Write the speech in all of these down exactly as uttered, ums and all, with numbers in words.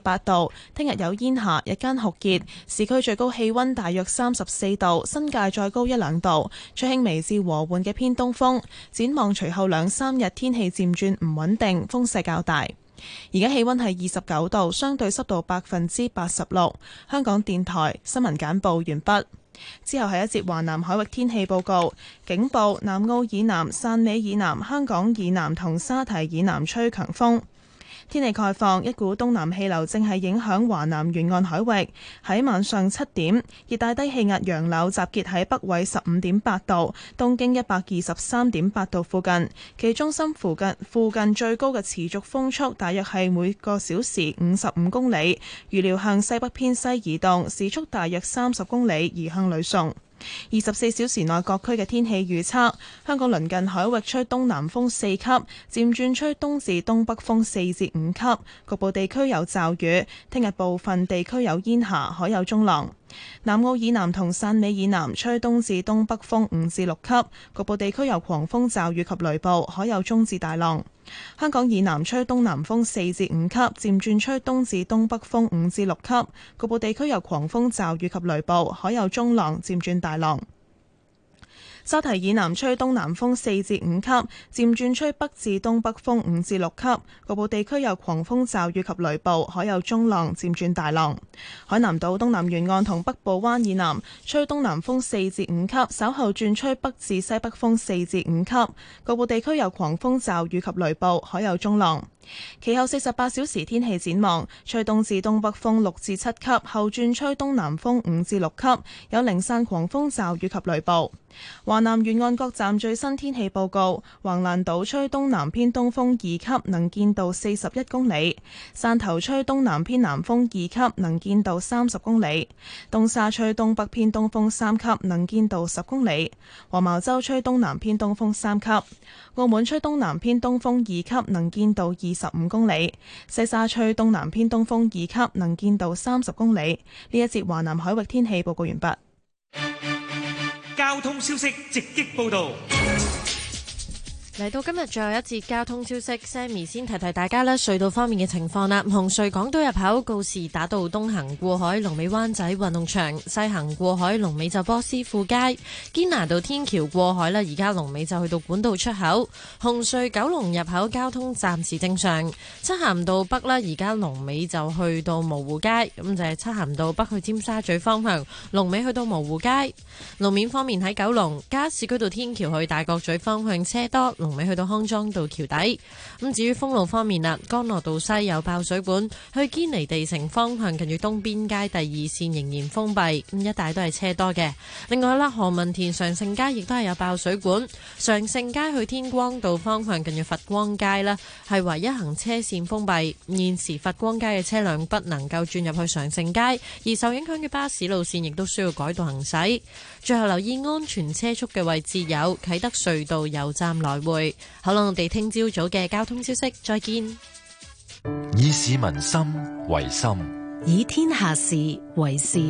八度，聽日有煙霞，日間酷熱，市區最高氣溫大約三十四度，新界再高一兩度，吹輕微至和緩嘅偏東風。展望隨後兩三日天氣漸轉唔穩定，風勢較大。而家氣溫係二十九度，相對濕度百分之八十六。香港電台新聞簡報完畢。之後係一節華南海域天氣報告，警報：南澳以南、汕尾以南、香港以南同沙堤以南吹強風。天氣概況，一股東南氣流正係影響華南沿岸海域。喺晚上七點，熱帶低氣壓楊柳集結喺北緯十五點八度、東經一百二十三點八度附近，其中心附近附近最高嘅持續風速大約係每個小時五十五公里，預料向西北偏西移動，時速大約三十公里，移向呂宋。二十四小時內各區嘅天氣預測：香港鄰近海域吹東南風四級，漸轉吹東至東北風四至五級，局部地區有驟雨。聽日部分地區有煙霞，海有中浪。南澳以南同汕尾以南吹東至東北風五至六級，局部地區有狂風驟雨及雷暴，海有中至大浪。香港以南吹東南風四至五級，漸轉吹東至東北風五至六級，局部地區有狂風驟雨及雷暴，海有中浪，漸轉大浪。沙堤以南吹東南風四至五級，漸轉吹北至東北風五至六級，局部地區有狂風驟雨及雷暴，海有中浪，漸轉大浪。海南島東南沿岸同北部灣以南吹東南風四至五級，稍後轉吹北至西北風四至五級，局部地區有狂風驟雨及雷暴，海有中浪。其後四十八小時天氣展望，吹東至東北風六至七級，後轉吹東南風五至六級，有零散狂風驟雨及雷暴。華南沿岸各站最新天氣報告：橫瀾島吹東南偏東風二級，能見度四十一公里；汕頭吹東南偏南風二級，能見度三十公里；東沙吹東北偏東風三級，能見度十公里；黃茅洲吹東南偏東風三級；澳門吹東南偏東風二級，能見度二十五公里；西沙吹東南偏東風二級，能見度三十公里。呢一節華南海域天氣報告完畢。 交通消息直擊報道。 嚟到今日最後一節交通消息 ，Sammy 先提提大家咧隧道方面嘅情況啦。紅隧港島入口告士打道東行過海，龍尾灣仔運動場；西行過海，龍尾就波斯富街。堅拿道天橋過海啦，而家龍尾就去到管道出口。紅隧九龍入口交通暫時正常。漆咸道北啦，而家龍尾就去到蕪湖街，咁就係漆咸道北去尖沙咀方向，龍尾去到蕪湖街。路面方面喺九龍加士居道天橋去大角咀方向車多，龍尾去到康莊道橋底。咁至於封路方面啦，干諾道西有爆水管，去堅尼地城方向近住東邊街第二線仍然封閉，咁一帶都係車多嘅。另外啦，何文田常盛街亦都係有爆水管，常盛街去天光道方向近住佛光街啦，係唯一行車線封閉。現時佛光街嘅車輛不能夠轉入去常盛街，而受影響嘅巴士路線亦都需要改道行駛。最後留意安全車速嘅位置有啟德隧道油站來回。好啦，我哋聽朝早嘅交通消息，再見。 以市民心為心， 以天下事為事。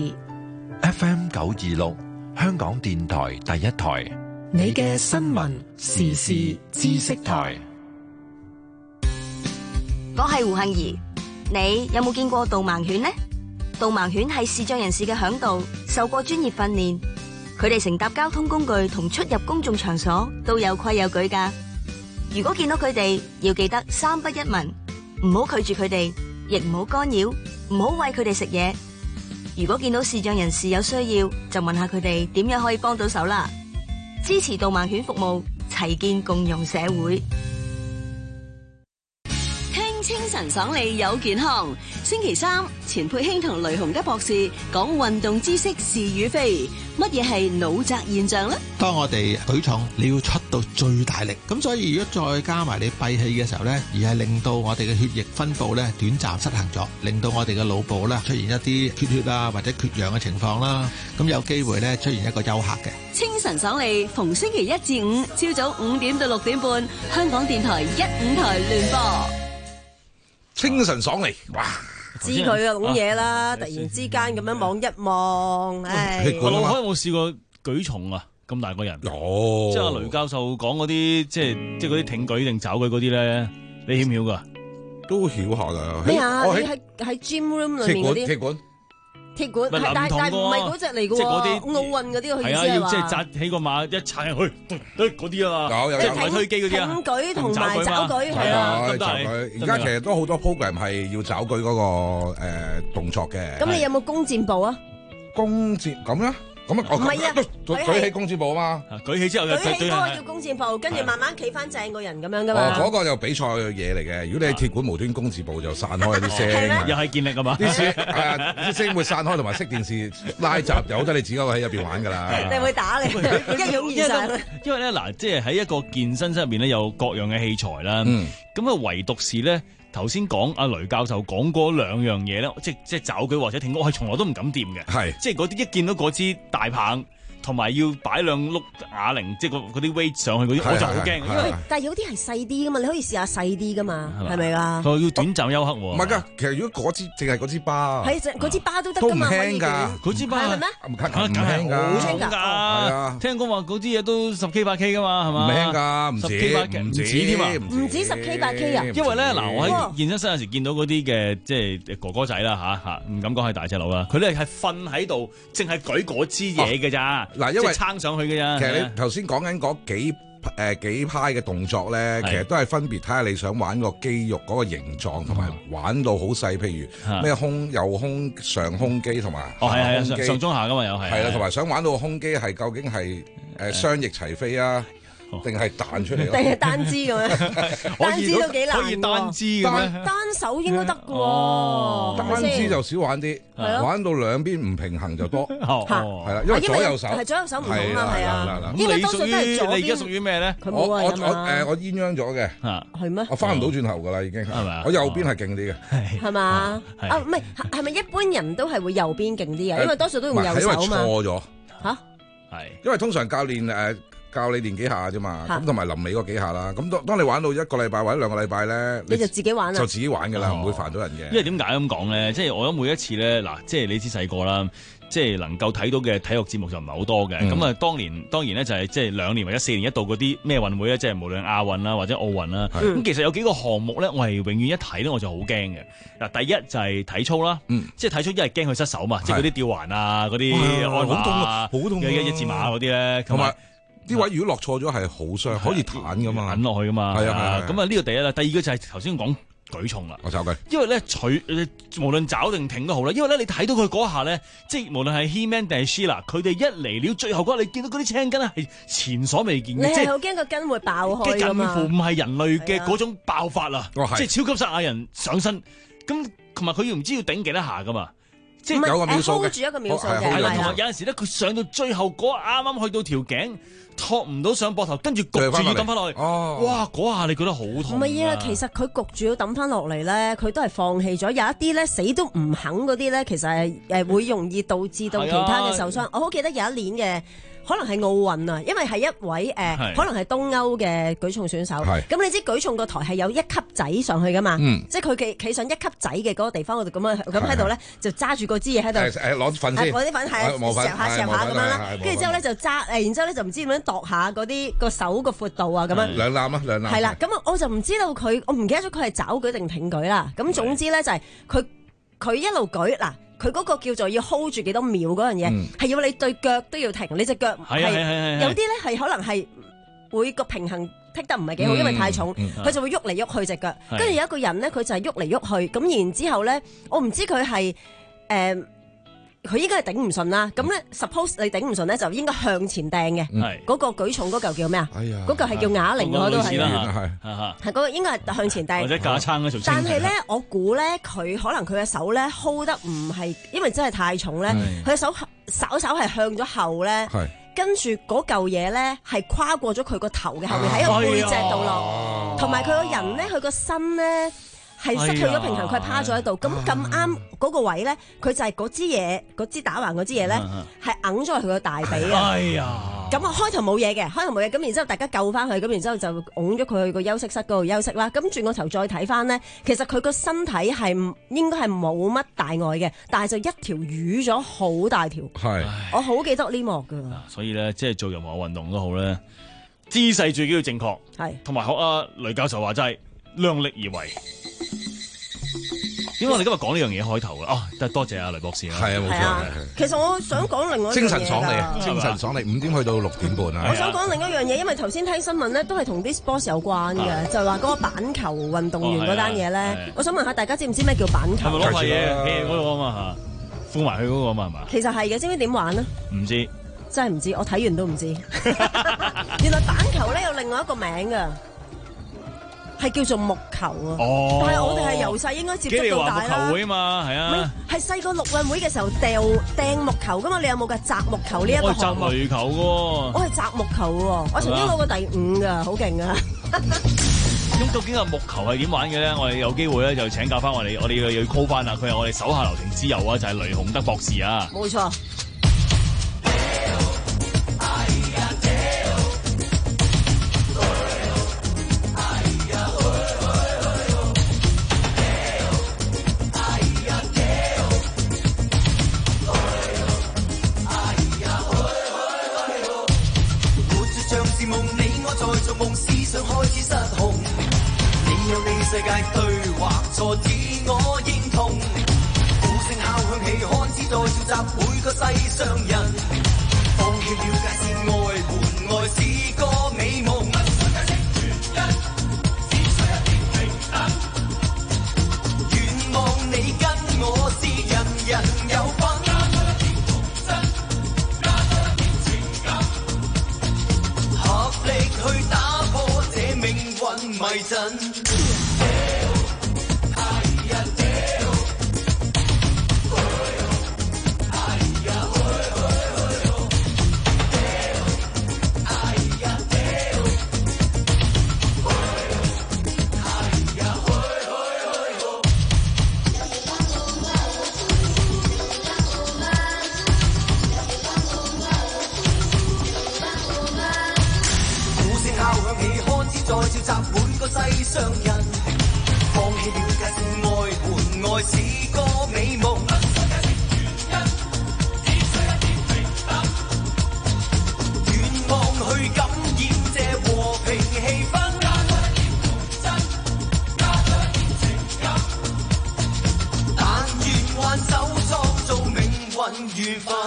F M 九二六，香港電台第一台， 你嘅新聞時事知識台。 我係胡杏兒，你有冇見過導盲犬呢？導盲犬係視障人士嘅嚮導，受過專業訓練。佢哋乘搭交通工具同出入公眾場所都有規有矩㗎。如果見到佢哋，要記得三不一問，唔好拒絕佢哋，亦唔好干擾，唔好餵佢哋食嘢。如果見到視障人士有需要，就問下佢哋點樣可以幫到手啦。支持導盲犬服務，齊建共融社會。 清晨爽利有健康，星期三錢佩卿同雷洪吉博士講運動知識是與非，乜嘢係腦側現象呢？ 當我哋舉重，你要出到最大力，咁所以如果再加埋你閉氣嘅時候呢，而係令到我哋嘅血液分布呢短暫失衡咗，令到我哋嘅腦部呢出現一啲缺血啊或者缺氧嘅情況啦，咁有機會呢出現一個休克嘅。 清晨爽利逢星期一至五朝早五點到六點半，香港電台一五台聯播。 清晨爽利，哇！ 知佢啊諗嘢啦，突然之間咁樣望一望，唉！ 我腦海有冇試過舉重啊？咁大個人， 有， 即係阿雷教授講嗰啲，即係即係嗰啲挺舉定抓舉嗰啲咧，你曉唔曉噶？ 都曉下㗎。 咩啊？ 我你喺喺 gym room 裏面嗰啲鐵館。 鐵館， 咪嗱但唔同喎但唔係嗰只嚟嘅即係嗰喎， 啲奧運嗰啲佢意係啊， 思係話要即係扎起個馬一踩入去，嗰啲啊嘛， 有有有即係唔係推機嗰啲啊， 挺舉同埋抓舉係啊。 係抓舉，而家其實都好多 program 係要抓舉嗰個誒動作嘅。 咁你有冇弓箭步啊？ 弓箭咁啦。咁啊， 唔係啊， 舉舉起弓箭步啊嘛， 舉起之後就舉起嗰個叫弓箭步，跟住慢慢企翻正個人咁樣噶嘛。 哦，嗰個就比賽嘅嘢嚟嘅。如果你喺鐵館無端弓箭步就散開啲聲， 又係健力㗎嘛？ 啲聲誒啲聲會散開，同埋熄電視拉閘，由得你自己喺入邊玩㗎啦。 你會打你，一擁而上。 因為咧嗱，即係喺一個健身室入邊咧，有各樣嘅器材啦。咁啊，唯獨是咧。頭先講阿雷教授講嗰兩樣嘢咧，即即係抓舉或者挺舉，我係從來都唔敢掂嘅。 係， 即係嗰啲一見到嗰支大棒，同埋要擺兩碌啞鈴，即係嗰啲 weight 上去嗰啲，我就好驚。因為但係有啲係細啲噶嘛，你可以試下細啲噶嘛，係咪啊？ 佢要短暫休克喎。 唔係㗎，其實如果嗰支淨係嗰支巴， 係嗰支巴都得㗎嘛， 都唔輕㗎。 嗰支巴係咪咩？ 唔輕㗎， 好重㗎。係啊，聽講話嗰啲嘢都十 K 八 K 㗎嘛，係嘛？ 唔輕㗎，唔止唔止添啊， 唔止十 K 八 K 啊。 因為咧嗱，我喺健身室有時見到嗰啲嘅即係哥哥仔啦嚇嚇，唔敢講係大隻佬啦，佢哋係瞓喺度，淨係舉嗰支嘢㗎咋。 嗱，因為撐上去嘅咋。 其實你頭先講緊嗰幾誒幾派嘅動作咧，其實都係分別睇下你想玩個肌肉嗰個形狀，同埋玩到好細，譬如咩胸、右胸、上胸肌同埋下胸肌， 上中下噶嘛，又係。 係啦，同埋想玩到個胸肌係究竟係誒雙翼齊飛啊，定係彈出嚟？ 定係單支咁樣？單支都幾難。 可以單支嘅咩？ 單手應該得嘅喎。 單支就少玩啲，玩到兩邊唔平衡就多。係啦，因為左右手係左右手唔同啊，係啊。 咁你屬於你而家屬於咩咧？ 我我我誒我鴛鴦咗嘅。 係咩？ 我翻唔到轉頭噶啦，已經。係咪？我右邊係勁啲嘅。 係嘛？啊唔係係咪一般人都係會右邊勁啲啊？因為多數都用右手啊嘛。 係因為錯咗。 嚇？ 係。因為通常教練誒。教你練幾下啫嘛，咁同埋臨尾嗰幾下啦。咁當當你玩到一個禮拜或者兩個禮拜咧， 你就自己玩啦， 就自己玩噶啦，唔會煩到人嘅。 因為點解咁講咧？即係我諗每一次咧，嗱，即係你知細個啦，即係能夠睇到嘅體育節目就唔係好多嘅。咁啊，當年當然咧就係即係兩年或者四年一度嗰啲咩運會咧，即係無論亞運啦或者奧運啦。咁其實有幾個項目咧，我係永遠一睇咧我就好驚嘅。嗱，第一就係體操啦，即係體操一係驚佢失手嘛，即係嗰啲吊環啊、嗰啲鞍馬啊、好痛一一字馬嗰啲咧，同埋。 啲位如果落錯咗係好傷，可以彈噶嘛， 彈落去噶嘛。 係啊， 咁啊呢個第一啦，第二個就係頭先講舉重啦。 我找佢， 因為咧取無論找定挺都好啦，因為咧你睇到佢嗰下咧，即係無論係 He-Man 定係 Sheila，佢哋一嚟了最後嗰下，你見到嗰啲青筋係前所未見嘅， 即係好驚個筋會爆開㗎嘛。 近乎唔係人類嘅嗰種爆發啊，即係超級賽亞人上身，咁同埋佢要唔知要頂幾多下噶嘛。 即係有個秒數嘅， 住一個秒數嘅， 係啦。同埋有陣時咧，佢上到最後嗰啱啱去到條頸，托唔到上膊頭，跟住焗住要抌翻落去。哦，哇！嗰下你覺得好痛。 唔係啊，其實佢焗住要抌翻落嚟咧，佢都係放棄咗。有一啲咧死都唔肯嗰啲咧，其實係誒會容易導致到其他嘅受傷。我好記得有一年嘅。可能係奧運啊，因為係一位誒，呃、可能係東歐嘅舉重選手。咁你知舉重個台係有一級仔上去噶嘛？嗯、即係佢企企上一級仔嘅嗰個地方，我就咁樣咁喺度咧，就揸住個支嘢喺度。 誒攞粉先， 攞啲粉係石下石下咁樣啦。跟住之後咧就揸誒，然之後咧就唔知點樣度下嗰啲個手個闊度啊咁樣。 兩攬啊，兩攬。 係啦，咁啊我就唔知道佢，我唔記得咗佢係抓舉定挺舉啦。咁總之咧就係佢佢一路舉嗱。佢嗰個叫做要 hold 住幾多秒嗰樣嘢，係、嗯、要你對腳都要停，你隻腳係有啲咧係可能係會個平衡剔得唔係幾好，嗯、因為太重，佢、嗯、就會喐嚟喐去隻腳。跟住、嗯、有一個人咧，佢就係喐嚟喐去，咁然之後咧，我唔知佢係誒，佢應該係頂唔順啦。咁咧 ，suppose 你頂唔順咧，就應該向前掟嘅。係嗰個舉重嗰嚿叫咩啊？嗰嚿係叫啞鈴嘅，都係。係嗰個應該係向前掟。或者架撐嗰，但係咧，我估咧，佢可能佢嘅手咧 hold 得唔係，因為真係太重咧，佢嘅手稍稍係向咗後咧，跟住嗰嚿嘢咧係跨過咗佢個頭嘅後面，喺個背脊度落，同埋佢個人咧，佢個身咧。係失去咗平衡，佢係趴咗喺度。咁咁啱嗰個位咧，佢就係嗰支嘢，嗰支打橫嗰支嘢咧，係揞咗佢個大髀啊！哎呀！咁啊，開頭冇嘢嘅，開頭冇嘢。咁然之後大家救翻佢，咁然之後就擁咗佢去個休息室嗰度休息啦。咁轉個頭再睇翻咧，其實佢個身體係應該係冇乜大礙嘅，但係就一條淤咗好大條。係，我好記得呢幕㗎。 所以咧，即係做任何運動都好咧，姿勢最緊要正確，係同埋學阿雷教授話齋，量力而為。 點解我哋今日講呢樣嘢開頭嘅？哦，都多謝阿雷博士啦。 係啊，冇錯。 其實我想講另外一樣嘢， 精神爽利啊，精神爽利，五點去到六點半啊。 我想講另一樣嘢，因為頭先聽新聞咧，都係同啲 sports 有關嘅，就話嗰個板球運動員嗰單嘢咧。我想問下大家知唔知咩叫板球？ 係咪攞塊嘢氣嗰個啊嘛嚇，敷埋佢嗰個啊嘛係嘛？ 其實係嘅，知唔知點玩啊？ 唔知， 真係唔知，我睇完都唔知。原來板球咧有另外一個名㗎。係叫做木球啊！哦，但係我哋係由細應該接觸到大啦。木球會啊嘛，係啊。係細個陸運會嘅時候掉掟木球噶嘛？你有冇㗎？擲木球呢一個項目？我係擲壘球嘅喎。我係擲木球嘅喎，我曾經攞過第五㗎，好勁啊！ 咁究竟個木球係點玩嘅咧？我哋有機會咧就請教翻我哋，我哋要 call 翻啦。佢係我哋手下留情之友啊，就係雷洪德博士啊。 冇錯。 世界對或錯，自我認同。鼓聲敲響起，看似在召集每個世上人。放棄了界線，愛換愛是個美夢。世界的原因，只需一點平等。願望你跟我是人人有份。加多一點童真，加多一點情感，合力去打破這命運迷陣。再召集每個世上人，放棄了界線，愛換愛是個美夢。世界的原因，只需一點平等。願望去感染這和平氣氛，加多一點童真，加多一點情感。但願挽手創造命運緣分。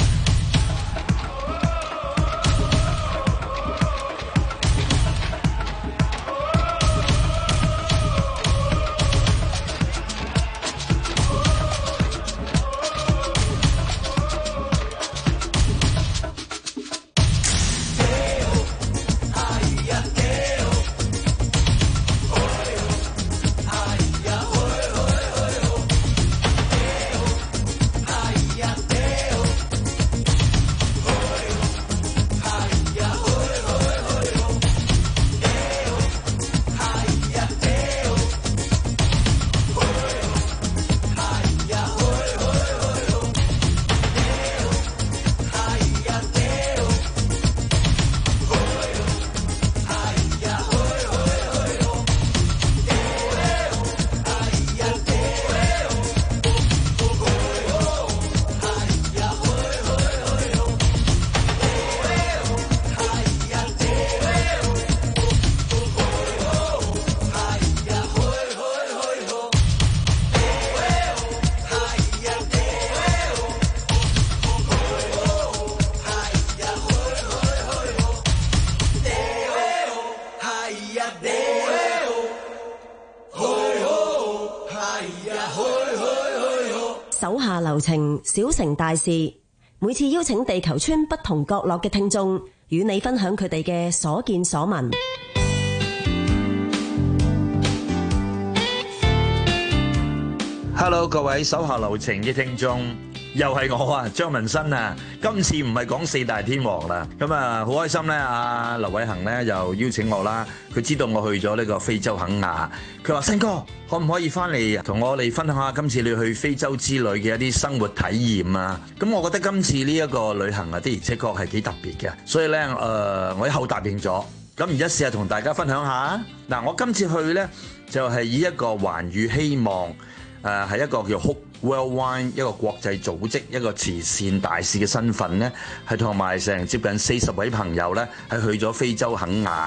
手下留情，小成大事。每次邀請地球村不同角落嘅聽眾，與你分享佢哋嘅所見所聞。 Hello， 各位手下留情嘅聽眾。又係我啊，張文新啊！今次唔係講四大天王啦，咁啊好開心咧！阿劉偉恒咧又邀請我啦，佢知道我去咗呢個非洲肯亞，佢話新哥可唔可以翻嚟同我哋分享下今次你去非洲之旅嘅一啲生活體驗啊？咁我覺得今次呢一個旅行啊，的而且確係幾特別嘅，所以咧誒、呃，我一口答應咗。咁而家試下同大家分享下嗱，我今次去咧就係、是、以一個環宇希望。誒係、呃、一個叫 Hope Worldwide 一個國際組織一個慈善大使嘅身份咧，係同埋成接近四十位朋友咧，係去咗非洲肯亞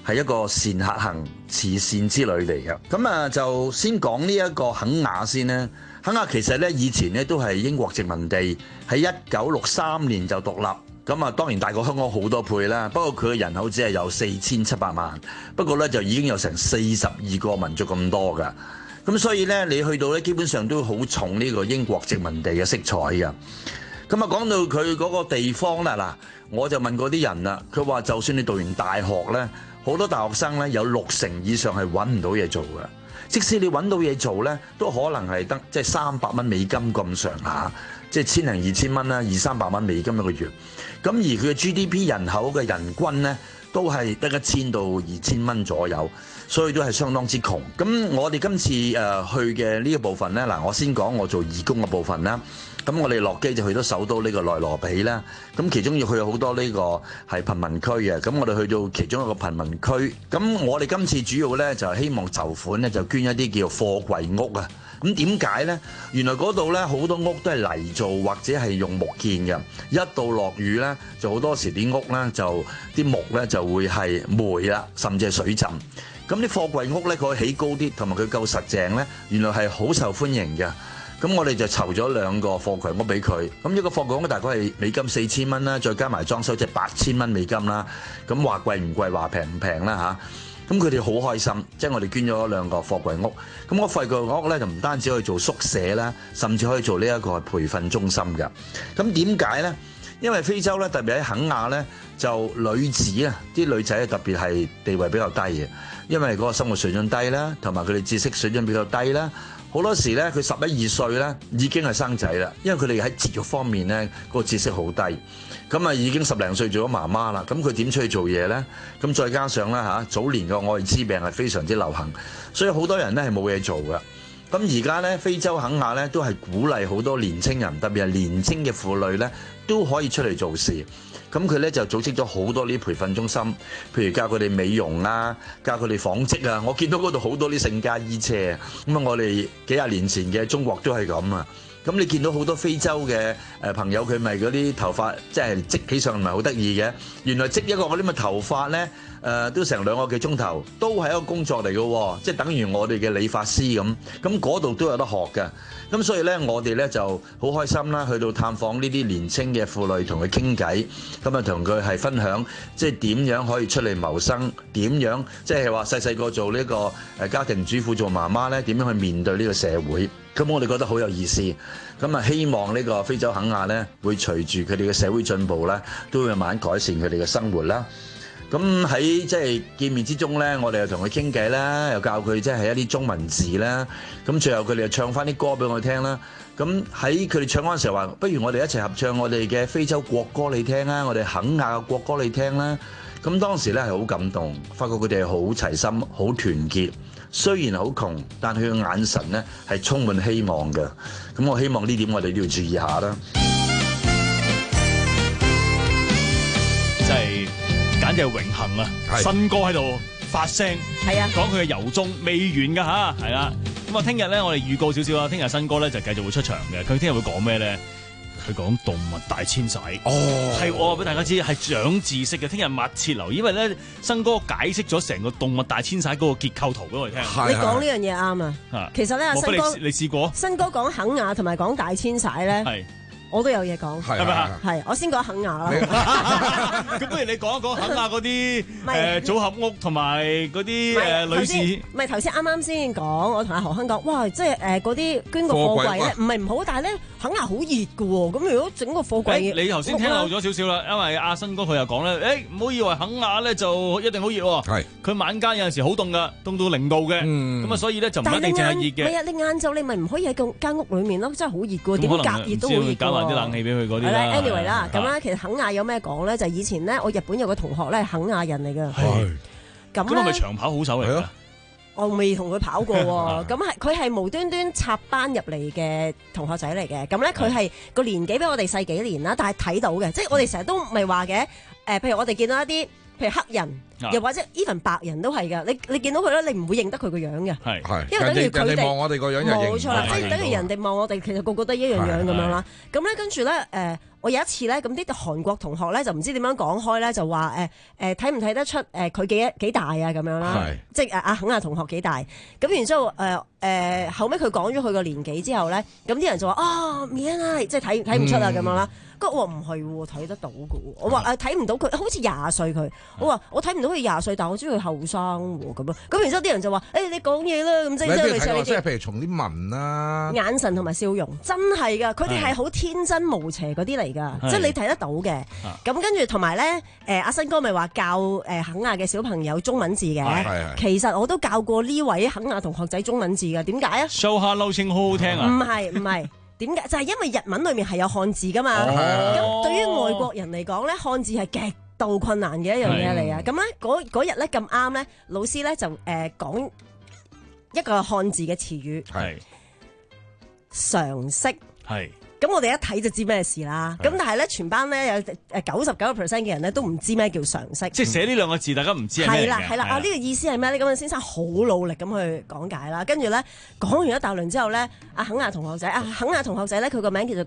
係一個善客行慈善之旅嚟嘅。咁啊，就先講呢一個肯亞先啦。肯亞其實咧以前咧都係英國殖民地，喺一九六三年就獨立。咁啊，當然大過香港好多倍啦。不過佢嘅人口只係有四千七百萬，不過咧就已經有成四十二個民族咁多㗎。咁所以咧，你去到咧，基本上都好重呢個英國殖民地嘅色彩㗎。咁啊，講到佢嗰個地方啦，嗱，我就問過啲人啦，佢話就算你讀完大學咧，好多大學生咧有六成以上係揾唔到嘢做㗎。即使你揾到嘢做咧，都可能係得即係三百蚊美金咁上下，即係千零二千蚊啦，二三百蚊美金一個月。咁而佢嘅 G D P 人口嘅人均咧，都係得一千到二千蚊左右，所以都係相當之窮。咁我哋今次誒、呃、去嘅呢一部分咧，嗱，我先講我做義工嘅部分啦。咁我哋落機就去到首都呢個內羅比啦。咁其中要去好多呢個係貧民區嘅。咁我哋去到其中一個貧民區。咁我哋今次主要咧就係希望籌款咧，就捐一啲叫貨櫃屋啊。咁點解呢？原來嗰度咧好多屋都係泥做或者係用木建嘅。一到落雨咧，就好多時啲屋咧就啲木咧就會係霉啦，甚至係水浸。咁啲貨櫃屋咧，佢起高啲，同埋佢夠實淨咧，原來係好受歡迎嘅。咁我哋就籌咗兩個貨櫃屋俾佢。咁一個貨櫃屋大概係美金四千蚊啦，再加埋裝修即係八千蚊美金啦。咁話貴唔貴，話平唔平啦嚇。咁佢哋好開心，即係我哋捐咗兩個貨櫃屋。咁個貨櫃屋咧就唔單止可以做宿舍啦，甚至可以做呢一個培訓中心㗎。咁點解咧？因為非洲咧，特別喺肯亞咧，就女子啊，啲女仔特別係地位比較低嘅，因為嗰個生活水準低啦，同埋佢哋知識水準比較低啦。好多時咧，佢十一二歲咧已經係生仔啦，因為佢哋喺節育方面咧個知識好低，咁啊已經十零歲做咗媽媽啦。咁佢點出去做嘢咧？咁再加上咧嚇早年個愛滋病係非常之流行，所以好多人咧係冇嘢做㗎。咁而家咧非洲肯亞咧都係鼓勵好多年青人，特別係年青嘅婦女咧都可以出嚟做事。咁佢咧就組織咗好多呢啲培訓中心，譬如教佢哋美容啊，教佢哋紡織啊。我見到嗰度好多啲聖家衣車啊。咁啊，我哋幾廿年前嘅中國都係咁啊。咁你見到好多非洲嘅誒朋友，佢咪嗰啲頭髮即係織起上唔係好得意嘅。原來織一個嗰啲咁嘅頭髮咧，誒、呃、都成兩個幾鐘頭，都係一個工作嚟嘅，即係等於我哋嘅理髮師咁。咁嗰度都有得學嘅。咁所以咧，我哋咧就好開心啦，去到探訪呢啲年青嘅婦女，同佢傾偈，咁啊同佢係分享，即係點樣可以出嚟謀生，點樣即係話細細個做呢個誒家庭主婦做媽媽咧，點樣去面對呢個社會。咁我哋覺得好有意思，咁啊希望呢個非洲肯亞咧會隨住佢哋嘅社會進步咧，都會慢慢改善佢哋嘅生活啦。咁喺即係見面之中咧，我哋又同佢傾偈啦，又教佢即係一啲中文字啦。咁最後佢哋又唱翻啲歌俾我聽啦。咁喺佢哋唱嗰陣時候話，不如我哋一齊合唱我哋嘅非洲國歌你聽啦，我哋肯亞嘅國歌你聽啦。咁當時咧係好感動，發覺佢哋係好齊心、好團結。雖然好窮，但佢嘅眼神咧係充滿希望嘅。咁我希望呢點我哋都要注意下啦。 即係簡直係榮幸啊！新歌喺度發聲， 係啊， 講佢嘅由衷未完㗎吓，係啦。咁啊，聽日咧我哋預告少少啦，聽日新歌咧就繼續會出場嘅。佢聽日會講咩咧？佢講動物大遷徙，哦，係我話俾大家知係長知識嘅。聽日密切留意，因為咧新歌解釋咗成個動物大遷徙嗰個結構圖俾我哋聽。 你講呢樣嘢啱啊！其實咧，新歌你試過新歌講肯亞同埋講大遷徙咧。係。我都有嘢講， 係咪啊？ 係，我先講肯亞啦。 咁不如你講一講肯亞嗰啲誒組合屋同埋嗰啲誒女士。 唔係頭先啱啱先講，我同阿何亨講，哇！即係誒嗰啲捐個貨櫃咧，唔係唔好，但係咧肯亞好熱嘅喎。咁如果整個貨櫃， 你頭先聽漏咗少少啦，因為阿新哥佢又講咧，誒唔好以為肯亞咧就一定好熱喎。係，佢晚間有陣時好凍㗎，凍到零度嘅。咁啊，所以咧就唔一定淨係熱嘅。 係啊，你晏晝你咪唔可以喺個間屋裡面咯，真係好熱嘅喎，點隔熱都好熱。 啲冷氣俾佢嗰啲啦。 anyway 啦，咁咧其實肯亞有咩講咧？就以前咧，我日本有個同學咧係肯亞人嚟㗎。係。咁咧， 咁係咪長跑好手嚟㗎？ 我未同佢跑過喎。咁係佢係無端端插班入嚟嘅同學仔嚟嘅。咁咧佢係個年紀比我哋細幾年啦，但係睇到嘅，即係我哋成日都唔係話嘅。誒，譬如我哋見到一啲。譬如黑人又或者 even 白人都係㗎。你你見到佢咧，你唔會認得佢個樣嘅。 係係， 因為等於佢哋人哋望我哋個樣又認唔冇錯啦，即係等於人哋望我哋，其實個個都一樣樣咁樣啦。咁咧跟住咧誒。我有一次咧，咁啲韓國同學咧就唔知點樣講開咧，就話誒誒睇唔睇得出誒佢幾幾大啊咁樣啦，即係阿肯亞同學幾大。咁然之後誒誒、呃呃、後尾佢講咗佢個年紀之後咧，咁啲人就話啊唔見啊，即係睇睇唔出啊咁樣啦。咁我話唔係喎，睇得到嘅喎。我話誒睇唔到佢，好似廿歲佢。我話我睇唔到佢廿歲，但我知佢後生喎咁樣。咁然之後啲人就話誒、欸、你講嘢啦，咁即係即係即係譬如從啲紋啦、 眼神同埋笑容，真係㗎，佢哋係好天真無邪嗰啲嚟㗎，即係你睇得到嘅。咁跟住同埋咧，誒阿新哥咪話教誒肯亞嘅小朋友中文字嘅，其實我都教過呢位肯亞同學仔中文字㗎。點解啊 ？Show 下流清好好聽啊！ 唔係唔係。點解？就係、是、因為日文裏面係有漢字噶嘛。咁、哦、對於外國人嚟講咧，漢字係極度困難嘅一樣嘢嚟啊。咁咧嗰嗰日咧咁啱咧，老師咧就誒、呃、講一個漢字嘅詞語，係常識。係。咁我哋一睇就知咩事啦。咁但係咧，全班咧有誒九十九個 percent 嘅人咧都唔知咩叫常識。 即係寫呢兩個字，大家唔知係咩嚟嘅。 係啦係啦，啊呢個意思係咩咧？咁啊先生好努力咁去講解啦。跟住咧講完一大輪之後咧，阿肯亞同學仔，阿肯亞同學仔咧，佢個名叫做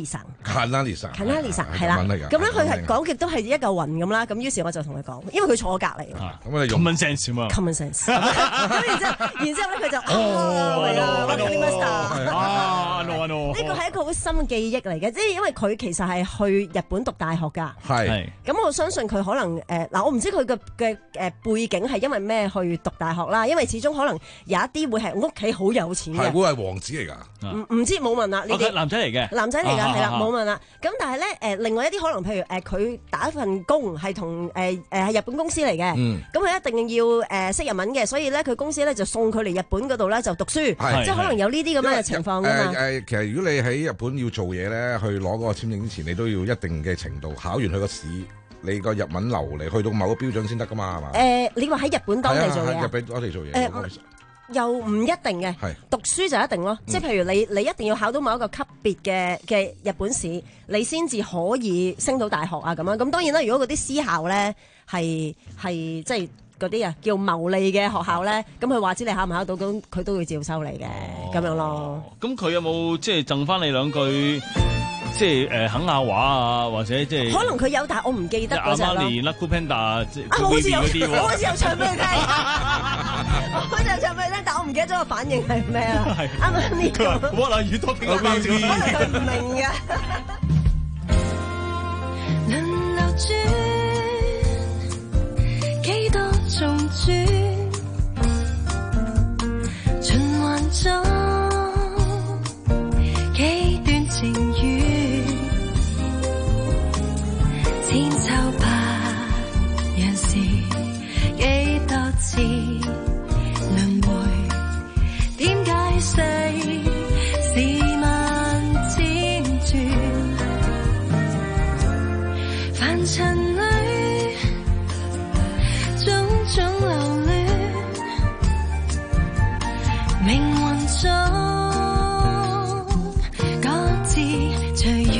Kanali-san。Kanali-san，Kanali-san 係啦。咁咧佢係講極都係一嚿雲咁啦。咁於是我就同佢講，因為佢坐我隔離。 咁你用 common sense 嘛 ？common sense。咁然之後，然之後咧佢就哦，係啊 ，Kanali-master。 啊，no no。 呢個係一個好深嘅記憶嚟嘅，即係因為佢其實係去日本讀大學㗎。係。咁我相信佢可能誒嗱，我唔知佢嘅嘅誒背景係因為咩去讀大學啦，因為始終可能有一啲會係屋企好有錢嘅。 係會係王子嚟㗎？ 唔唔知冇問啦。呢啲男仔嚟嘅。 男仔嚟㗎，係啦，冇問啦。咁但係咧誒，另外一啲可能譬如誒，佢打一份工係同誒誒係日本公司嚟嘅。嗯。咁佢一定要誒識日文嘅，所以咧佢公司咧就送佢嚟日本嗰度咧就讀書，即係可能有呢啲咁樣嘅情況㗎嘛。 誒其實如果你喺日本要做嘢咧，去攞嗰個簽證之前，你都要一定嘅程度考完佢個試，你個日文流嚟去到某個標準先得㗎嘛，係嘛？誒，你話喺日本當地做嘢？日本當地做嘢。誒，又唔一定嘅。係。讀書就一定咯，即係譬如你你一定要考到某一個級別嘅嘅日本試，你先至可以升到大學啊咁樣。咁當然啦，如果嗰啲私校咧係係即係嗰啲啊叫牟利嘅學校咧，咁佢話知你考唔考到，咁佢都會照收你嘅咁樣咯。 咁佢有冇即係贈翻你兩句？即係誒肯亞話啊，或者即係可能佢有，但係我唔記得嗰隻咯。 阿媽連 Lucky Panda 即係我好似有， 嗰啲喎。 我好似有唱俾你聽，我好似有唱俾你聽，但我唔記得咗個反應係咩啦。啱啱呢個 What are you talking about？ 可能佢唔明嘅。輪流轉，幾多重轉，循環中幾段情緣。千秋百樣事，幾多次輪迴，點解世事萬千轉，凡塵裏種種留戀，命運中各自隨緣。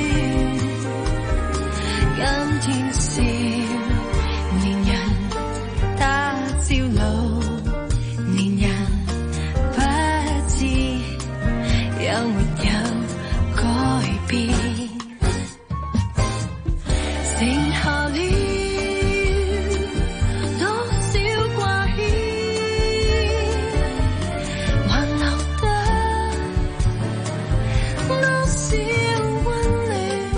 今天少年人，他朝老年人，不知有沒有改變。剩下了多少掛牽，還留得多少溫暖。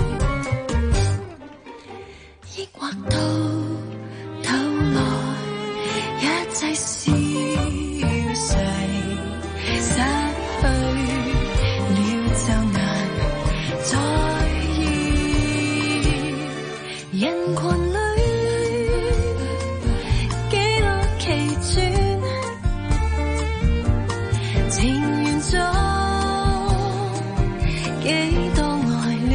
抑或到頭來，一切消逝，失去了就難再現。人群裏幾多奇轉，情緣中幾多愛戀。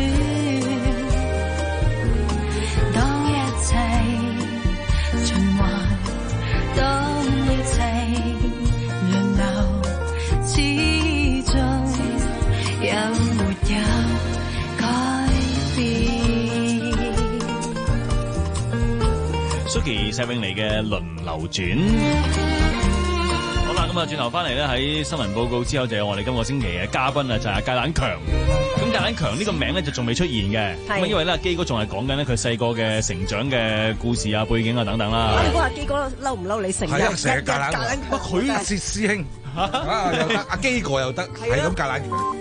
當一切循環，當一切輪流，始終有沒有改變？ Suki Vicky 石永妮嘅輪流轉。好啦，咁啊轉頭翻嚟咧，喺新聞報告之後就有我哋今個星期嘅嘉賓啊，就係芥蘭強。咁芥蘭強呢個名咧就仲未出現嘅，咁因為咧阿基哥仲係講緊咧佢細個嘅成長嘅故事啊、背景啊等等啦。 你估阿基哥嬲唔嬲你成日係啊，成日芥蘭強， 強佢係師師兄啊又得，阿基哥又得，係咁芥蘭強。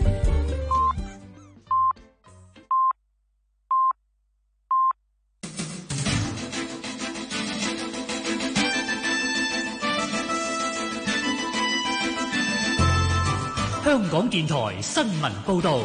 香港電台新聞報導。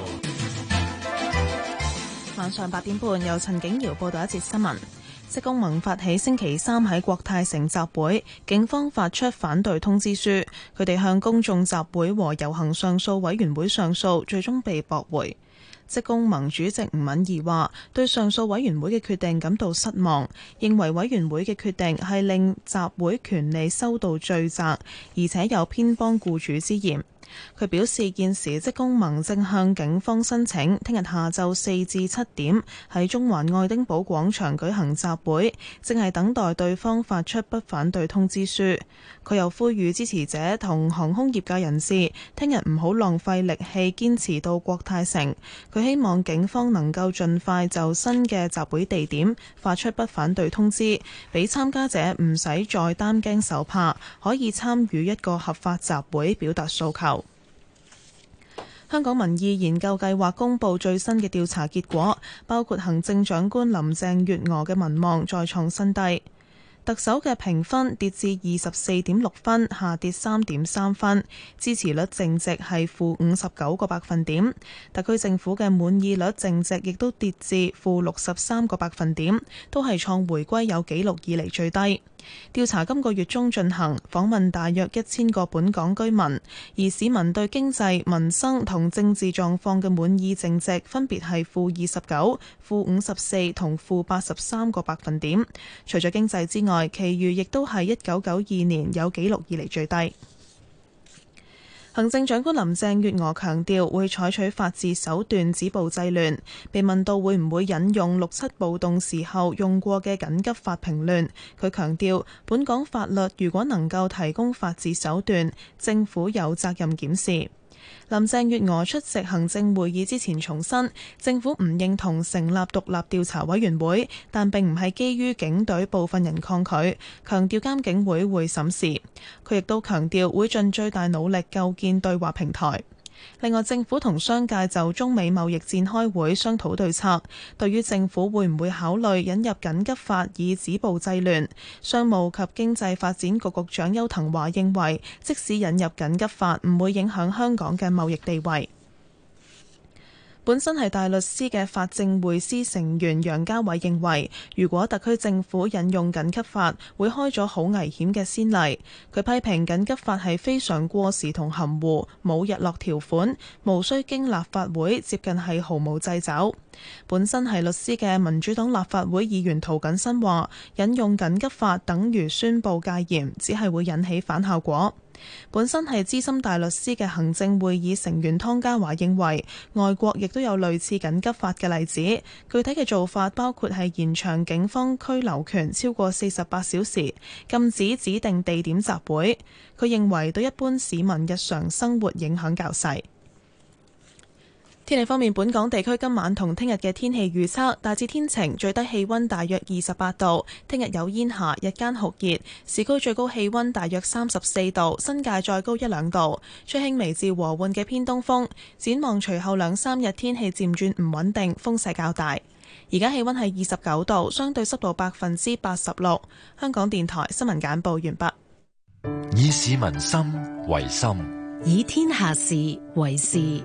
晚上八點半，由陳景瑤報道一節新聞。職工盟發起星期三喺國泰城集會，警方發出反對通知書，佢哋向公眾集會和遊行上訴委員會上訴，最終被駁回。職工盟主席吳敏儀話：對上訴委員會嘅決定感到失望，認為委員會嘅決定係令集會權利收到罪責，而且有偏幫僱主之嫌。佢表示，現時職工盟正向警方申請，聽日下晝四至七點喺中環愛丁堡廣場舉行集會，正係等待對方發出不反對通知書。佢又呼籲支持者同航空業界人士，聽日唔好浪費力氣堅持到國泰城。佢希望警方能夠盡快就新嘅集會地點發出不反對通知，俾參加者唔使再擔驚受怕，可以參與一個合法集會表達訴求。香港民意研究計劃公布最新嘅調查結果，包括行政長官林鄭月娥嘅民望再創新低，特首嘅評分跌至二十四點六分，下跌三點三分，支持率淨值係負五十九個百分點，特區政府嘅滿意率淨值亦都跌至負六十三個百分點，都係創回歸有紀錄以嚟最低。調查今個月中進行，訪問大約一千個本港居民，而市民對經濟、民生同政治狀況嘅滿意淨值分別係負二十九、負五十四同負八十三個百分點。除咗經濟之外，其餘亦都係一九九二年有紀錄以嚟最低。行政長官林鄭月娥強調會採取法治手段止暴制亂。被問到會唔會引用六七暴動時候用過嘅緊急法平亂，佢強調本港法律如果能夠提供法治手段，政府有責任檢視。林鄭月娥出席行政會議之前重申，政府唔認同成立獨立調查委員會，但並唔係基於警隊部分人抗拒，強調監警會會審視。佢亦都強調會盡最大努力構建對話平台。另外，政府同商界就中美貿易戰開會商討對策。對於政府會唔會考慮引入緊急法以止暴制亂，商務及經濟發展局局長邱騰華認為，即使引入緊急法，唔會影響香港嘅貿易地位。本身係大律師嘅法政匯思成員楊家偉認為，如果特區政府引用緊急法，會開咗好危險嘅先例。佢批評緊急法係非常過時同含糊，冇日落條款，無需經立法會，接近係毫無掣肘。本身係律師嘅民主黨立法會議員涂謹申話，引用緊急法等於宣佈戒嚴，只係會引起反效果。本身係資深大律師嘅行政會議成員湯家驊認為，外國亦都有類似緊急法嘅例子，具體嘅做法包括係延長警方拘留權超過四十八小時，禁止指定地點集會。佢認為對一般市民日常生活影響較細。天氣方面，本港地區今晚同聽日嘅天氣預測大致天晴，最低氣溫大約二十八度。聽日有煙霞，日間酷熱，市區最高氣溫大約三十四度，新界再高一兩度。吹輕微至和緩嘅偏東風。展望隨後兩三日天氣漸轉唔穩定，風勢較大。而家氣溫係二十九度，相對濕度百分之八十六。香港電台新聞簡報完畢。 以市民心為心， 以天下事為事。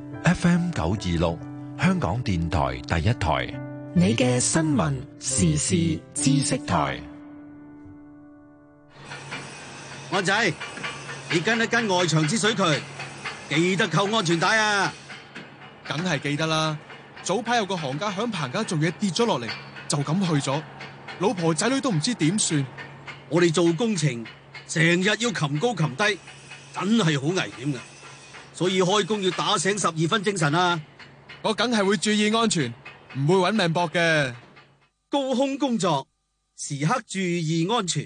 F M 九二六，香港電台第一台， 你嘅新聞時事知識台。 安仔，你跟一跟外牆之水渠，記得扣安全帶啊！ 梗係記得啦。早排有個行家響棚架做嘢跌咗落嚟，就咁去咗，老婆仔女都唔知點算。 我哋做工程，成日要擒高擒低，真係好危險噶。所以開工要打醒十二分精神啊！ 我梗係會注意安全，唔會搵命搏嘅。 高空工作， 時刻注意安全。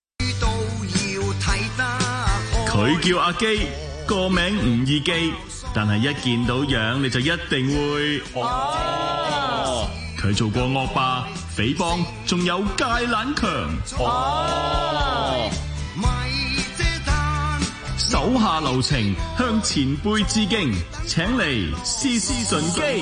佢叫阿基，個名唔易記，但係一見到樣你就一定會哦。佢做過惡霸、匪幫，仲有芥蘭強哦。手下留情，向前輩致敬，請嚟試試順機。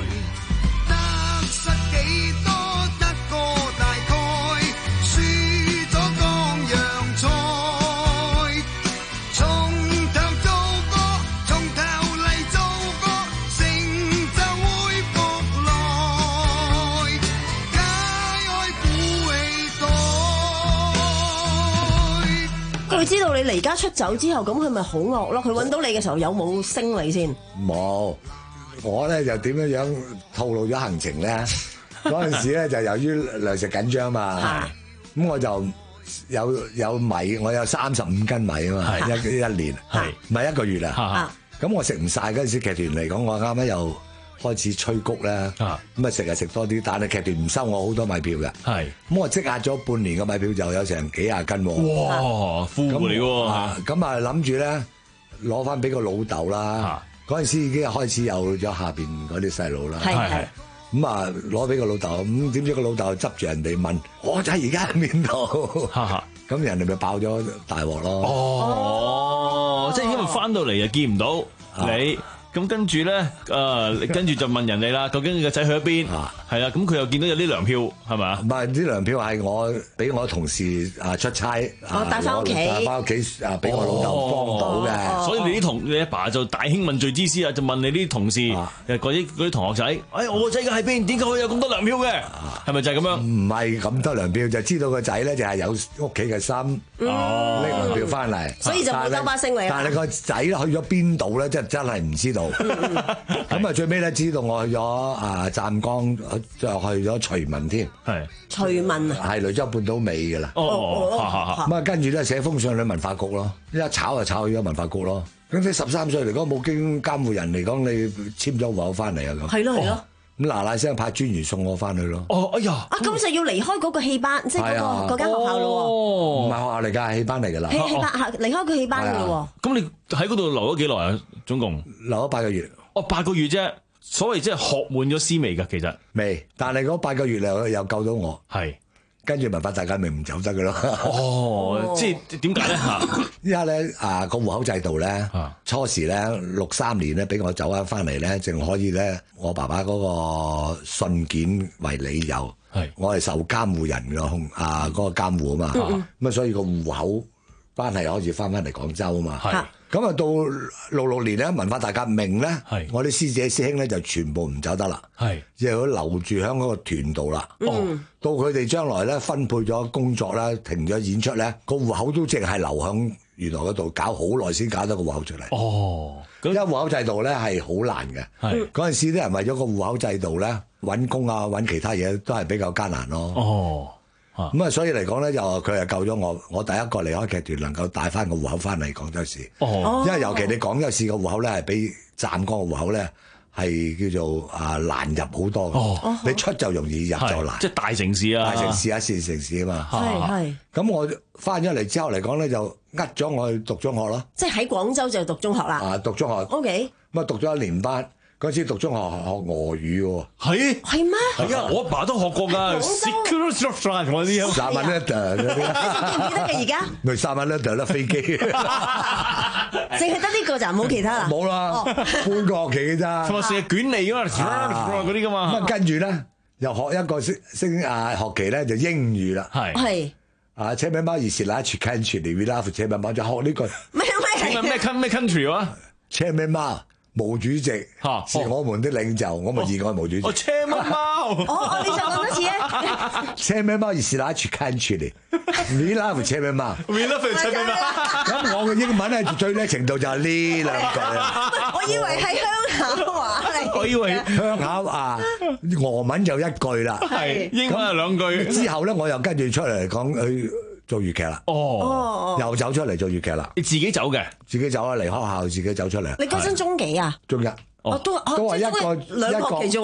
佢知道你離家出走之後，咁佢咪好惡咯？佢揾到你嘅時候有冇升你先？ 冇，我咧就點樣樣透露咗行程咧？嗰陣時咧就由於糧食緊張嘛，咁我就有有米，我有三十五斤米啊嘛，一一年係唔係一個月啊？咁我食唔晒嗰陣時，劇團嚟講，我啱啱又開始催谷咧，咁啊食啊食多啲，但係劇團唔收我好多米票嘅，係咁我積壓咗半年嘅米票就有成幾廿斤喎， 哇，富嚟喎， 咁啊諗住咧攞翻俾個老豆啦，嗰陣時已經開始有咗下邊嗰啲細路啦，係係，咁啊攞俾個老豆，咁點知個老豆執住人哋問，我仔而家喺邊度？咁人哋咪爆咗大鑊咯， 哦，即係因為翻到嚟又見唔到你。咁跟住咧，誒、呃，跟住就問人哋啦，究竟你個仔去咗邊？係啦，咁佢又見到有啲糧票，係咪啊？ 唔係啲糧票係我俾我同事啊出差， 我帶翻屋企， 帶翻屋企啊，俾我老豆幫到嘅。 哦、所以你啲同你阿爸就大興問罪之師啊，就問你啲同事，嗰啲嗰啲同學仔，哎，我個仔嘅喺邊？點解會有咁多糧票嘅？係咪就係咁樣？ 唔係咁多糧票，就知道個仔咧就係有屋企嘅心，拎糧票翻嚟， 所以就冇兜巴星你。 但係個仔去咗邊度咧，真真係唔知道。咁啊，最尾咧知道我去咗啊湛江，就去咗徐聞添。係徐聞啊， 係雷州半島尾㗎啦。哦，咁啊，跟住咧寫封信去文化局咯，一炒就炒去咗文化局咯。咁你十三歲嚟講冇經監護人嚟講，你簽咗戶口翻嚟啊咁。係咯係咯。咁嗱嗱聲派專員送我翻去咯。 哦，哎呀！ 啊，咁就要離開嗰個戲班，即係嗰個嗰間學校咯喎。 唔係學校嚟㗎，戲班嚟㗎啦。 戲戲班離開佢戲班㗎咯喎。咁你喺嗰度留咗幾耐啊？總共留咗八個月。 哦，八個月啫。所謂即係學滿咗師未㗎，其實未。但係嗰八個月又又救到我。係。跟住文化大革命唔走得㗎咯。 哦，即係點解咧嚇？ 因為咧啊個戶口制度咧，初時咧六三年咧俾我走翻翻嚟咧，淨可以咧我爸爸嗰個信件為理由，係我係受監護人嘅控啊嗰個監護啊嘛，咁啊所以個戶口關係可以翻翻嚟廣州啊嘛。係咁啊，到六六年咧文化大革命咧，我啲師姐師兄咧就全部唔走得啦，係即係佢留住喺嗰個團度啦。哦，到佢哋將來咧分配咗工作啦，停咗演出咧，個戶口都淨係留喺原來嗰度，搞好耐先搞得個戶口出嚟。哦，因為戶口制度咧係好難嘅，係嗰陣時啲人為咗個戶口制度咧揾工啊揾其他嘢都係比較艱難咯。哦。咁啊，所以嚟講咧，就佢係救咗我，我第一個離開劇團，能夠帶翻個戶口翻嚟廣州市。哦，因為尤其你廣州市個戶口咧，係比湛江個戶口咧係叫做啊難入好多。哦，你出就容易，入就難。 即係大城市啊， 大城市啊，市城市啊嘛。 係係。咁我翻咗嚟之後嚟講咧，就呃咗我去讀中學咯。 即係喺廣州就讀中學啦。 啊，讀中學。O K。咁啊，讀咗一年班。嗰陣時讀中學學俄語喎， 係係咩？ 係啊，我阿爸都學過㗎。Security 嗰啲啊， 三萬 letter 嗰啲， 記唔記得嘅而家？ 咪三萬 letter 啦，飛機， 淨係得呢個就冇其他啦。 冇啦，半個學期嘅咋。 同埋成日捲脷㗎嘛，嗰啲㗎嘛。 咁啊，跟住咧又學一個升升啊學期咧就英語啦。係係啊，車尾包而是嗱，全 country we love 車尾包就學呢句。 咩咩咩咩 country 啊？ 車尾包。毛主席是我們的領袖，我咪熱愛毛主席。 哦，車咩貓？ 哦，你再講多次啊！ 車咩貓？而是拿住 country 嚟，we love 車咩貓 ，we love 車咩貓。 咁我嘅英文咧最叻程度就係呢兩句啊。 我以為係鄉下話嚟。 我以為鄉下啊，俄文就一句啦， 係英文係兩句。 之後咧，我又跟住出嚟講去做粵劇啦。 哦， 又走出嚟做粵劇啦。 你自己走嘅？ 自己走啊，離開學校自己走出嚟。 你嗰陣中幾啊？ 中一。 哦，都都係一個兩學期啫喎。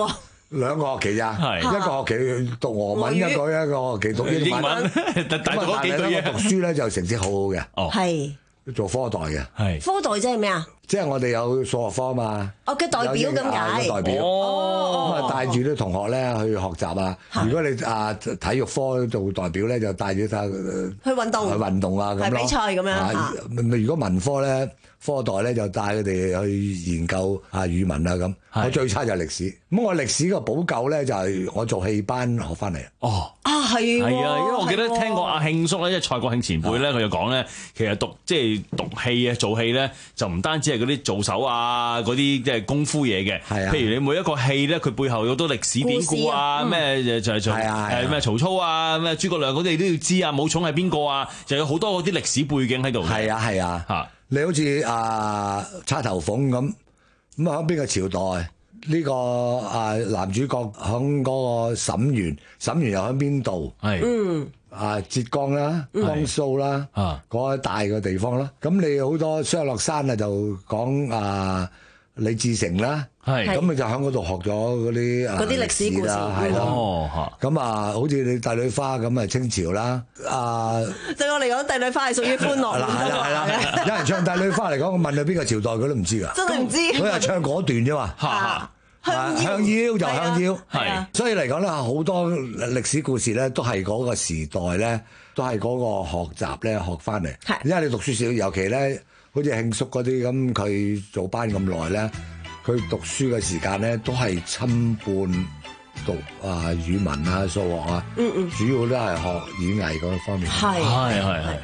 兩個學期咋， 係一個學期讀俄文，一個一個學期讀英文。 但係嗰幾句嘢讀書咧就成績好好嘅。 哦， 係做科代嘅。 係科代即係咩啊？ 即係我哋有數學科嘛。 哦，嘅代表咁解。 代表。 哦。 咁啊帶住啲同學咧去學習啊。如果你啊體育科做代表咧，就帶住佢去運動。 去運動啊咁咯。 係比賽咁樣。 如果文科咧，科代咧就帶佢哋去研究啊語文啊咁。我最差就係歷史。咁我歷史嘅補救咧就係我做戲班學翻嚟。 哦。 啊係。 係啊，因為我記得聽過阿慶叔咧，即係蔡國慶前輩咧，佢就講咧，其實讀即係讀戲啊，做戲咧就唔單止係嗰啲做手啊，嗰啲即係功夫嘢嘅。係啊。譬如你每一個戲咧，佢背後有好多歷史典故啊，咩就係做誒咩曹操啊，咩諸葛亮嗰啲都要知啊，武松係邊個啊，就有好多嗰啲歷史背景喺度。 係啊係啊。嚇！你好似啊叉頭鳳咁，咁啊喺邊個朝代？呢個啊男主角喺嗰個沈園，沈園又喺邊度？係嗯啊浙江啦、江蘇啦，嗰一帶嘅地方啦。咁你好多雙樂山啊，就講啊李自成啦，係咁你就喺嗰度學咗嗰啲啊嗰啲歷史故事啦， 係咯。咁啊，好似你帝女花咁啊，清朝啦，啊對我嚟講，帝女花係屬於歡樂。 係啦係啦，有人唱帝女花嚟講，我問佢邊個朝代，佢都唔知㗎。 真係唔知。 佢係唱嗰段啫嘛。香腰就香腰，係，所以嚟講咧，好多歷史故事咧，都係嗰個時代咧，都係嗰個學習咧學翻嚟。係，因為你讀書少，尤其咧，好似慶叔嗰啲咁，佢做班咁耐咧，佢讀書嘅時間咧，都係參半讀啊語文啊數學啊，嗯嗯，主要都係學演藝嗰方面。 係係係係。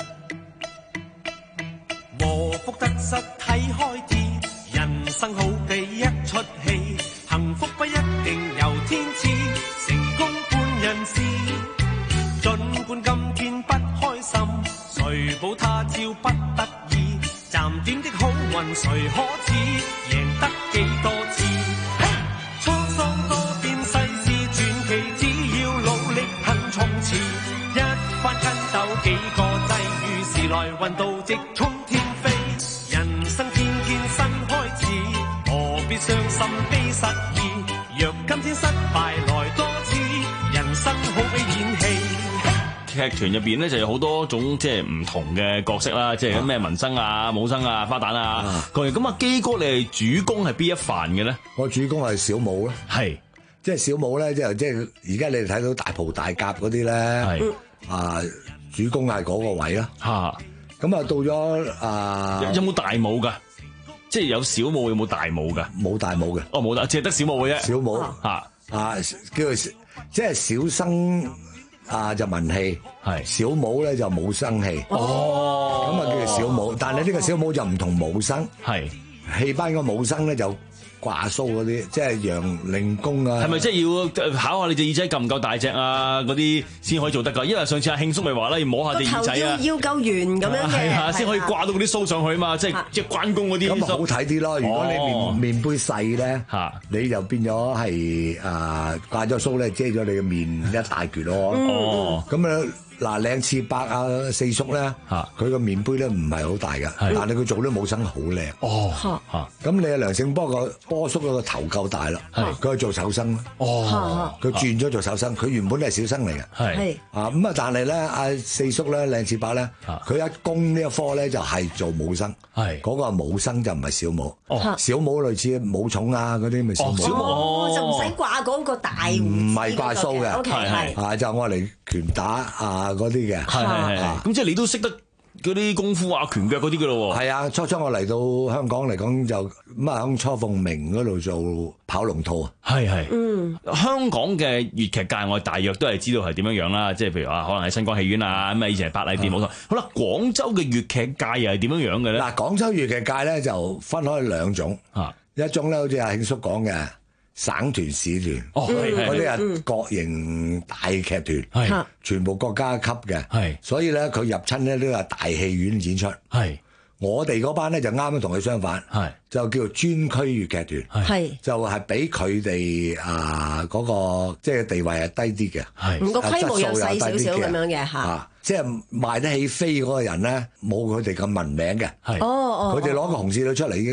禍福得失睇開啲，人生好比一出戲。幸福不一定由天賜，成功半人事。儘管今天不開心，誰保他朝不得已？暫短的好運誰可知？贏得幾多次？滄桑多變世事傳奇，只要努力肯衝刺，一番筋斗幾個際遇，時來運到直衝天飛。人生天天新開始，何必傷心悲失意？若今天失敗來多次，人生好比演戲。 劇團入邊咧就有好多種即係唔同嘅角色啦，即係咩文生啊、武生啊、花旦啊。咁啊，基哥你係主攻係邊一範嘅咧？ 我主攻係小武啦，係即係小武咧，即係即係而家你哋睇到大袍大甲嗰啲咧，係啊，主攻係嗰個位啦。嚇，咁啊到咗啊， 有冇大武㗎？即係有小武，有冇大武㗎？ 冇大武嘅， 哦冇大，淨係得小武嘅啫。 小武嚇啊，叫做即係小生啊就文戲，係小武咧就武生戲。哦，咁啊叫做小武，但係呢個小武就唔同武生，係戲班個武生咧就掛鬚嗰啲，即係楊令公啊。 係咪即係要考下你隻耳仔夠唔夠大隻啊？嗰啲先可以做得㗎。因為上次阿慶叔咪話啦，要摸下隻耳仔啊， 要夠圓咁樣嘅， 係啊，先可以掛到嗰啲鬚上去嘛。即係即係關公嗰啲咁好睇啲咯。如果你面面杯細咧，嚇你就變咗係啊掛咗鬚咧，遮咗你嘅面一大橛咯。哦，咁啊。嗱，靚次伯啊，四叔咧，佢個面杯咧唔係好大嘅，但係佢做啲武生好靚。哦，咁你阿梁醒波個波叔個頭夠大啦，佢去做手生啦。哦，佢轉咗做手生，佢原本係小生嚟嘅。係啊，咁啊，但係咧，阿四叔咧，靚次伯咧，佢一攻呢一科咧就係做武生。係嗰個武生就唔係小武。哦，小武類似武松啊嗰啲咪小武。 哦，就唔使掛嗰個大胡子。 唔係掛鬚嘅。 OK，係啊，就我嚟拳打啊。嗰啲嘅， 係係係，咁即係你都識得嗰啲功夫啊、拳腳嗰啲嘅咯喎。 係啊，初初我嚟到香港嚟講就咁啊，喺初鳳鳴嗰度做跑龍套啊。係係， 嗯，香港嘅粵劇界我大約都係知道係點樣樣啦，即係譬如話可能喺新光戲院啊，咁啊以前係百麗店冇錯。好啦，廣州嘅粵劇界又係點樣樣嘅咧？嗱， 廣州粵劇界咧就分開兩種，啊，一種咧好似阿慶叔講嘅。省團、市團，嗰啲係國營大劇團，係全部國家級嘅，係所以咧佢入親咧都係大戲院演出。係我哋嗰班咧就啱啱同佢相反，係就叫做專區粵劇團，係就係比佢哋啊嗰個即係地位係低啲嘅，係個規模又細少少咁樣嘅嚇，即係賣得起飛嗰個人咧冇佢哋咁聞名嘅，係哦哦，佢哋攞個紅線女出嚟已經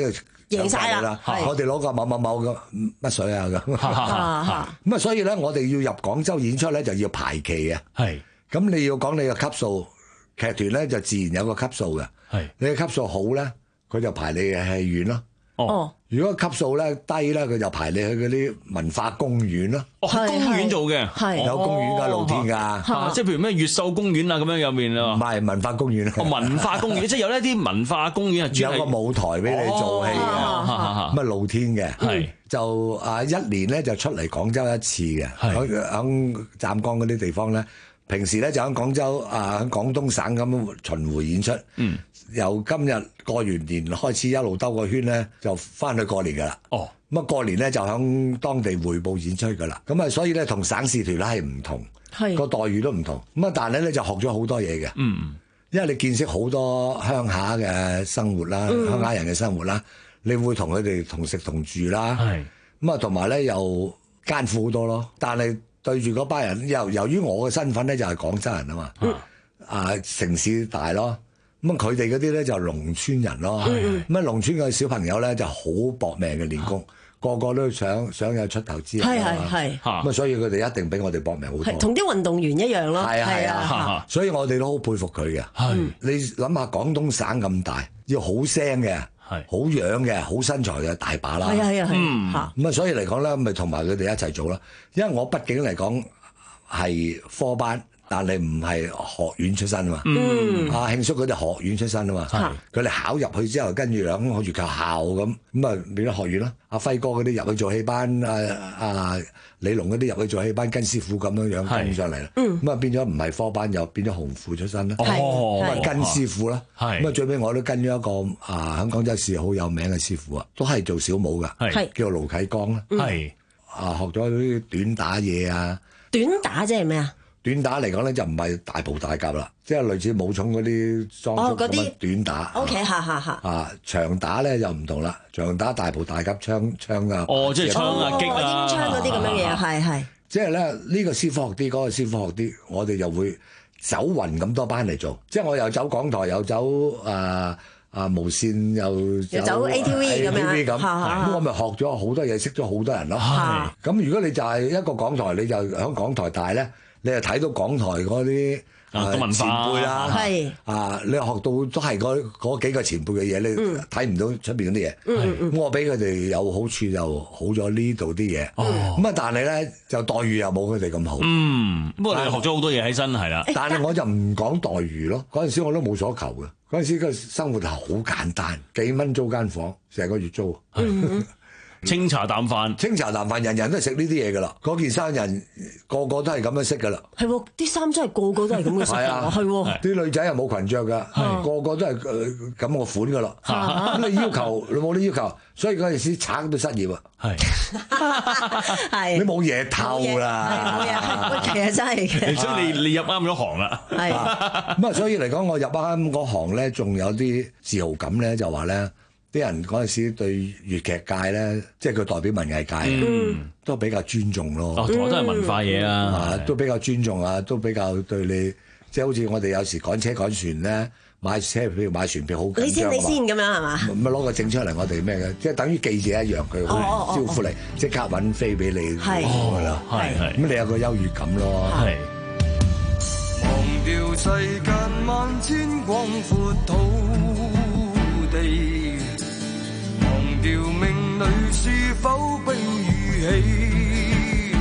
贏晒啦啦。 係我哋攞個某某某嘅乜水啊咁。咁啊，所以咧，我哋要入廣州演出咧，就要排期嘅。 係。 咁你要講你嘅級數，劇團咧就自然有個級數嘅。 係。 你嘅級數好咧，佢就排你嘅戲院咯。 哦。 如果級數咧低咧，佢就排你去嗰啲文化公園咯。 哦，係公園做嘅， 係有公園㗎，露天㗎， 即係譬如咩越秀公園啊咁樣入面啊。 唔係文化公園。 哦，文化公園即係有一啲文化公園係專係有個舞台俾你做戲嘅，咁啊露天嘅， 係就啊一年咧就出嚟廣州一次嘅，喺喺湛江嗰啲地方咧，平時咧就喺廣州啊喺廣東省咁巡迴演出。嗯。由今日過完年開始一路兜個圈咧，就翻去過年噶啦。 哦， 咁啊過年咧就響當地匯報演出噶啦。咁啊所以咧同省市團咧係唔同，個待遇都唔同。咁啊但係咧就學咗好多嘢嘅。嗯，因為你見識好多鄉下嘅生活啦，嗯、鄉下人嘅生活啦，你會同佢哋同食同住啦。係。咁啊同埋咧又艱苦好多咯。但係對住嗰班人，由由於我嘅身份咧就係廣州人啊嘛。嗯。啊城市大咯。咁佢哋嗰啲咧就農村人咯，咁啊農村嘅小朋友咧就好搏命嘅練功，個個都想想有出頭之日。 係係係。 咁啊，所以佢哋一定比我哋搏命好多。 同啲運動員一樣咯。 係啊係啊，所以我哋都好佩服佢嘅。係，你諗下廣東省咁大，要好聲嘅，係好樣嘅，好身材嘅大把啦。 係啊係啊係。 嗯。咁啊，所以嚟講咧，咪同埋佢哋一齊做啦。因為我畢竟嚟講係科班。但你唔係學院出身啊嘛，嗯、阿慶叔嗰啲學院出身啊嘛，佢哋考入去之後，跟住咁好似靠校咁，咁啊變咗學院咯。阿輝哥嗰啲入去做戲班，阿、啊、阿、啊、李龍嗰啲入去做戲班，跟師傅咁樣樣跟上嚟啦。咁啊變咗唔係科班，又變咗紅褲出身啦。咁啊跟師傅啦。咁啊最尾我都跟咗一個啊喺廣州市好有名嘅師傅啊，都係做小武噶，叫做盧啟剛啦。係啊，學咗啲短打嘢啊。 短打即係咩啊？ 短打嚟講咧就唔係大步大甲啦，即係類似武松嗰啲裝束咁樣短打。 O K， 嚇嚇嚇。 啊，長打咧就唔同啦，長打大步大甲槍槍啊。 哦，即係槍啊、擊啊、 英槍嗰啲咁樣嘢，係係。 即係咧呢個師傅學啲，嗰個師傅學啲，我哋就會走勻咁多班嚟做。即係我又走港台，又走啊啊無線，又又走 A T V 咁樣。 咁咁我咪學咗好多嘢，識咗好多人咯。咁如果你就係一個港台，你就喺港台大咧。你係睇到港台嗰啲啊前輩啦，係啊，你學到都係嗰嗰幾個前輩嘅嘢，你睇唔到出邊嗰啲嘢。咁我俾佢哋有好處就好咗呢度啲嘢。咁啊，但係咧就待遇又冇佢哋咁好。 嗯，不過你學咗好多嘢喺身係啦。 但係我就唔講待遇咯。嗰陣時我都冇所求嘅。嗰陣時個生活係好簡單，幾蚊租間房，成個月租。 清茶淡飯， 清茶淡飯，人人都係食呢啲嘢噶啦。嗰件衫人個個都係咁樣識噶啦。 係喎，啲衫真係個個都係咁嘅色㗎。係喎， 啲女仔又冇裙着噶，個個都係咁個款噶啦。咁你要求你冇啲要求，所以嗰陣時橙都失業啊。係，係你冇嘢透啦。 冇嘢，其實真係嘅。 所以你你入啱咗行啦。 係咁啊，所以嚟講，我入啱嗰行咧，仲有啲自豪感咧，就話咧。啲人嗰陣時對粵劇界咧，即係佢代表文藝界，嗯、都比較尊重咯。 哦，我都係文化嘢啊， 啊，都比較尊重啊，都比較對你，即係好似我哋有時趕車趕船咧，買車譬如買船票好緊張， 你先你先咁樣係嘛？ 咪攞個證出嚟，我哋咩嘅？即係等於記者一樣，佢會招呼你，即刻揾飛俾你咁噶啦。係係，咁你有個優越感咯。係。 忘掉世間萬千廣闊土地。忘掉命裏是否悲與喜，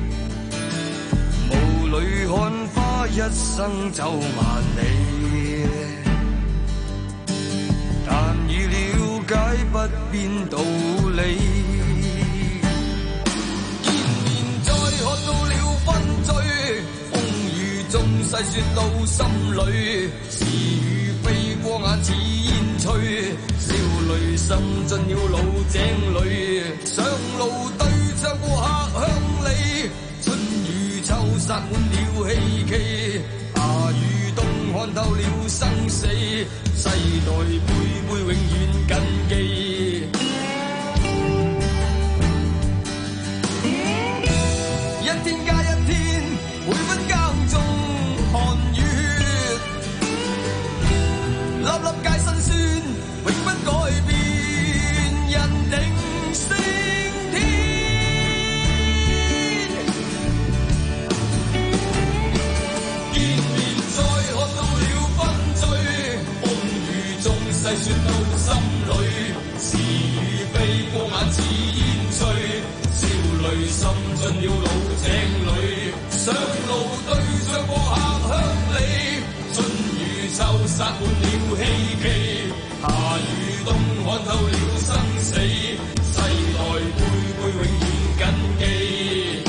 霧裏看花一生走萬里，但已了解不變道理。見面再喝到了分醉，風雨中細說到心裏，是與非過眼似煙吹。少淚滲進了老井裏，上路對着顧客鄉里，春與秋灑滿了希冀，夏與冬看透了生死，世代輩輩永遠謹記。一天加一天，每分耕種汗與血，粒粒皆辛酸。永不改變，一滲進了老井裏，上路對着過客鄉里，春與秋灑滿了希冀，夏與冬看透了生死，世代輩輩永遠謹記。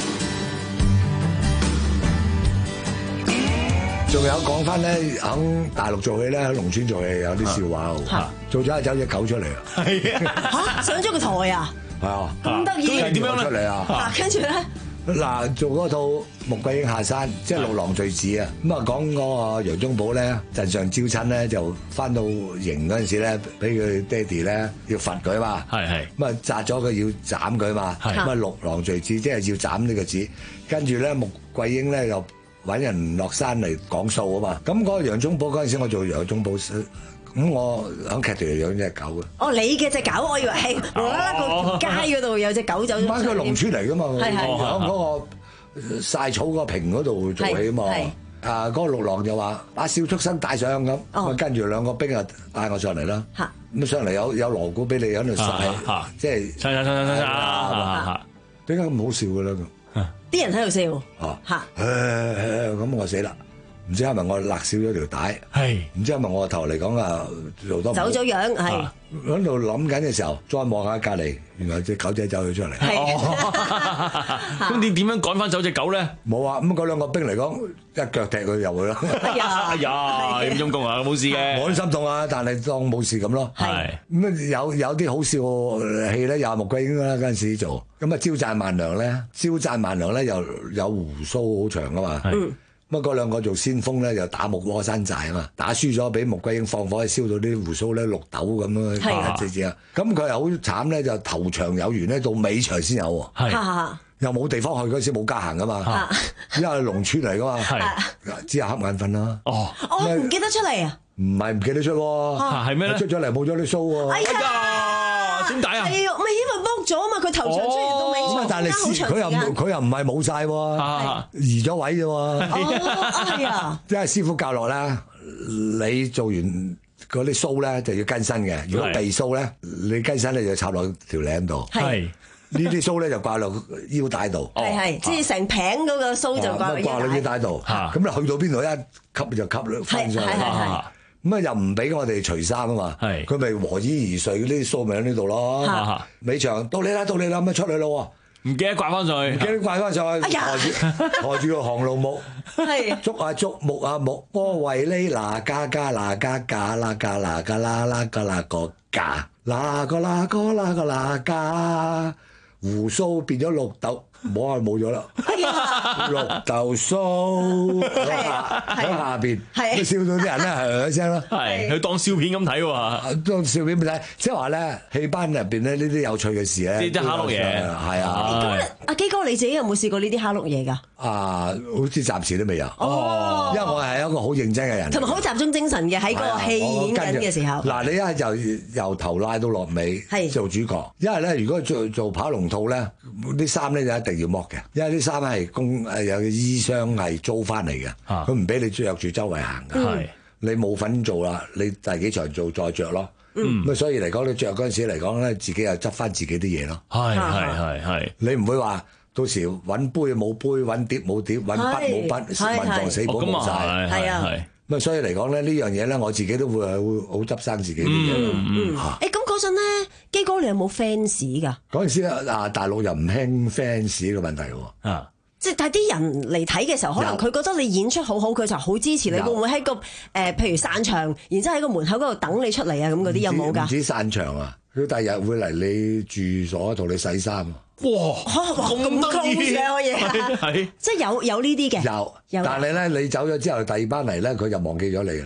仲有講翻咧，喺大陸做戲咧，喺農村做戲有啲笑話喎。做咗一走隻狗出嚟啊！ 係啊，嚇上咗個台啊！ 係啊， 咁得意點樣出嚟啊？ 嗱，跟住咧。 嗱，做嗰套穆桂英下山，即係《六郎敘子》啊。咁啊，講嗰個楊宗保咧，陣上招親咧，就翻到營嗰陣時咧，俾佢爹哋咧要罰佢嘛。係係。咁啊，紮咗佢要斬佢嘛。係。咁啊，《六郎敘子》即係要斬呢個字。跟住咧，穆桂英咧又揾人落山嚟講數啊嘛。咁嗰個楊宗保嗰陣時，我做楊宗保。咁我喺劇團養隻狗嘅。哦，你嘅隻狗，我以為係無啦啦個街嗰度有隻狗走咗。唔係佢農村嚟噶嘛，喺嗰個曬草個坪嗰度做戲啊嘛。啊，嗰個六郎就話把小畜生帶上咁，咁跟住兩個兵啊帶我上嚟啦。咁上嚟有有鑼鼓俾你喺度曬，即係曬曬曬曬曬。點解咁好笑嘅咧？ 啲人喺度笑。哦，嚇。 誒咁我死啦！唔知係咪我勒少咗條帶？係唔知係咪我個頭嚟講啊做多走咗樣係喺度諗緊嘅時候，再望下隔離，原來隻狗仔走咗出嚟。 咁你點樣趕翻走隻狗咧？ 冇啊！咁嗰兩個兵嚟講，一腳踢佢入去咯。 哎呀！ 哎呀！咁陰公啊，冇事嘅。 我都心痛啊，但係當冇事咁咯。係咁有有啲好笑戲咧，有穆桂英啦嗰陣時做。咁啊，招讚萬良咧，招讚萬良咧又有胡鬚好長噶嘛。嗯。咁啊，嗰兩個做先鋒咧，就打木窩山寨啊嘛，打輸咗，俾穆桂英放火，燒到啲胡鬚咧綠豆咁樣，直接啊！咁佢又好慘咧，就頭場有緣咧，到尾場先有喎，係又冇地方去嗰時冇家行噶嘛，因為農村嚟噶嘛，只係瞌眼瞓啦。哦， 我唔記得出嚟啊！ 唔係唔記得出喎， 係咩咧？ 出咗嚟冇咗啲鬚喎。 哎呀， 點解啊？ 係咪因為剝咗啊嘛？佢頭場出現到尾場， 但係佢又佢又唔係冇晒喎，移咗位啫喎。 係啊， 即係師傅教落咧，你做完嗰啲鬚咧就要跟身嘅。如果鼻鬚咧，你跟身咧就插落條領度。係呢啲鬚咧就掛落腰帶度。 係係，即係成餅嗰個鬚就掛落腰帶度。咁你去到邊度一吸就吸翻上嚟。咁啊又唔俾我哋除衫啊嘛，佢咪和衣而睡嗰啲鬚咪喺呢度咯。尾場到你啦，到你啦，咁啊出去咯， 唔記得掛翻上去， 唔記得掛翻上去，抬住抬住個航路木，捉下捉木啊木，我為呢嗱家家嗱家家啦家啦家啦啦家啦個家，嗱個啦個啦個啦家，胡鬚變咗綠豆。摸下冇咗啦，綠豆鬚喺下喺下邊，笑到啲人咧響聲咯， 係佢當笑片咁睇喎， 當笑片咁睇，即係話咧戲班入邊咧呢啲有趣嘅事咧， 呢啲蝦碌嘢係啊。 阿基哥你自己有冇試過呢啲蝦碌嘢㗎？ 啊，好似暫時都未有，因為我係一個好認真嘅人， 同埋好集中精神嘅喺個戲演緊嘅時候。 嗱，你一係就由頭拉到落尾做主角，一係咧如果做做跑龍套咧，啲衫咧就一定要剝嘅，因為啲衫係公誒有衣箱係租翻嚟嘅，佢唔俾你着住周圍行嘅。係你冇份做啦，你第幾場做再着咯。咁啊，所以嚟講你着嗰陣時嚟講咧，自己又執翻自己啲嘢咯。 係係係係， 你唔會話到時揾杯冇杯，揾碟冇碟，揾筆冇筆，文房四寶冇晒。 係啊， 咁啊，所以嚟講咧，呢樣嘢咧，我自己都會係會好執生自己啲嘢咯。 嗯，誒咁嗰陣咧，基哥你有冇 fans 㗎？ 嗰陣時啊，大陸又唔興 fans 嘅問題喎。啊， 即係但係啲人嚟睇嘅時候，可能佢覺得你演出好好，佢就好支持你。會唔會喺個誒，譬如散場，然之後喺個門口嗰度等你出嚟啊？咁嗰啲有冇㗎？ 唔止散場啊，佢第日會嚟你住所同你洗衫。 哇！ 咁得意嘅嘢，係即係有有呢啲嘅。 有，但係咧，你走咗之後，第二班嚟咧，佢就忘記咗你啦。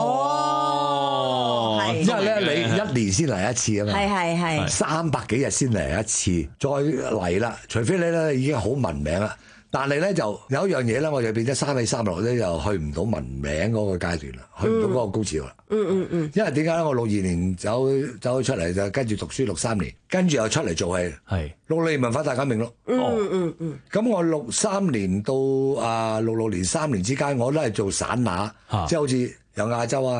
哦，係， 因為咧，你一年先嚟一次啊嘛。 係係係。 三百幾日先嚟一次，再嚟啦，除非你咧已經好聞名啦。但係咧就有一樣嘢咧，我就變咗三起三落咧，就去唔到聞名嗰個階段啦，去唔到嗰個高潮啦。 嗯嗯嗯。 因為點解咧？我六二年走走咗出嚟就跟住讀書六三年，跟住又出嚟做戲。係六二年文化大革命咯。 嗯嗯嗯。 咁我六三年到啊六六年三年之間，我都係做散拿，即係好似有亞洲啊。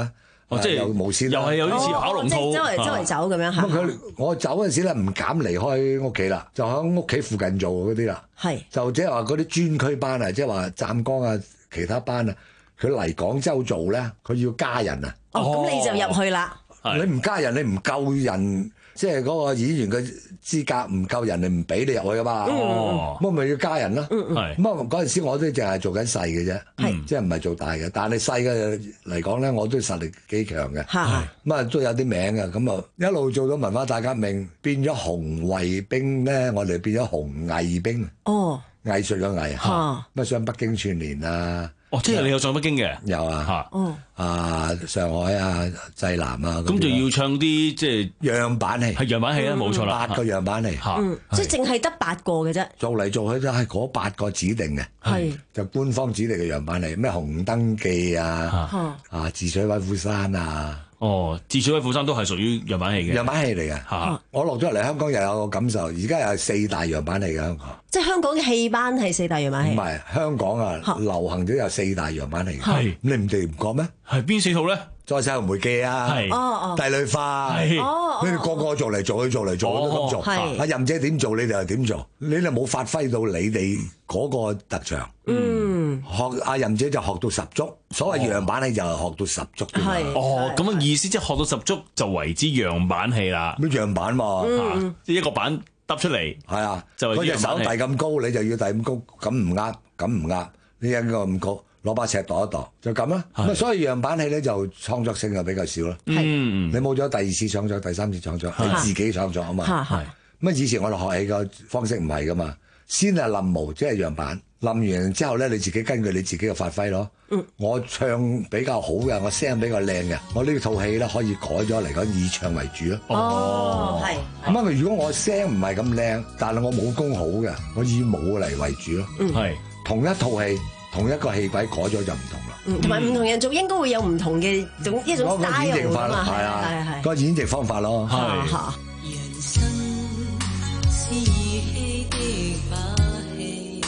哦，即係有無線， 又係有啲似跑龍套， 哦、周圍周圍走咁樣嚇。 咁佢我走嗰陣時咧，唔敢離開屋企啦，就喺屋企附近做嗰啲啦。 係就即係話嗰啲專區班啊，即係話湛江啊，其他班啊，佢嚟廣州做咧，佢要加人啊。 哦，咁你就入去啦。 你唔加人，你唔夠人，即係嗰個演員嘅資格唔夠人，你唔俾你入去噶嘛。哦，咁咪要加人咯。咁啊嗰陣時我都淨係做緊細嘅啫，即係唔係做大嘅。但係細嘅嚟講咧，我都實力幾強嘅。咁啊都有啲名嘅。咁啊一路做到文化大革命，變咗紅衛兵咧，我哋變咗紅藝兵。哦，藝術嘅藝嚇，咁啊上北京串聯啊。 哦，即係你有上北京嘅？ 有啊，哦，啊上海啊、濟南啊， 咁就要唱啲即係樣板戲， 係樣板戲啦，冇錯啦， 八個樣板戲， 嗯，即係淨係得八個嘅啫， 做嚟做去都係嗰八個指定嘅，係就官方指定嘅樣板戲，咩紅燈記啊，啊治水威虎山啊。 哦，治水威虎山都係屬於樣板戲嘅， 樣板戲嚟嘅。嚇，我落咗嚟香港又有個感受，而家又係四大樣板戲嘅香港。 即係香港嘅戲班係四大樣板戲。 唔係香港啊，流行咗有四大樣板戲嘅。係，你唔哋唔覺咩？ 係邊四套咧？ 再世紅梅記啊， 係，哦哦， 帝女花，係，你哋個個做嚟做去做嚟做去都咁做。阿任姐點做，你哋又點做？你哋冇發揮到你哋嗰個特長。嗯，學阿任姐就學到十足，所謂樣板戲就係學到十足嘅。 係，哦，咁嘅意思即係學到十足就為之樣板戲啦。 咩樣板嘛？ 即係一個板揼出嚟， 係啊， 就嗰隻手遞咁高，你就要遞咁高，咁唔啱，咁唔啱，你應該咁高。攞把尺度一度就咁啦，咁所以樣板戲咧就創作性就比較少啦。嗯，你冇咗第二次創作、第三次創作，你自己創作啊嘛。係咁啊！以前我哋學戲嘅方式唔係噶嘛，先係臨摹，即係樣板，臨完之後咧，你自己根據你自己嘅發揮咯。嗯，我唱比較好嘅，我聲比較靚嘅，我呢套戲咧可以改咗嚟講以唱為主咯。 哦，係。 咁啊，如果我聲唔係咁靚，但係我武功好嘅，我以武嚟為主咯。嗯，係同一套戲。同一個戲軌改咗就唔同啦， 同埋唔同人做應該會有唔同嘅種一種 style 演繹法咯，係啊， 係係個演繹方法咯，係。 人生是兒戲的把戲，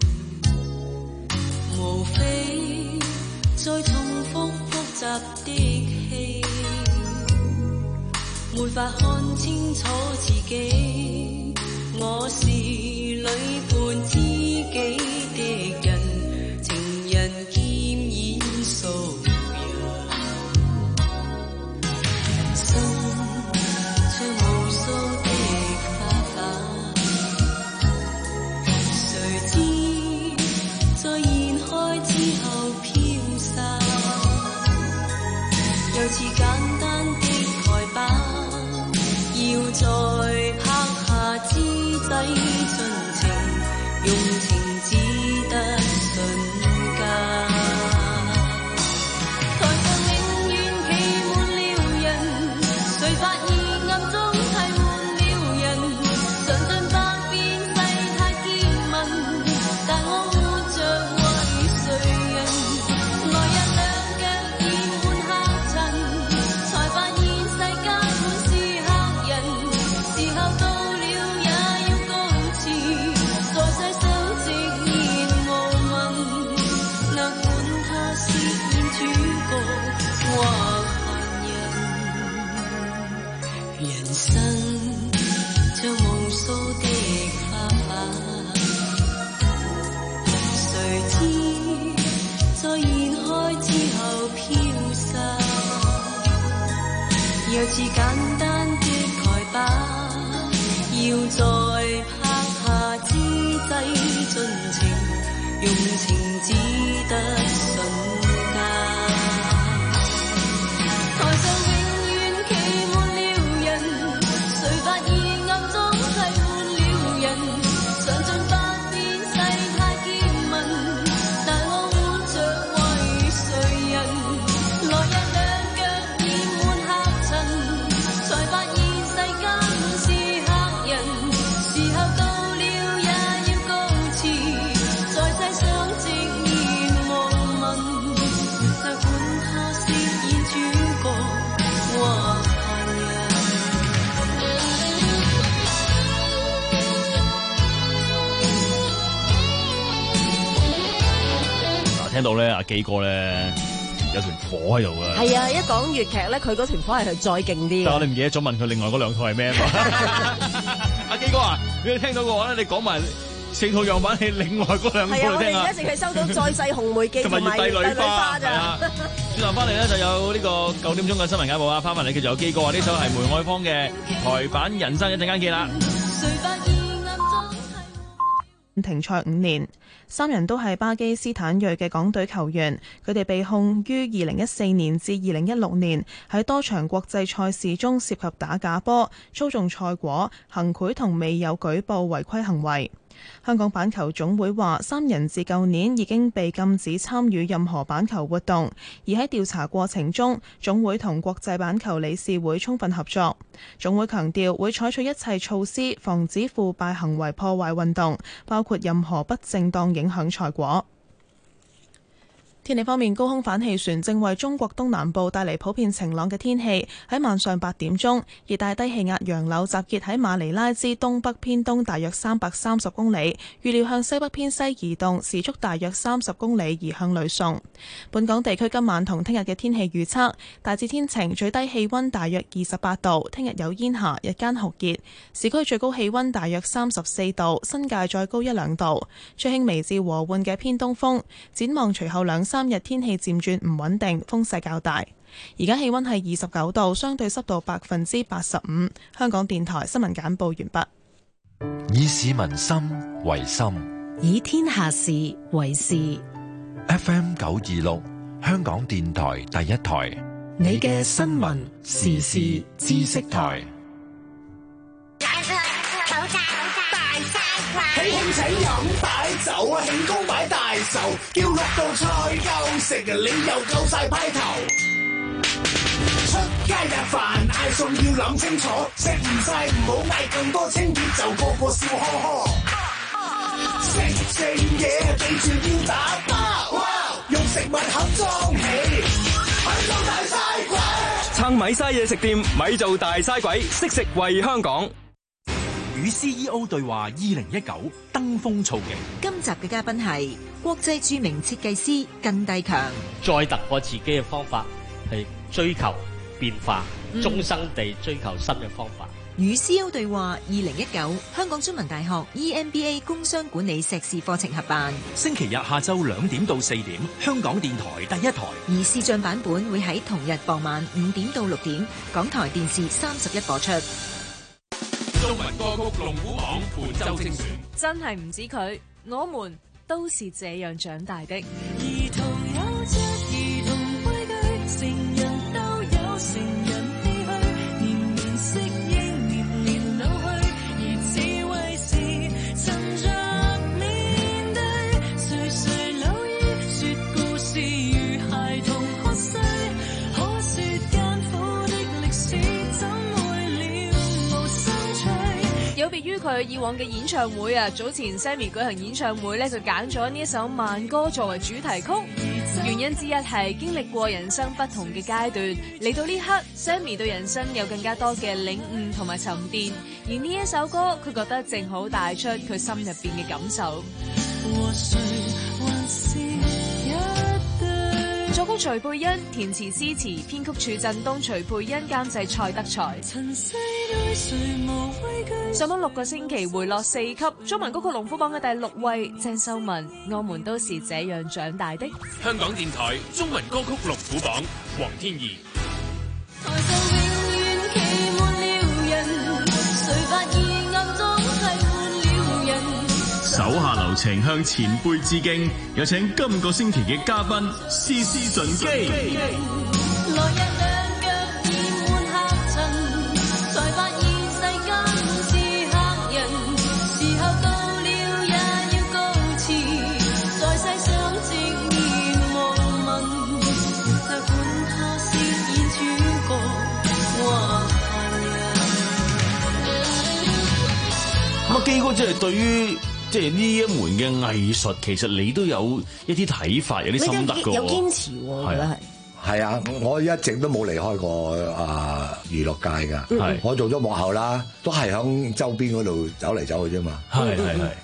無非再重複複雜的戲，沒法看清楚自己，我是女伴知己的人。人兼演素人，人生像無數的花瓣，誰知在燃開之後飄散，又似簡單的台板，要在拍下之際盡情用情只得瞬。台上永遠企滿了人，誰發現暗中替換了人？嘗盡百變世態見聞，但我活着為誰人？來日兩腳染滿黑塵，才發現世間滿是客人。時候到了也要告辭，在世上直言無問。哪管他飾演主角或閒人，人生像無數的花瓣，誰知在燃開之後飄散，又似簡單的台板，要在拍下之際盡情用情只得瞬間，台上永遠企滿了人，誰發現暗中替換了人？嘗盡百變世態見聞，但我活着為誰人？來日兩腳染滿黑塵，才發現世間滿是客人。時候到了也要告辭，在世上直言無問，哪管他飾演主角或閒人。 嗱，聽到咧阿基哥咧有團火喺度㗎。 係啊，一講粵劇咧，佢嗰團火係再勁啲。 但係我哋唔記得咗問佢另外嗰兩套係咩啊嘛。阿基哥啊，如果你聽到嘅話咧，你講埋四套樣板戲另外嗰兩套嚟聽下。係啊，我哋而家淨係收到再世紅梅記同埋帝女花咋。轉頭翻嚟咧就有呢個九點鐘嘅新聞簡報啊，翻返嚟佢就有基哥啊，呢首係梅愛芳嘅台版人生，一陣間見啦。 停賽五年，三人都係巴基斯坦裔嘅港隊球員，佢哋被控於二零一四年至二零一六年喺多場國際賽事中涉及打假波、操縱賽果、行賄同未有舉報違規行為。香港板球總會話，三人自舊年已經被禁止參與任何板球活動，而喺調查過程中，總會同國際板球理事會充分合作。總會強調會採取一切措施，防止腐敗行為破壞運動，包括任何不正當影響賽果。天氣方面，高空反氣旋正為中國東南部帶嚟普遍晴朗嘅天氣。喺晚上八點鐘，熱帶低氣壓楊柳集結喺馬尼拉之東北偏東大約三百三十公里，預料向西北偏西移動，時速大約三十公里，移向呂宋。本港地區今晚同聽日嘅天氣預測大致天晴，最低氣溫大約二十八度。聽日有煙霞，日間酷熱，市區最高氣溫大約三十四度，新界再高一兩度。吹輕微至和緩嘅偏東風。展望隨後兩三日天氣漸轉唔穩定，風勢較大。而家氣溫係二十九度，相對濕度百分之八十五。香港電台新聞簡報完畢。以市民心為心， 以天下事為事。 F M 九二六，香港電台第一台， 你嘅新聞時事知識台。 喜慶請飲擺酒啊，慶功擺大壽，叫六道菜夠食啊，你又夠晒派頭。出街日飯嗌餸要諗清楚，食唔晒唔好嗌咁多，清潔就個個笑呵呵。食正嘢記住要打包，用食物盒裝起，咪做大嘥鬼。 撐米嘥嘢食店，咪做大嘥鬼，識食為香港。 與 C E O 對話二零一九登峰造極。 今集嘅嘉賓係國際著名設計師靳埭強。 再突破自己嘅方法係追求變化，嗯、終生地追求新嘅方法。 與 C E O 對話二零一九，香港中文大學 E M B A 工商管理碩士課程合辦。 星期日下晝兩點到四點，香港電台第一台。 而視像版本會喺同日傍晚五點到六點，港台電視三十一播出。 中文歌曲龍虎榜本周精選， 真係唔止佢，我們都是這樣長大的。 兒童有隻兒童規矩，成人都有成人唏噓，年年適應，年年老去，而智慧是沉着面對，歲歲老於說故事如孩童哭碎，可說艱苦的歷史怎會了無生趣。 有別於佢以往嘅演唱會啊，早前 Sammy 舉行演唱會咧，就揀咗呢一首慢歌作為主題曲。原因之一係經歷過人生不同嘅階段，嚟到呢刻 Sammy 對人生有更加多嘅領悟同埋沉澱。而呢一首歌，佢覺得正好帶出佢心入邊嘅感受。作曲徐佩欣，填詞詩詞，編曲處振東，徐佩欣監製蔡德才。上榜六個星期回落四級，中文歌曲龍虎榜嘅第六位，鄭秀文，我們都是這樣長大的。 香港電台中文歌曲龍虎榜，黃天怡。 手下留情向前輩致敬，有請今個星期嘅嘉賓施施順基。來日兩腳已滿黑塵，才發現世間是客人，時候到了也要告辭，在世上直面無問，卻管他飾演主角或後人。 咁啊，基哥即係對於即係呢一門嘅藝術，其實你都有一啲睇法，有啲心得㗎喎。 有堅持喎，我覺得係。 係啊，我一直都冇離開過啊娛樂界㗎。係，我做咗幕後啦，都係響周邊嗰度走嚟走去啫嘛。 係係係。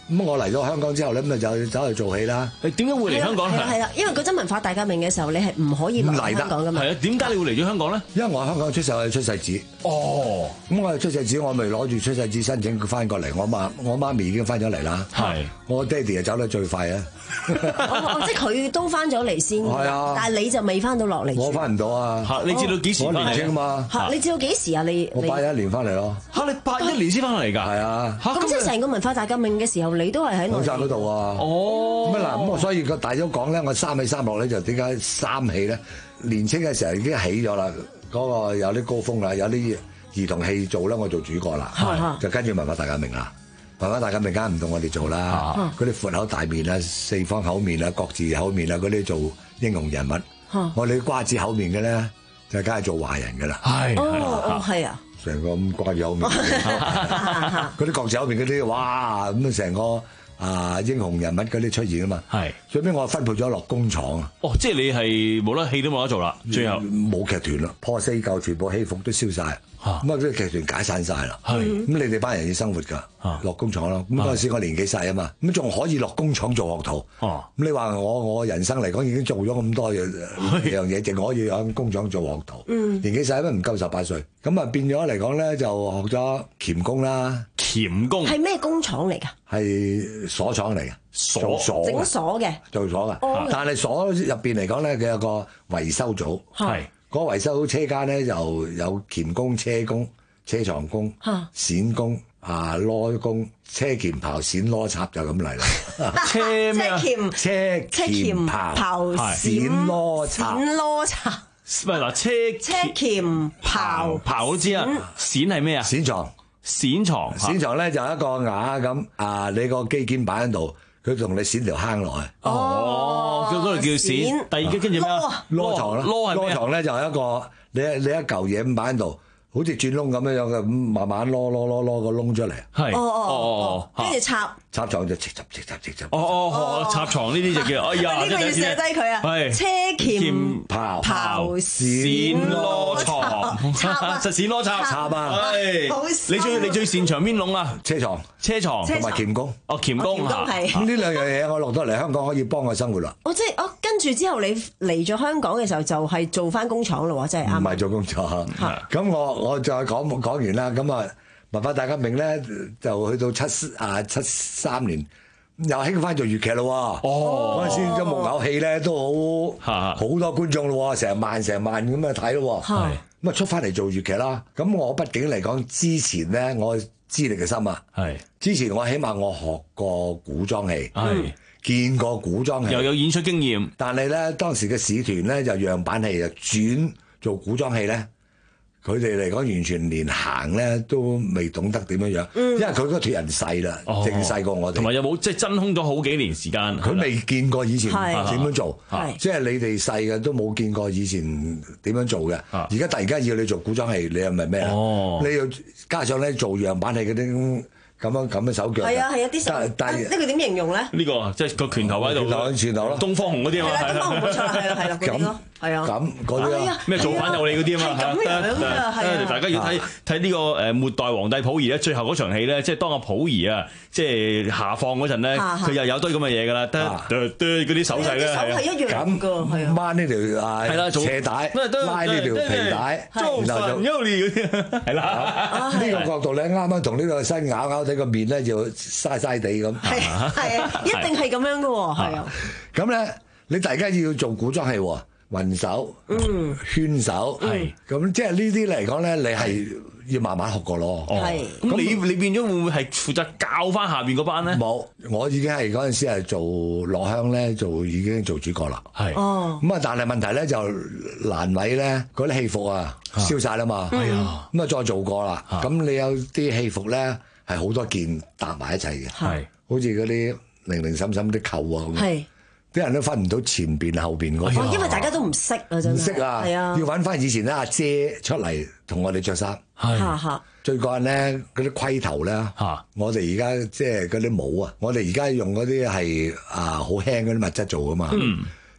咁我嚟到香港之後咧，咁咪就走去做戲啦。 你點解會嚟香港？ 係啦係啦，因為嗰陣文化大革命嘅時候，你係唔可以嚟香港噶嘛。 係啊，點解你會嚟咗香港咧？ 因為我喺香港出世，我係出世紙。 哦， 咁我係出世紙，我咪攞住出世紙申請翻過嚟。我媽我媽咪已經翻咗嚟啦。 係， 我爹哋就走得最快啊！ 哦，即係佢都翻咗嚟先。 係啊， 但係你就未翻到落嚟。 我翻唔到啊！ 嚇，你知道幾時翻嚟？ 我年青嘛。 嚇，你知道幾時啊？你我八一年翻嚟咯。 嚇，你八一年先翻嚟㗎？ 係啊。 咁即係成個文化大革命嘅時候，你都係喺內地嗰度啊。 哦。 咁啊嗱，咁我所以個大咗講咧，我三起三落咧，就點解三起咧？年青嘅時候已經起咗啦，嗰個有啲高峰啦，有啲兒童戲做啦，我做主角啦，就跟住文化大革命啦。文化大革命梗係唔到我哋做啦，嗰啲闊口大面啊、四方口面啊、各自口面啊嗰啲做英雄人物，我哋瓜子口面嘅咧就梗係做壞人㗎啦。 係， 哦哦係啊， 成個咁瓜子口面，嗰啲各自口面嗰啲，哇咁啊成個。啊！英雄人物嗰啲出現啊嘛， 係最尾我分配咗落工廠啊。 哦，即係你係冇得戲都冇得做啦，最後冇劇團啦，破四舊，全部戲服都燒晒，咁啊啲劇團解散晒啦。係咁你哋班人要生活㗎，落工廠咯。咁嗰陣時我年紀細啊嘛，咁仲可以落工廠做學徒。咁你話我我人生嚟講已經做咗咁多樣樣嘢，淨可以喺工廠做學徒。年紀細咩唔夠十八歲，咁啊變咗嚟講咧就學咗鉗工啦。 鉗工係咩工廠嚟㗎？ 係鎖廠嚟嘅， 鎖鎖整鎖嘅， 做鎖嘅。但係鎖入邊嚟講咧，佢有個維修組，係嗰個維修車間咧，就有鉗工、車工、車床工、鉗工啊、螺工、車鉗刨、鉗螺插就咁嚟啦。 車咩啊？ 鉗車車鉗刨、 鉗螺插、 鉗螺插。 唔係嗱，車車鉗刨刨都知啊，鉗係咩啊？ 鉗床。 鉗床， 鉗床咧就一個瓦咁啊！你個機件擺喺度，佢同你鉗條坑落去。 哦，嗰度叫鉗。第二跟住咩啊？ 螺床啦， 螺係咩？ 螺床咧就係一個你你一嚿嘢咁擺喺度，好似轉窿咁樣樣嘅，咁慢慢攞攞攞攞個窿出嚟。 係。 哦哦哦，跟住插。 插床就直插直插直插。 哦哦，插床呢啲就叫，哎呀， 呢個要寫低佢啊。 係。 車鉗刨刨鉗螺床，插實鉗螺插插啊！ 你最你最擅長邊籠啊？ 車床、 車床同埋鉗工。 哦，鉗工嚇。 咁呢兩樣嘢我落到嚟香港可以幫我生活啦。 哦，即係哦，跟住之後你嚟咗香港嘅時候就係做翻工廠咯喎，即係啱。唔係做工廠。咁我我再講講完啦，咁啊。文化大革命咧就去到七啊七三年，又興翻做粵劇咯喎。哦，嗰陣時啲木偶戲咧都好好多觀眾咯喎，成萬成萬咁啊睇咯喎。係咁啊出翻嚟做粵劇啦。咁我畢竟嚟講之前咧，我資歷嘅深啊。係之前我起碼我學過古裝戲，係見過古裝戲， 又有演出經驗。 但係咧當時嘅使團咧就樣板戲就轉做古裝戲咧。佢哋嚟講完全連行咧都未懂得點樣樣，因為佢嗰脱人細啦，淨細過我哋。 同埋有冇即係真空咗好幾年時間？ 佢未見過以前點樣做，即係你哋細嘅都冇見過以前點樣做嘅。而家突然間要你做古裝戲，你係咪咩啊？你要加上咧做樣板戲嗰啲咁樣咁嘅手腳。係啊係啊，啲手。但係呢個點形容咧？呢個即係個拳頭喺度。拳頭拳頭咯。東方紅嗰啲啊嘛。係啦，東方紅冇錯啦，係啦係啦嗰啲咯。係啊， 咁嗰啲啊， 咩造反有理嗰啲啊嘛， 係咁樣啊，係啊， 大家要睇睇呢個誒末代皇帝溥儀咧，最後嗰場戲咧，即係當阿溥儀啊，即係下放嗰陣咧，佢又有堆咁嘅嘢㗎啦，得得得嗰啲手勢咧， 手係一樣㗎，係啊， 掹呢條啊斜帶，拉呢條皮帶，然後就嗰啲係啦， 呢個角度咧，啱啱同呢個身咬咬睇個面咧，就嘥嘥地咁， 係係啊，一定係咁樣㗎喎，係啊， 咁咧你大家要做古裝戲喎。雲手、嗯、圈手，係咁即係呢啲嚟講咧，你係要慢慢學過咯。 係咁，你你變咗會唔會係負責教翻下邊嗰班咧？ 冇，我已經係嗰陣時係做落鄉咧，做已經做主角啦。係哦，咁啊，但係問題咧就難為咧，嗰啲戲服啊燒晒啦嘛。係啊，咁啊再做過啦。咁你有啲戲服咧係好多件搭埋一齊嘅，係好似嗰啲零零散散啲扣啊咁。係。啲人都分唔到前邊後邊嗰個， 因為大家都唔識啊，真係唔識啊，係啊，要揾翻以前咧阿姐出嚟同我哋着衫，係最慣咧嗰啲盔頭咧，我哋而家即係嗰啲帽啊，我哋而家用嗰啲係啊好輕嗰啲物質做噶嘛，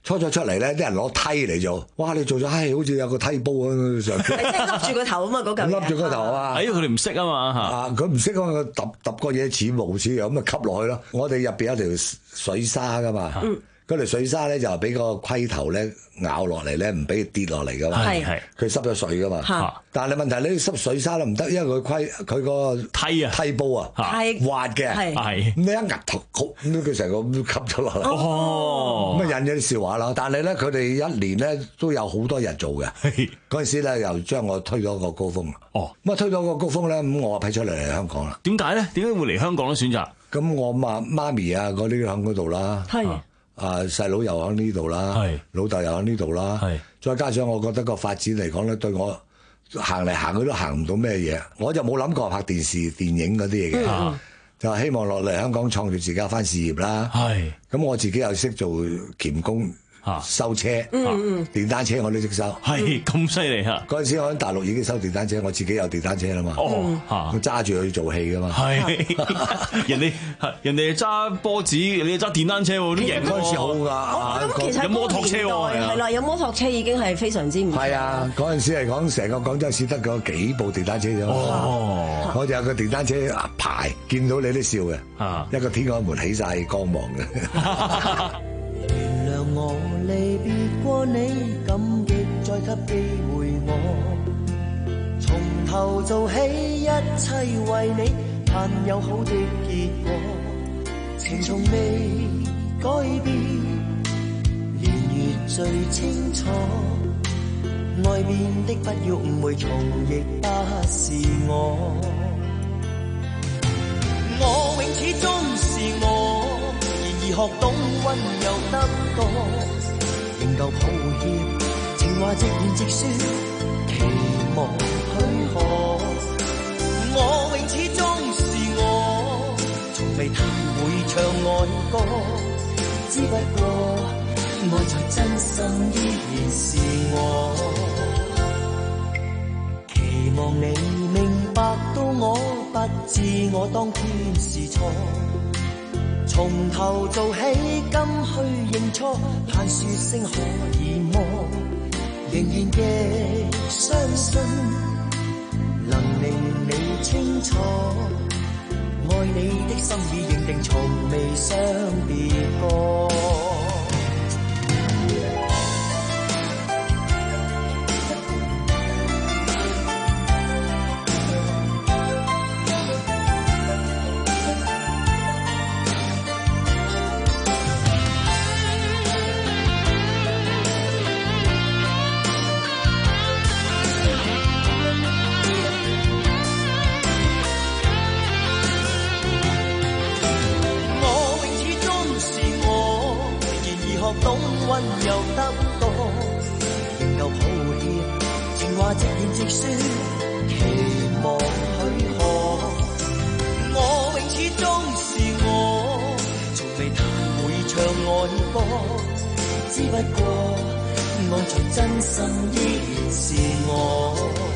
初初出嚟咧，啲人攞梯嚟做，哇！你做咗，唉，好似有個梯煲咁上。 係即係笠住個頭啊嘛，嗰嚿嘢。 笠住個頭啊！ 哎，佢哋唔識啊嘛嚇。 啊，佢唔識啊嘛，揼揼個嘢似毛似樣咁啊吸落去咯。我哋入邊有條水沙噶嘛。嗯。嗰條水沙咧就俾個龜頭咧咬落嚟咧，唔俾佢跌落嚟噶嘛。係係。佢濕咗水噶嘛。嚇。但係你問題你濕水沙都唔得，因為佢龜佢個梯啊梯煲啊係滑嘅。係。係。咁你一壓頭咁，佢成個咁吸咗落嚟。哦。咁啊引咗啲笑話啦。但係咧，佢哋一年咧都有好多日做嘅。嗰陣時咧又將我推咗個高峰。哦。咁啊推咗個高峰咧，咁我批出嚟嚟香港啦。點解咧？點解會嚟香港咧？選擇？咁我媽媽咪啊嗰啲喺嗰度啦。係。啊細佬又喺呢度啦，老豆又喺呢度啦，再加上我覺得個發展嚟講咧，對我行嚟行去都行唔到咩嘢，我就冇諗過拍電視電影嗰啲嘢嘅，嗯、就希望落嚟香港創造自己一番事業啦。咁我自己又識做鉗工。收車，嗯嗯，電單車我都識收，係咁犀利嚇！嗰陣時我喺大陸已經收電單車，我自己有電單車啦嘛，哦，我揸住去做戲噶嘛，係人哋人哋揸波子，你揸電單車喎，啲型嗰陣時好㗎，有摩托車喎，係啦，有摩托車已經係非常之唔係啊！嗰陣時嚟講，成個廣州市得個幾部電單車啫，哦，我就有個電單車牌，見到你都笑嘅，一個天安門起晒光芒嘅。 我離別過你，感激再給機會我，從頭做起，一切為你，盼有好的結果。情從未改變，年月最清楚，外面的不要誤會，從亦不是我。我永始終是我。而學懂溫柔得多，仍舊抱歉，情話直言直說，期望許可。我永始終是我，從未太會唱愛歌，只不過愛在真心依然是我。期望你明白到我不知我當天是錯。從頭做起，今去認錯，盼說聲可以麼？仍然極相信，能令你清楚，愛你的心已認定，從未相別過。懂溫柔得多，仍舊抱歉，情話直言直說，期望許可。我永始終是我，從未太會唱愛歌，只不過愛在真心依然是我。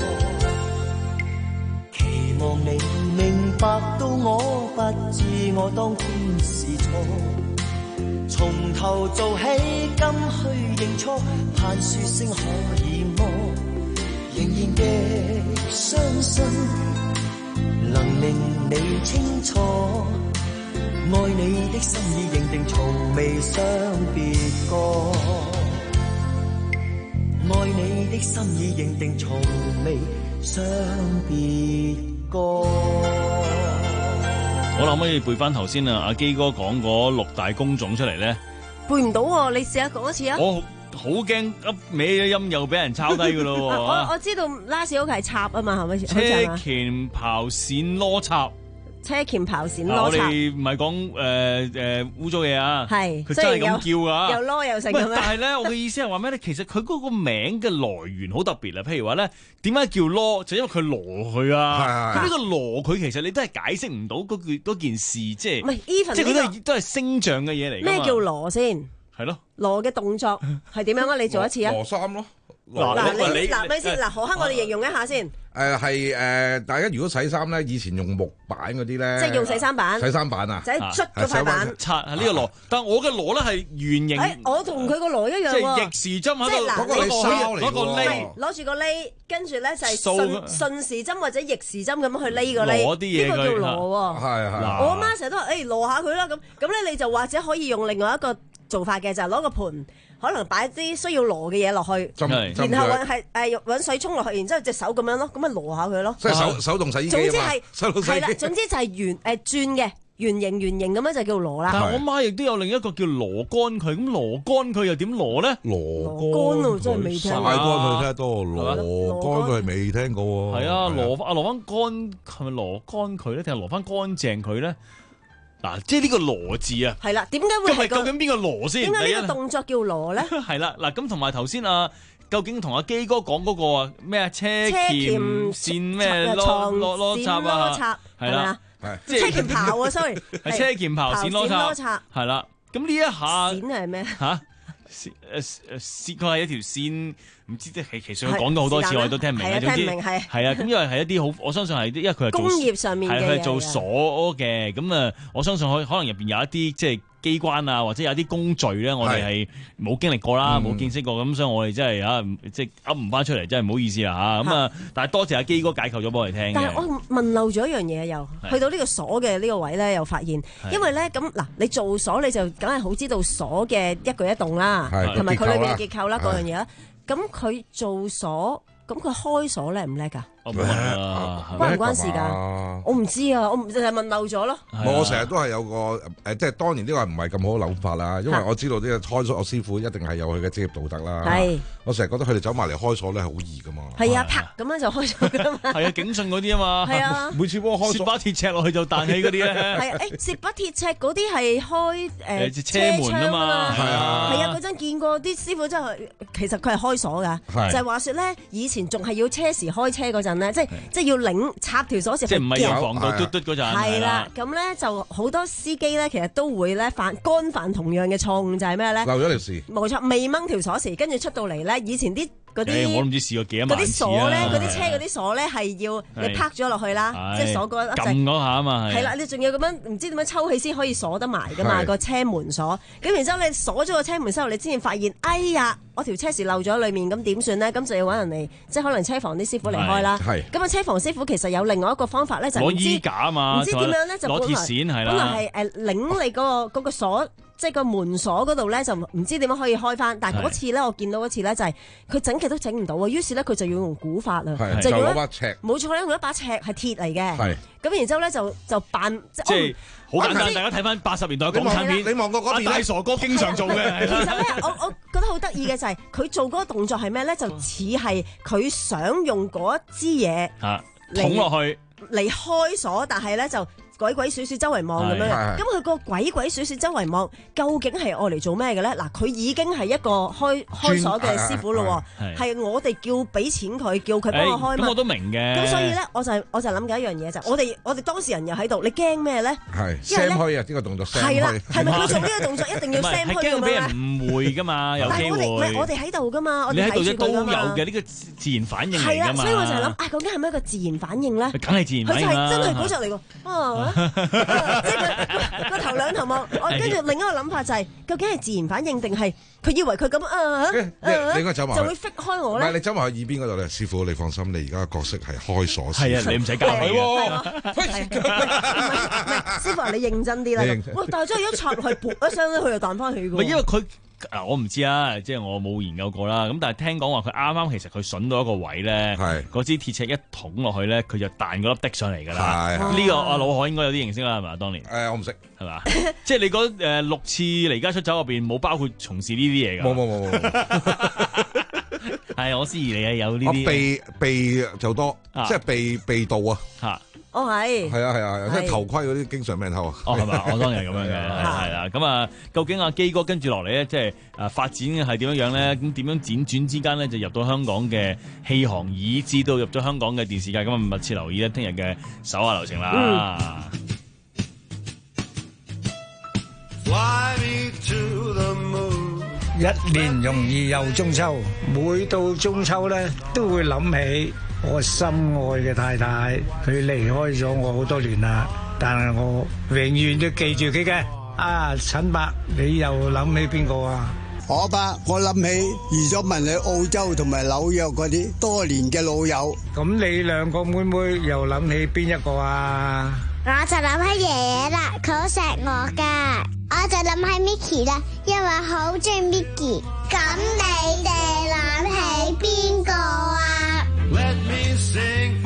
期望你明白到我不知我當天是錯。從頭做起，今去認錯，盼說聲可以麼？仍然極相信，能令你清楚，愛你的心已認定，從未相別過。愛你的心已認定，從未相別過。 我諗可以背翻頭先啊，阿基哥講嗰六大工種出嚟咧， 背唔到喎，你試下講一次啊！ 我好驚一歪咗音又俾人抄低噶咯喎！ 我我知道拉屎嗰個係插啊嘛，係咪？ 車鉗刨線螺插。 車鉗刨線螺插，我哋唔係講誒誒污糟嘢啊，係佢真係咁叫噶， 又螺又成咁樣。 但係咧，我嘅意思係話咩咧？其實佢嗰個名嘅來源好特別啊。譬如話咧，點解叫螺？就因為佢螺佢啊。咁呢個螺佢其實你都係解釋唔到嗰件嗰件事，即係唔係 even 即係佢都係都係星象嘅嘢嚟。 咩叫螺先？ 係咯， 螺嘅動作係點樣啊？你做一次啊？ 螺衫咯。 嗱你嗱咪先嗱，何克我哋形容一下先。 誒係誒，大家如果洗衫咧，以前用木板嗰啲咧， 即係用洗衫板。 洗衫板啊， 就係捽嗰塊板。 擦呢個螺，但係我嘅螺咧係圓形。 誒，我同佢個螺一樣喎。 即係逆時針喺度， 嗰個你燒嚟嗰個呢， 攞住個呢，跟住咧就係順順時針或者逆時針咁樣去呢個呢。 攞啲嘢呢個叫螺喎。 係係。 我阿媽成日都話：誒螺下佢啦咁，咁咧你就或者可以用另外一個做法嘅，就係攞個盤。可能擺啲需要螺嘅嘢落去，然後揾係誒揾水沖落去，然之後隻手咁樣咯，咁咪螺下佢咯。 即係手手動洗衣機啊嘛。 總之係係啦，總之就係圓誒轉嘅圓形圓形咁樣就叫螺啦。 但係我媽亦都有另一個叫螺乾佢，咁螺乾佢又點螺咧？ 螺乾啊，真係未聽過。 晒乾佢聽得多，螺乾佢係未聽過喎。 係啊，螺啊螺翻乾係咪螺乾佢咧？定係螺翻乾淨佢咧？嗱，即係呢個螺字啊， 係啦，點解會係究竟邊個螺先？ 點解呢個動作叫螺咧？ 係啦，嗱咁同埋頭先啊，究竟同阿基哥講嗰個啊咩啊車鉗線咩攞攞攞插啊，係啦， 係車鉗刨啊 ，sorry， 係車鉗刨線攞插，係啦，咁呢一下線係咩嚇？線誒誒線，佢係一條線，唔知即係其實佢講咗好多次，我哋都聽唔明。總之係啊，咁因為係一啲好，我相信係啲，因為佢係工業上面嘅嘢， 係做鎖嘅，咁啊，我相信可可能入邊有一啲即係機關啊，或者有啲工序咧，我哋係冇經歷過啦，冇見識過，咁所以我哋真係啊，即係噏唔翻出嚟，真係唔好意思啦嚇。咁啊，但係多謝阿基哥解構咗俾我哋聽。 但係我問漏咗一樣嘢，又去到呢個鎖嘅呢個位咧，又發現，因為咧咁嗱，你做鎖你就梗係好知道鎖嘅一舉一動啦，同埋佢裏面嘅結構啦，嗰樣嘢啦。咁佢做鎖，咁佢開鎖叻唔叻㗎？ 我唔問啊， 關唔關事㗎？我唔知啊，我唔就係問漏咗咯。 我成日都係有個誒，即係當年呢個係唔係咁好諗法啦，因為我知道呢個開鎖師傅一定係有佢嘅職業道德啦。係，我成日覺得佢哋走埋嚟開鎖咧係好易㗎嘛。係啊，啪咁樣就開咗㗎嘛。 係啊，警訊嗰啲啊嘛。係啊，每次幫我開鎖，攝把鐵尺落去就彈起嗰啲咧。係啊，誒攝把鐵尺嗰啲係開誒車門啊嘛。係啊，係啊，嗰陣見過啲師傅真係，其實佢係開鎖㗎。就係話説咧，以前仲係要車時開車嗰陣咧，即係即係要擰插條鎖匙， 即係唔係有防盜嘟嘟嗰陣。 係啦，咁咧就好多司機咧，其實都會咧犯干犯同樣嘅錯誤，就係咩咧？ 漏咗條匙。冇錯，未掹條鎖匙，跟住出到嚟咧，以前啲嗰啲我唔知試過幾多萬次啊！ 嗰啲鎖咧，嗰啲車嗰啲鎖咧係要你拍咗落去啦，即係鎖嗰一撳嗰下啊嘛。 係啦，你仲要咁樣唔知點樣抽氣先可以鎖得埋噶嘛個車門鎖。咁然之後你鎖咗個車門之後，你先至發現，哎呀！我條車匙漏咗裏面，咁點算咧？咁就要揾人嚟，即係可能車房啲師傅嚟開啦。咁啊，車房師傅其實有另外一個方法咧，就係攞衣架啊嘛， 唔知點樣咧，就攞鐵線係啦。 本來係誒擰你嗰個嗰個鎖，即係個門鎖嗰度咧，就唔知點樣可以開翻。但係嗰次咧，我見到嗰次咧就係佢整極都整唔到啊。於是咧，佢就要用古法啦， 就用一把尺。 冇錯咧，用一把尺係鐵嚟嘅。 係。 咁然之後咧就就扮即係好簡單，大家睇翻八十年代嘅港產片， 你望過嗰邊大傻哥經常做嘅。 其實咧，我我覺得好得意嘅就係佢做嗰個動作係咩咧？就似係佢想用嗰一支嘢捅落去嚟開鎖，但係咧就鬼鬼祟祟周圍望咁樣。咁佢個鬼鬼祟祟周圍望，究竟係愛嚟做咩嘅咧？嗱，佢已經係一個開開鎖嘅師傅咯，係我哋叫俾錢佢，叫佢幫我開嘛。 咁我都明嘅。 咁所以咧，我就我就諗緊一樣嘢就，我哋我哋當事人又喺度，你驚咩咧？ 係 sam 開啊！呢個動作 sam 開。 係啦，係咪佢做呢個動作一定要 sam 開咁樣咧？ 係驚俾人誤會㗎嘛，有機會。 但係我哋唔係我哋喺度㗎嘛，我哋睇住佢㗎嘛。 你喺度都有嘅，呢個自然反應嚟㗎嘛。 係啦，所以我就係諗，啊，究竟係咪一個自然反應咧？ 梗係自然反應啦。 佢就係真係嗰隻嚟㗎，啊！即係佢個頭兩頭望，我跟住另一個諗法就係，究竟係自然反應定係佢以為佢咁啊？ 你應該走埋， 就會揈開我咧。 唔係你走埋去耳邊嗰度咧，師傅你放心，你而家嘅角色係開鎖師。 係啊，你唔使教佢喎。 師傅，你認真啲啦。喂，但係真係一插落去，噗一聲咧，佢又彈翻起㗎。 唔係因為佢。啊！我唔知啊，即係我冇研究過啦。咁但係聽講話佢啱啱其實佢筍到一個位咧，嗰支鐵尺一捅落去咧，佢就彈嗰粒滴上嚟㗎啦。呢個阿老何應該有啲認識啦，係嘛？當年誒，我唔識係嘛？即係你嗰誒六次離家出走入邊冇包括從事呢啲嘢㗎？ 冇冇冇冇。 係我思疑你啊，有呢啲。 我避避就多，即係避避盜啊。嚇！ 哦係， 係啊係啊，即係頭盔嗰啲經常俾人偷啊。 哦係嘛，我當然係咁樣嘅，係啦。咁啊，究竟阿基哥跟住落嚟咧，即係誒發展係點樣樣咧？咁點樣輾轉之間咧，就入到香港嘅戲行，以至到入咗香港嘅電視界。咁啊，密切留意咧，聽日嘅手下留情啦。 一一年容易又中秋，每到中秋咧都會諗起我心愛嘅太太，佢離開咗我好多年啦，但係我永遠都記住佢嘅。啊，陳伯，你又諗起邊個啊？ 我吧，我諗起移咗民去澳洲同埋紐約嗰啲多年嘅老友。 咁你兩個妹妹又諗起邊一個啊？ 我就諗起爺爺啦，佢好錫我噶。我就諗起 Micky 啦，因為好中意 Micky。咁你哋諗起邊個啊？ Let me sing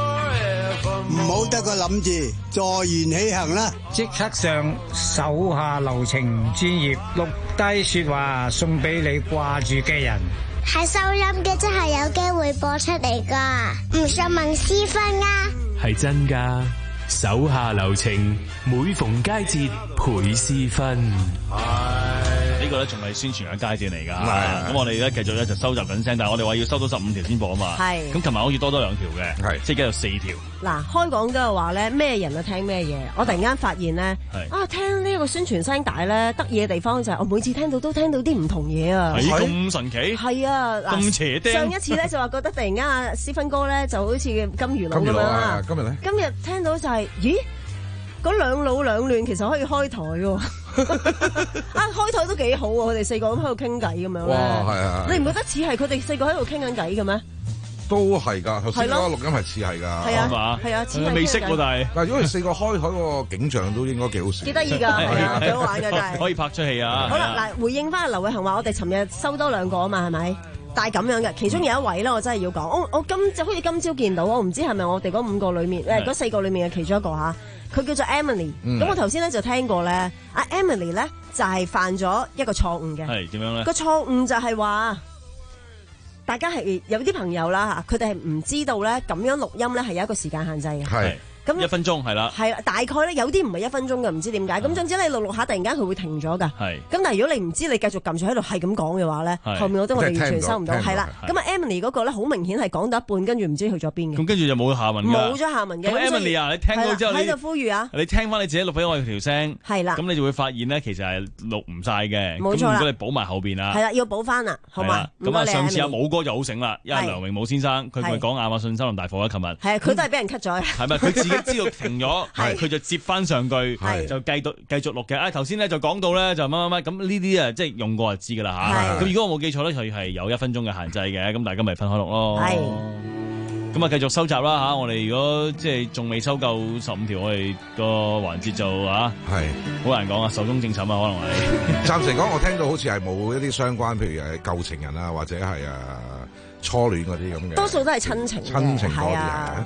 forever。唔好得個諗字，坐言起行啦！ 即刻上手下留情專頁，錄低說話送俾你掛住嘅人。 係收音嘅，真係有機會播出嚟噶。唔信問私分啊！ 係真噶。手下留情，每逢佳節倍思分。 呢個咧仲係宣傳嘅階段嚟㗎。咁我哋咧繼續咧就收集緊聲，但係我哋話要收到十五條先播啊嘛。 係。 咁琴晚好似多多兩條嘅，係即係有四條。 嗱，開講都係話咧，咩人啊聽咩嘢。我突然間發現咧，啊聽呢個宣傳聲帶咧，得意嘅地方就係我每次聽到都聽到啲唔同嘢啊。 係咁神奇？係啊， 咁邪釘。 上一次咧就話覺得突然間阿思芬哥咧就好似金魚佬咁樣啦。 今日咧？ 今日聽到就係、是，咦？嗰兩老兩亂其實可以開台喎，啊開台都幾好喎，佢哋四個咁喺度傾偈咁樣咧。 哇，係啊！ 你唔覺得似係佢哋四個喺度傾緊偈嘅咩？ 都係㗎，頭先嗰個錄音係似係㗎， 係啊，係啊，似係。 未識喎，但係但係如果係四個開台嗰個景象都應該幾好笑， 幾得意㗎，係啊，幾好玩㗎真係。 可以拍出戲啊！ 好啦，嗱，回應翻劉偉恒話，我哋尋日收多兩個啊嘛，係咪？但係咁樣嘅，其中有一位咧，我真係要講，我我今就好似今朝見到，我唔知係咪我哋嗰五個裡面誒嗰四個裡面嘅其中一個嚇。佢叫做 Emily，咁、嗯、我頭先咧就聽過咧，阿 Emily 咧就係、是、犯咗一個錯誤嘅。 係點樣咧？個錯誤就係話，大家係有啲朋友啦嚇，佢哋係唔知道咧咁樣錄音咧係有一個時間限制嘅。係。咁一分鐘係啦，係啦，大概咧有啲唔係一分鐘嘅，唔知點解。咁總之你錄錄下，突然間佢會停咗㗎。係。咁但係如果你唔知，你繼續撳住喺度係咁講嘅話咧，後面我都我哋完全收唔到。係啦。咁啊 Emily 嗰個咧好明顯係講到一半，跟住唔知去咗邊嘅。咁跟住就冇下文㗎。冇咗下文嘅。 咁 Emily 啊，你聽到之後喺度呼籲啊， 你聽翻你自己錄俾我條聲。 係啦。 咁你就會發現咧，其實係錄唔晒嘅。 冇錯啦。 如果你補埋後邊啦。 係啦，要補翻啦，好嘛？ 咁啊，上次阿武哥就好醒啦，因為梁榮武先生佢佢講亞馬遜森林大火啦，琴日。係啊， 佢都係俾人 cut 咗。係咪？佢自己知道停咗。係，佢就接翻上句，就繼續繼續錄嘅。啊，頭先咧就講到咧就乜乜乜，咁呢啲啊即係用過就知㗎啦嚇。咁如果我冇記錯咧，佢係有一分鐘嘅限制嘅，咁大家咪分開錄咯。係。咁啊，繼續收集啦嚇。我哋如果即係仲未收夠十五條，我哋個環節就啊，係好難講啊，壽終正寢啊，可能係。 暫時講，我聽到好似係冇一啲相關，譬如誒舊情人啊，或者係誒初戀嗰啲咁嘅。 多數都係親情。 親情多啲啊。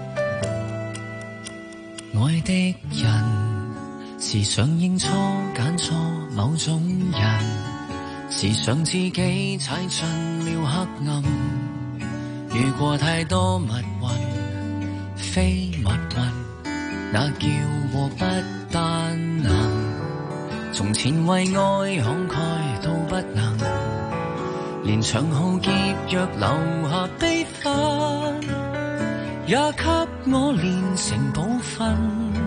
愛的人時常認錯揀錯某種人，時常自己踩進了黑暗，遇過太多密雲非密雲，那叫禍不單能，從前為愛慷慨都不能，連長號劫若留下悲憤，也給我練成寶訓。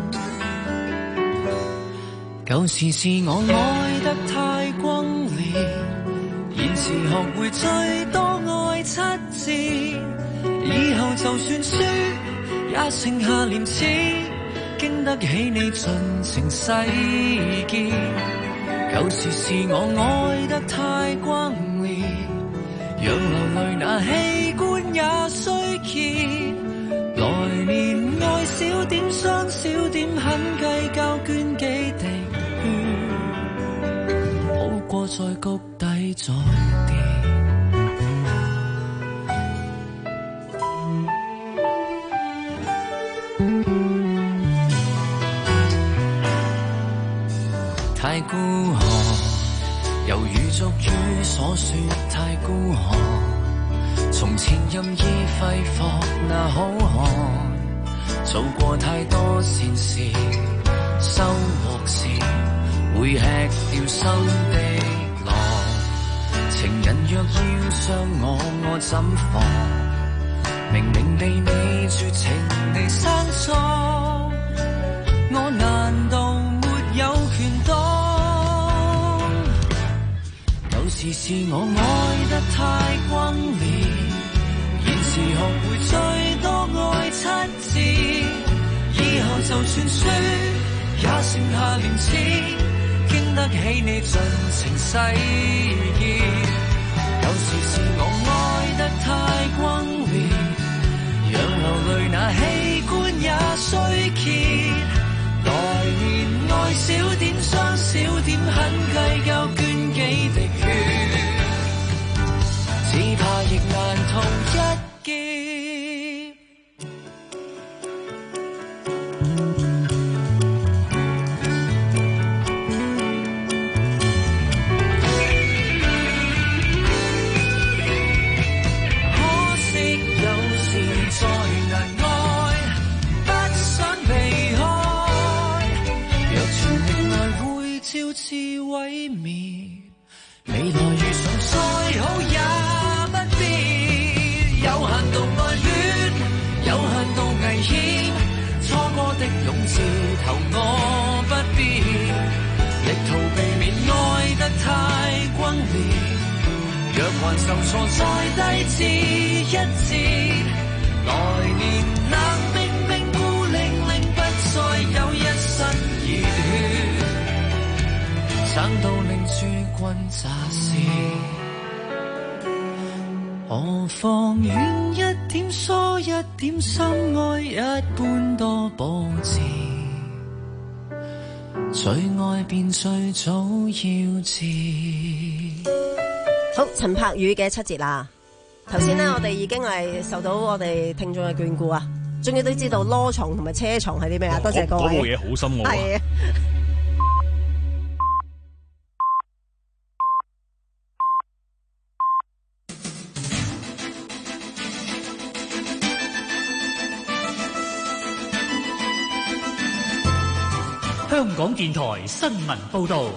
舊時是我愛得太轟烈，現時學會最多愛七字，以後就算輸也剩下廉恥，經得起你盡情洗劫。舊時是我愛得太轟烈，讓流淚那器官也衰竭，來年愛少點傷少點，很計較捐幾滴血，好過在谷底再跌。太孤寒，猶如俗語所說太孤寒，從前任意揮霍那好漢，做過太多善事，收穫時會吃掉心的浪。情人若要傷我，我怎防？明明被你絕情地生錯，我難道沒有權當？舊時時是我愛得太轟烈，現時學會最多愛七字，以後就算輸也剩下廉恥，經得起你盡情誓言。有時是我愛得太轟烈，讓流淚那器官也衰竭，來年愛少點傷少點，很計較捐幾滴血，只怕亦難逃一劫。毀滅，未來遇上再好也不必，有限度愛戀，有限度危險，錯過的勇字頭我不必，力圖避免愛得太轟烈，若還受挫再低至一截，來年冷冰冰孤零零，不再有一身熱血，撐到令諸君咋舌，何況遠一點疏一點，心愛一般多波折，最愛便最早要知。 好，陳柏宇嘅七節啦。頭先呢，我哋已經係受到我哋聽眾嘅眷顧啊，終於都知道羅床同埋車床係啲咩啊！多謝各位。 嗰部嘢好深奧啊！ 係啊。 香港電台新聞報導。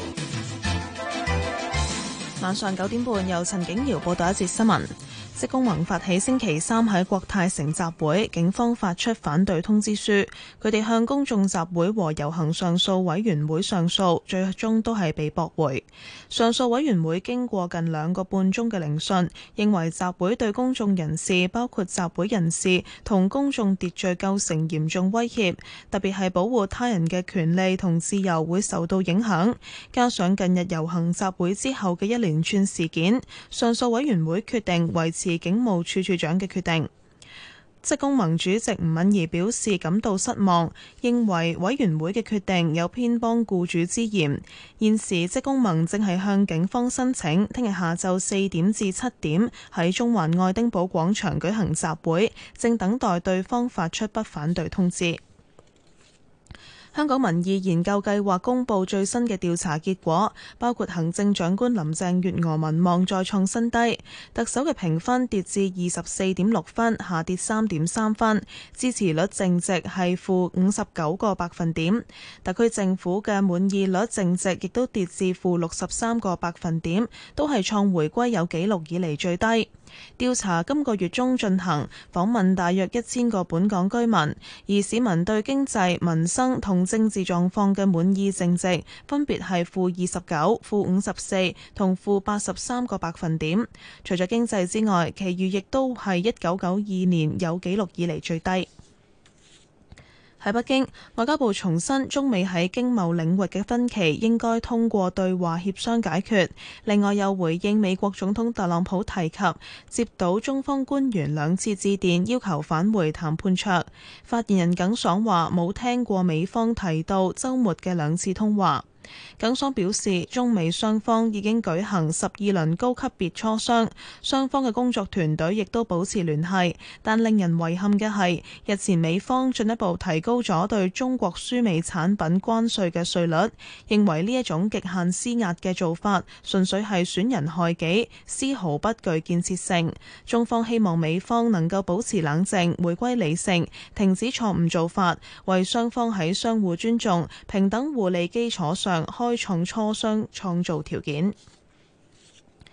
晚上九點半，由陳景瑤報道一節新聞。職工盟發起星期三喺國泰城集會，警方發出反對通知書。佢哋向公眾集會和遊行上訴委員會上訴，最終都係被駁回。上訴委員會經過近兩個半鐘嘅聆訊，認為集會對公眾人士，包括集會人士同公眾秩序構成嚴重威脅，特別係保護他人嘅權利同自由會受到影響。加上近日遊行集會之後嘅一連串事件，上訴委員會決定維持警務處處長嘅決定。職工盟主席吳敏儀表示感到失望，認為委員會嘅決定有偏幫僱主之嫌。現時職工盟正係向警方申請，聽日下晝四點至七點喺中環愛丁堡廣場舉行集會，正等待對方發出不反對通知。香港民意研究計劃公布最新嘅調查結果，包括行政長官林鄭月娥民望再創新低，特首嘅評分跌至二十四點六分，下跌三點三分，支持率淨值係負五十九個百分點，特區政府嘅滿意率淨值亦都跌至負六十三個百分點，都係創回歸有紀錄以嚟最低。調查今個月中進行，訪問大約一千個本港居民，而市民對經濟、民生同政治狀況嘅滿意淨值分別係負二十九、負五十四同負八十三個百分點。除咗經濟之外，其餘亦都係一九九二年有紀錄以嚟最低。喺北京，外交部重申中美喺經貿領域嘅分歧應該通過對話協商解決。另外又回應美國總統特朗普提及接到中方官員兩次致電要求返回談判桌。發言人耿爽話冇聽過美方提到週末嘅兩次通話。耿爽表示，中美雙方已經舉行十二輪高級別磋商，雙方嘅工作團隊亦都保持聯繫。但令人遺憾嘅係，日前美方進一步提高咗對中國輸美產品關稅嘅稅率，認為呢一種極限施壓嘅做法，純粹係損人害己，絲毫不具建設性。中方希望美方能夠保持冷靜，回歸理性，停止錯誤做法，為雙方喺相互尊重、平等互利基礎上開創磋商創造條件。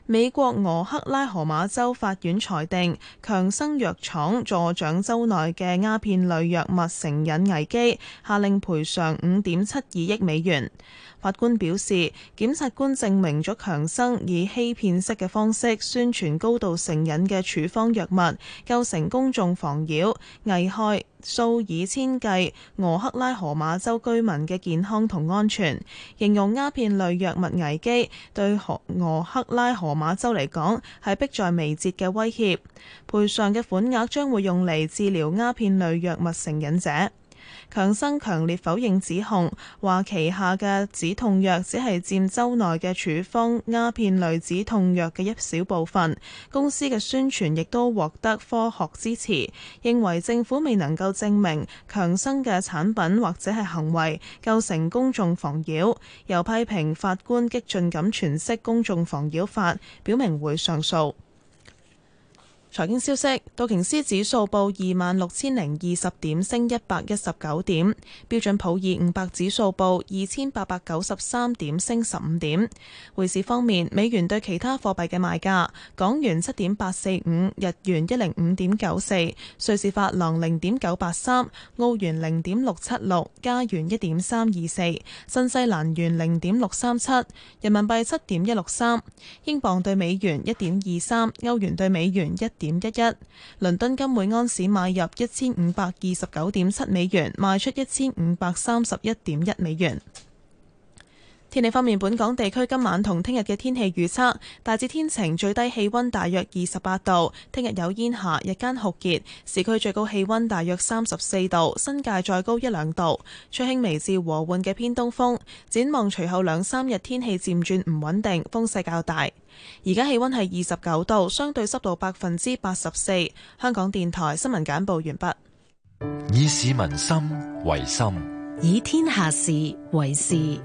美國俄克拉荷馬州法院裁定強生藥廠助長州內嘅鴉片類藥物成癮危機，下令賠償五點七二億美元。法官表示，檢察官證明咗強生以欺騙式嘅方式宣傳高度成癮嘅處方藥物，構成公眾妨擾，危害數以千計俄克拉荷馬州居民嘅健康同安全，形容鴉片類藥物危機對俄克拉荷馬州嚟講係迫在眉睫嘅威脅。賠償嘅款額將會用嚟治療鴉片類藥物成癮者。強生強烈否認指控，話旗下嘅止痛藥只係佔州內嘅處方鴉片類止痛藥嘅一小部分。公司嘅宣傳亦都獲得科學支持，認為政府未能夠證明強生嘅產品或者係行為構成公眾妨擾，又批評法官激進咁詮釋公眾妨擾法，表明會上訴。財經消息，道瓊斯指數報二萬六千零二十點，升一百一十九點；標準普爾五百指數報二千八百九十三點，升十五點。匯市方面，美元對其他貨幣嘅賣價：港元七點八四五，日元一零五點九四，瑞士法郎零點九八三，澳元零點六七六，加元一點三二四，新西蘭元零點六三七，人民幣七點一六三，英鎊對美元一點二三，歐元對美元一點點一一，倫敦金每安士買入一千五百二十九點七美元，賣出一千五百三十一點一美元。天氣方面，本港地區今晚同聽日嘅天氣預測大致天晴，最低氣溫大約二十八度。聽日有煙霞，日間酷熱，市區最高氣溫大約三十四度，新界再高一兩度。吹輕微至和緩嘅偏東風。展望隨後兩三日天氣漸轉唔穩定，風勢較大。而家氣溫係二十九度，相對濕度百分之八十四。香港電台新聞簡報完畢。 以市民心為心， 以天下事為事。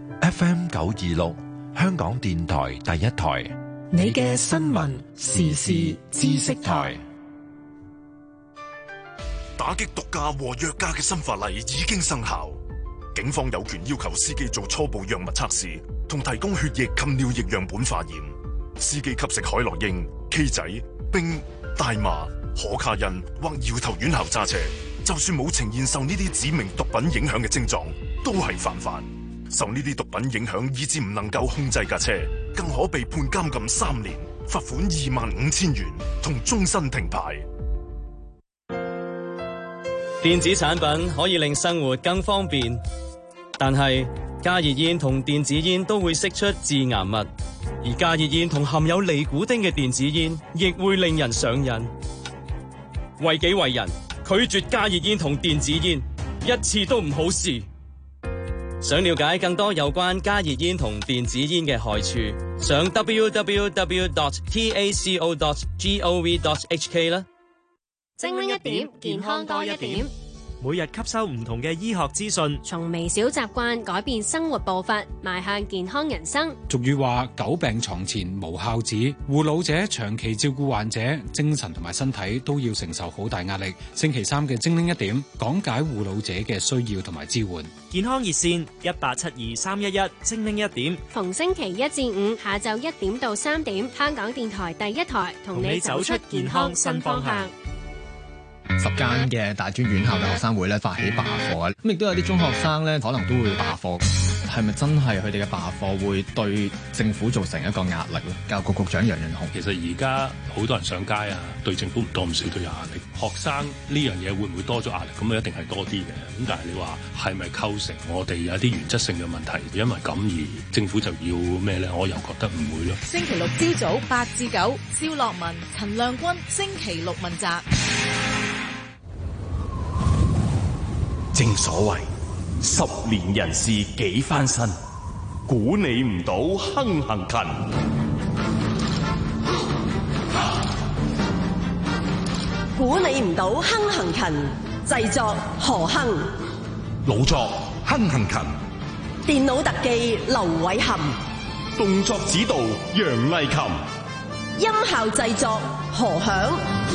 F M 九二六，香港電台第一台， 你嘅新聞時事知識台。 打擊毒駕和藥駕嘅新法例已經生效，警方有權要求司機做初步藥物測試，同提供血液及尿液樣本化驗。司機吸食海洛因、K 仔、冰、大麻、可卡因或搖頭丸後揸車，就算冇呈現受呢啲指明毒品影響嘅症狀，都係犯法。受呢啲毒品影響以致唔能夠控制架車，更可被判監禁三年、罰款二萬五千元同終身停牌。 電子產品可以令生活更方便，但係加熱煙同電子煙都會釋出致癌物，而加熱煙同含有尼古丁嘅電子煙亦會令人上癮。為己為人，拒絕加熱煙同電子煙，一次都唔好試。想了解更多有關加熱煙同電子煙嘅害處，上 w w w dot taco dot gov dot h k 啦。 精靈一點，健康多一點。 每日吸收唔同嘅醫學資訊， 從微小習慣改變生活步伐，邁向健康人生。 俗語話：久病床前無孝子。護老者長期照顧患者，精神同埋身體都要承受好大壓力。星期三嘅精靈一點，講解護老者嘅需要同埋支援。 健康熱線一八七二三一一，精靈一點。 逢星期一至五下晝一點到三點，香港電台第一台同你走出健康新方向。 十間嘅大專院校嘅學生會咧發起罷課啊，咁亦都有啲中學生咧可能都會罷課，係咪真係佢哋嘅罷課會對政府造成一個壓力咧？教育局局長楊潤雄， 其實而家好多人上街啊，對政府唔多唔少都有壓力。學生呢樣嘢會唔會多咗壓力？咁啊一定係多啲嘅。咁但係你話係咪構成我哋有啲原則性嘅問題？因為咁而政府就要咩咧？我又覺得唔會咯。 星期六朝早八至九，蕭樂文、陳亮君，星期六問責。 正所謂十年人事幾番新，估你唔到亨行勤。 估你唔到亨行勤，製作何亨， 老作亨行勤， 電腦特技劉偉含， 動作指導楊麗琴， 音效製作何響。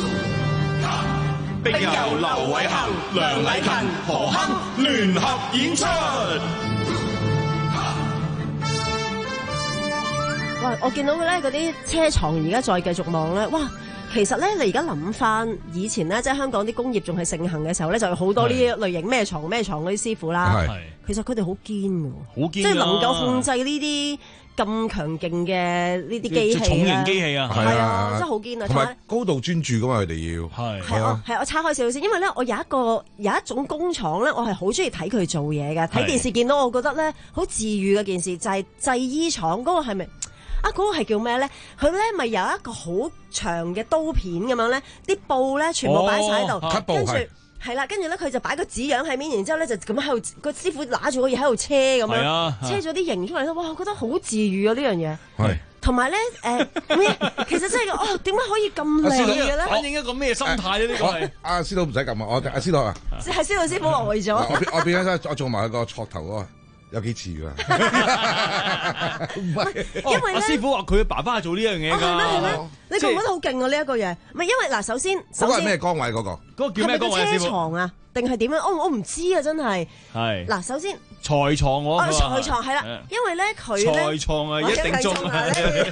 並由劉偉恒、梁禮勤、何亨聯合演出。 哇！我見到咧嗰啲車床而家再繼續望咧，哇！其實咧，你而家諗翻以前咧，即係香港啲工業仲係盛行嘅時候咧，就有好多呢類型咩床咩床嗰啲師傅啦。其實佢哋好堅㗎， 好堅， 即係能夠控制呢啲咁強勁嘅呢啲機器重型機器啊， 係啊，真係好堅啊！ 同埋高度專注噶嘛，佢哋要係係啊，係我岔開少少先，因為咧，我有一個有一種工廠咧，我係好中意睇佢做嘢嘅，睇電視見到我覺得咧好治癒嘅件事，就係製衣廠嗰個係咪？啊！嗰、那個係叫咩咧？佢咧咪有一個好長嘅刀片咁樣咧，啲布咧全部擺晒喺度，跟住係啦，跟住咧佢就擺個紙樣喺面，然之後咧就咁喺度，個師傅拿住個嘢喺度車咁樣， 啊、 車咗啲形出嚟咧，哇！我覺得好治癒啊呢樣嘢。 係。 同埋咧，誒咩？其實真係哦，點解可以咁靚嘅咧？ 反映一個咩心態咧？呢個係阿司徒唔使撳啊！我阿司徒啊， 係司徒師傅呆咗。 我我變咗我做埋個戳頭嗰個。有幾似㗎？唔係， 因為咧， 師傅話佢爸爸係做呢樣嘢㗎。 係咩係咩？你覺唔覺得好勁啊？呢一個嘢，唔係因為嗱，首先， 嗰個係咩崗位？嗰個嗰個叫咩崗位？ 係咪車床啊？定係點樣？我我唔知啊！真係。 係。 嗱，首先。 財床我。 哦，財床係啦，因為咧佢咧。 財床啊，一定中啊！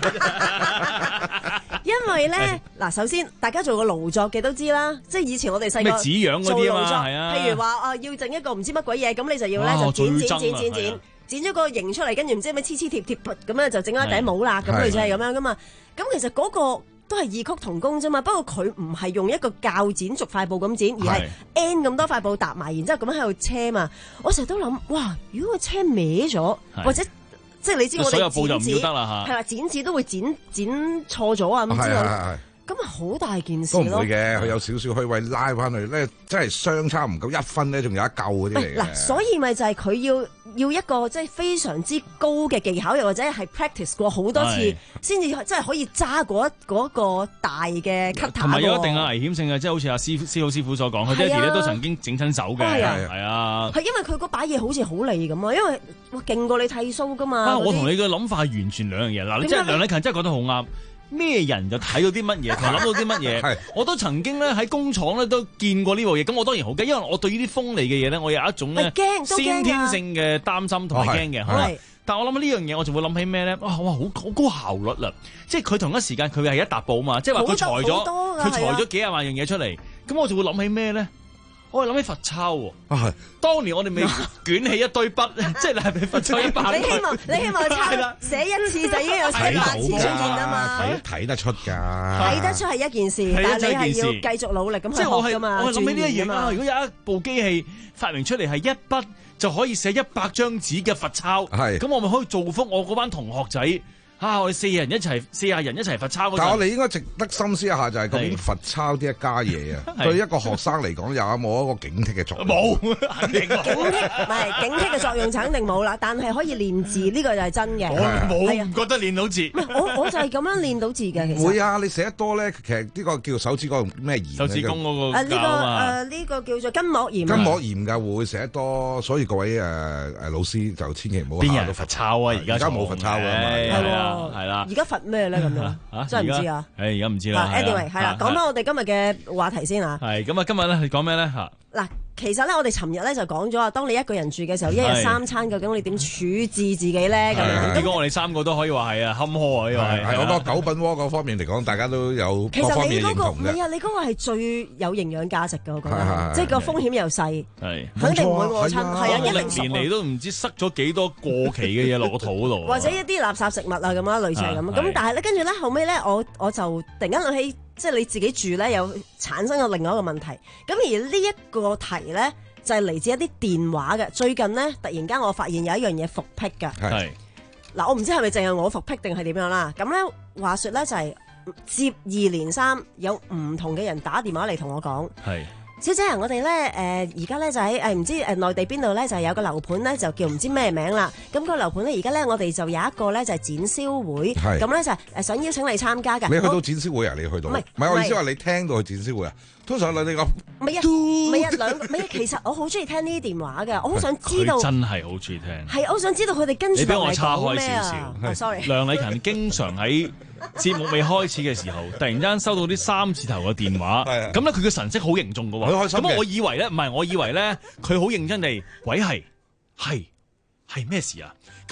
因為咧，嗱，首先大家做個勞作嘅都知啦，即係以前我哋細個紙樣嗰啲啊嘛，係啊。 譬如話啊，要整一個唔知乜鬼嘢，咁你就要咧就剪剪剪剪剪。剪咗個形出嚟，跟住唔知咩黐黐貼貼咁樣就整咗一頂帽啦，咁類似係咁樣噶嘛。咁其實嗰個都係異曲同工啫嘛。不過佢唔係用一個鉸剪逐塊布咁剪，而係 N 咁多塊布搭埋，然之後咁樣喺度車嘛。我成日都諗，哇！如果個車歪咗，或者即係你知我哋所有布就唔要得啦嚇。 係啦，剪紙都會剪剪錯咗啊，咁之類。咁啊，好大件事咯！ 都唔會嘅，佢有少少虛位拉翻去咧，真係相差唔夠一分咧，仲有一嚿嗰啲嚟嘅。 嗱，所以咪就係佢要要一個即係非常之高嘅技巧，又或者係 practice 過好多次，先至真係可以揸嗰嗰個大嘅 cutter。 同埋有一定嘅危險性嘅，即係好似阿師師傅師傅所講，佢爹哋咧都曾經整親手嘅，係啊。係因為佢嗰把嘢好似好利咁啊，因為哇勁過你剃鬚噶嘛。 啊，我同你嘅諗法係完全兩樣嘢。嗱，你即係梁禮勤真係覺得好啱。咩人就睇到啲乜嘢，同諗到啲乜嘢。我都曾經咧喺工廠咧都見過呢部嘢，咁我當然好驚，因為我對呢啲鋒利嘅嘢咧，我有一種咧先天性嘅擔心同埋驚嘅。好啦，但係我諗呢樣嘢，我就會諗起咩咧？哇哇，好好高效率啦！即係佢同一時間佢係一笪布嘛，即係話佢裁咗佢裁咗幾廿萬樣嘢出嚟，咁我就會諗起咩咧？我係諗起罰抄喎，啊、當年我哋未捲起一堆筆，即係係咪罰抄一百？ 你希望你希望抄寫一次就已經有一百次出現啊嘛？ 睇睇得出㗎， 睇得出係一件事，但係你係要繼續努力咁去學㗎嘛？ 我係諗起呢一樣啊！如果有一部機器發明出嚟係一筆就可以寫一百張紙嘅罰抄，咁我咪可以造福我嗰班同學仔。啊！我哋四人一齊，四廿人一齊罰抄嗰陣， 但係我哋應該值得深思一下，就係究竟罰抄呢一家嘢啊，對一個學生嚟講，有冇一個警惕嘅作用？ 冇，肯定冇。 警惕唔係警惕嘅作用，就肯定冇啦。但係可以練字，呢個就係真嘅。 我冇唔覺得練到字。 我我就係咁樣練到字嘅。其實會啊！你寫得多咧，其實呢個叫手指公咩鹽？ 手指公嗰個啊，呢個誒呢個叫做筋膜炎。 筋膜炎㗎會寫得多，所以各位誒誒老師就千祈唔好邊人罰抄啊！而家而家冇罰抄㗎嘛。 係啊，係啦。 而家罰咩咧咁樣？真係唔知啊！ 誒，而家唔知啦。 Anyway，係啦，講翻我哋今日嘅話題先啊。 係咁啊，今日咧係講咩咧嚇？ 嗱，其實咧我哋尋日咧就講咗啊，當你一個人住嘅時候，一日三餐究竟你點處置自己咧？咁樣， 結果我哋三個都可以話係啊，坎坷啊，呢個係。 係我個九品鍋嗰方面嚟講，大家都有各方面認同嘅。 其實你嗰個唔係啊，你嗰個係最有營養價值嘅，我覺得，即係個風險又細， 係肯定唔會餓親，係啊，一定歷年嚟都唔知塞咗幾多過期嘅嘢落個肚嗰度， 或者一啲垃圾食物啊咁啊，類似係咁。咁但係咧，跟住咧後尾咧，我我就突然間諗起，即係你自己住咧，有產生咗另外一個問題。咁而呢一個題咧，就係嚟自一啲電話嘅。最近咧，突然間我發現有一樣嘢復辟㗎。係嗱，我唔知係咪淨係我復辟定係點樣啦。咁咧話說咧就係接二連三有唔同嘅人打電話嚟同我講。係。小姐啊，我哋咧誒而家咧就喺誒唔知誒內地邊度咧就係有個樓盤咧就叫唔知咩名啦。咁個樓盤咧而家咧我哋就有一個咧就係展銷會，咁咧就誒想邀請你參加㗎。 你去到展銷會啊？你去到？唔係唔係，我意思話你聽到去展銷會啊？通常你哋講唔係啊，唔係啊，兩唔係啊。其實我好中意聽呢啲電話嘅，我好想知道。 真係好中意聽。係， 我好想知道佢哋跟住落嚟講咩啊？哦，sorry。梁禮勤經常喺節目未開始嘅時候，突然間收到啲三字頭嘅電話，咁咧佢嘅神色好凝重嘅喎。咁我以為咧，唔係，我以為咧佢好認真地，喂係係係咩事啊？咁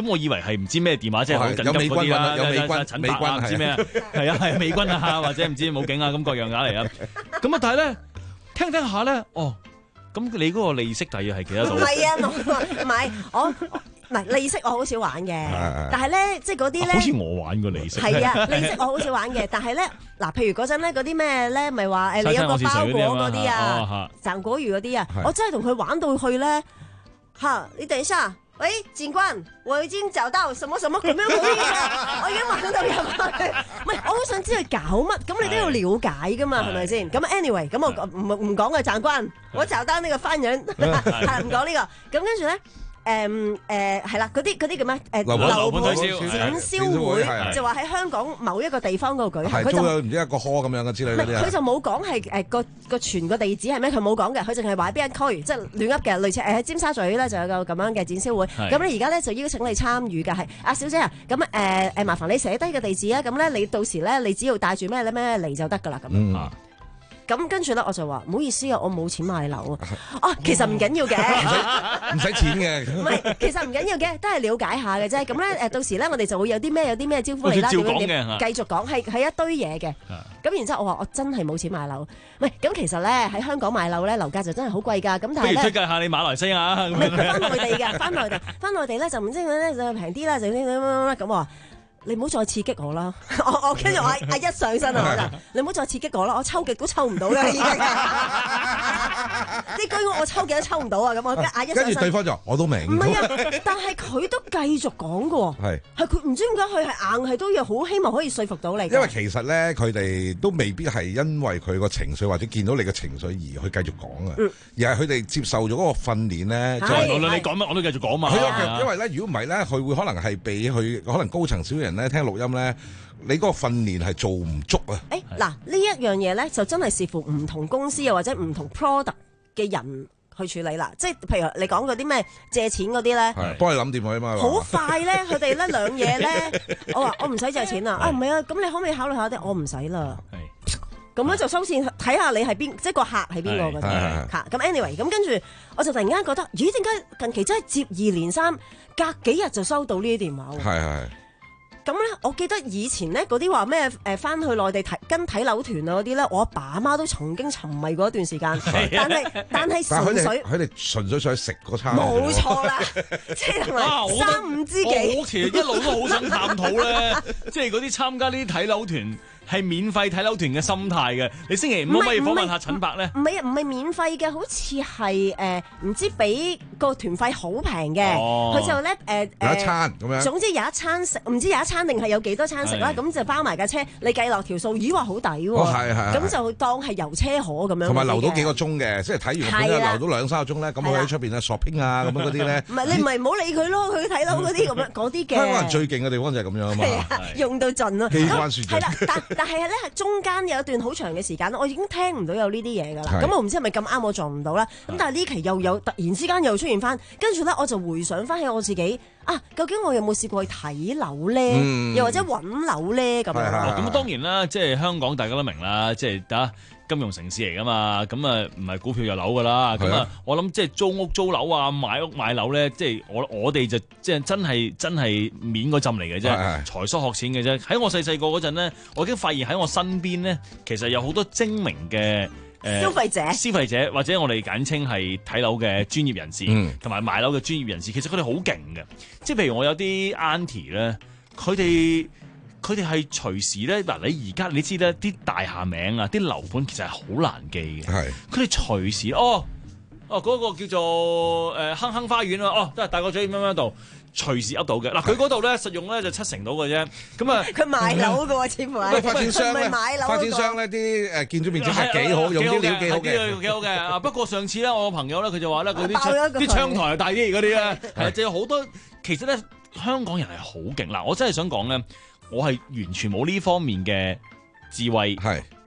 咁我以為係唔知咩電話，即係好緊急嗰啲啦， 有美軍， 陳伯啊，唔知咩啊，係啊係美軍啊，或者唔知武警啊，咁各樣打嚟啊。咁啊，但係咧聽聽下咧，哦，咁你嗰個利息大約係幾多度？ 唔係啊，唔係我。唔係利息我好少玩嘅，但係咧即係嗰啲咧， 好似我玩過利息。 係啊，利息我好少玩嘅，但係咧嗱，譬如嗰陣咧嗰啲咩咧，咪話誒你有個包裹嗰啲啊，賺果魚嗰啲啊，我真係同佢玩到去咧嚇，你等一下，喂，警官，我已經找到什麼什麼咁樣嗰啲嘢，我已經玩到入去。唔係，我好想知佢搞乜，咁你都要了解噶嘛，係咪先？咁 anyway， 咁我唔唔講嘅，長官，我找到呢個犯人，係唔講呢個，咁跟住咧。誒誒係啦，嗰啲嗰啲叫咩？誒樓盤展銷會就話喺香港某一個地方嗰度舉行，佢就唔知一個 hall 咁樣嘅之類嗰啲啊。 佢就冇講係誒個個全個地址係咩，佢冇講嘅，佢淨係話邊一區，即係亂噏嘅，類似誒喺尖沙咀咧就有個咁樣嘅展銷會。咁你而家咧就邀請你參與嘅係阿小姐啊，咁誒誒麻煩你寫低個地址啊，咁咧你到時咧你只要帶住咩咧咩嚟就得㗎啦咁啊。咁跟住咧，我就話唔好意思啊，我冇錢買樓啊！哦，其實唔緊要嘅， 唔使錢嘅。唔係，其實唔緊要嘅，都係了解下嘅啫。咁咧誒，到時咧我哋就會有啲咩有啲咩招呼你啦，點樣點繼續講，係係一堆嘢嘅。咁然之後我話我真係冇錢買樓，唔係咁其實咧喺香港買樓咧樓價就真係好貴㗎。咁但係咧， 不如推介下你馬來西亞。 唔係佢翻內地嘅，翻內地翻內地咧就唔知佢咧就平啲啦，就點點點點咁話。你唔好再刺激我啦！我我跟住我阿一上身啊，我就你唔好再刺激我啦！我抽極都抽唔到嘅已經，啲居屋我抽極都抽唔到啊！咁我阿一上身， 跟住對方就我都明。 唔係啊，但係佢都繼續講嘅喎。係係佢唔知點解佢係硬係都要好希望可以說服到你。 因為其實咧，佢哋都未必係因為佢個情緒或者見到你嘅情緒而去繼續講啊，嗯、而係佢哋接受咗嗰個訓練咧。就係、 無論你講乜，我都繼續講嘛。 因為咧，如果唔係咧，佢會可能係俾佢可能高層少人咧聽錄音咧，你嗰個訓練係做唔足啊！ 誒嗱，呢一樣嘢咧就真係視乎唔同公司又或者唔同 product 嘅人去處理啦。即係譬如你講嗰啲咩借錢嗰啲咧， 係幫你諗掂佢啊嘛。 好快咧，佢哋咧兩嘢咧，我話我唔使借錢啦，啊唔係啊，咁你可唔可以考慮下啲？我唔使啦。咁樣就收線，睇下你係邊，即係個客係邊個嘅啫。嚇，咁 anyway，咁跟住我就突然間覺得，咦？點解近期真係接二連三，隔幾日就收到呢啲電話喎？係係。咁咧，我記得以前咧嗰啲話咩誒翻去內地睇跟睇樓團啊嗰啲咧，我阿爸阿媽都曾經沉迷過一段時間。但係但係純粹佢哋純粹想食嗰餐。 冇錯啦，即係同埋三五知己。 我其實一路都好想探討咧，即係嗰啲參加呢啲睇樓團。係免費睇樓團嘅心態嘅，你星期五可唔可以訪問下陳伯咧？ 唔係啊，唔係免費嘅，好似係誒唔知俾個團費好平嘅，佢、哦、就咧誒、呃、 有一餐咁樣。 總之有一餐食，唔知有一餐定係有幾多餐食啦，咁就包埋架車，你計落條數，咦話好抵喎！係係，咁就當係遊車河咁樣。同埋留到幾個鐘嘅，即係睇完片咧留到兩三個鐘咧，咁佢喺出邊啊 shopping 啊咁樣嗰啲咧。唔係你唔係唔好理佢咯，佢睇樓嗰啲咁樣嗰啲嘅。香港人最勁嘅地方就係咁樣啊嘛， 用到盡咯。 機關算盡。係啦， 但但係咧中間有一段好長嘅時間，我已經聽唔到有呢啲嘢㗎啦。咁我唔知係咪咁啱我撞唔到啦。咁但係呢期又有突然之間又出現翻，跟住咧我就回想翻起我自己啊，究竟我有冇試過去睇樓咧？嗯、又或者揾樓咧咁樣。 咁當然啦，即係香港大家都明啦，即係啊金融城市嚟㗎嘛。咁啊唔係股票有樓㗎啦。咁啊我諗即係租屋租樓啊，買屋買樓咧，即係我我哋就即係真係真係面嗰陣嚟嘅啫，才疏學淺嘅啫。喺我細細個嗰陣咧，我已經發現喺我身邊咧，其實有好多精明嘅。 消費者、 消費者或者我哋簡稱係睇樓嘅專業人士，同埋、嗯、買樓嘅專業人士，其實佢哋好勁嘅。即係譬如我有啲 auntie 咧，佢哋佢哋係隨時咧嗱，你而家你知咧啲大廈名啊，啲樓盤其實係好難記嘅。係佢哋隨時哦哦嗰、嗰個叫做誒亨亨花園啊，哦都係大角咀咁樣度。隨時噏到嘅嗱，佢嗰度咧實用咧就七成到嘅啫，咁啊佢賣樓嘅喎，似乎係發展商咧，發展商咧啲誒建築面積係幾好，用啲料幾好嘅， 幾好嘅啊！不過上次咧，我個朋友咧佢就話咧，佢啲啲窗台大啲嗰啲咧，係啊，就有好多其實咧香港人係好勁嗱，我真係想講咧，我係完全冇呢方面嘅智慧係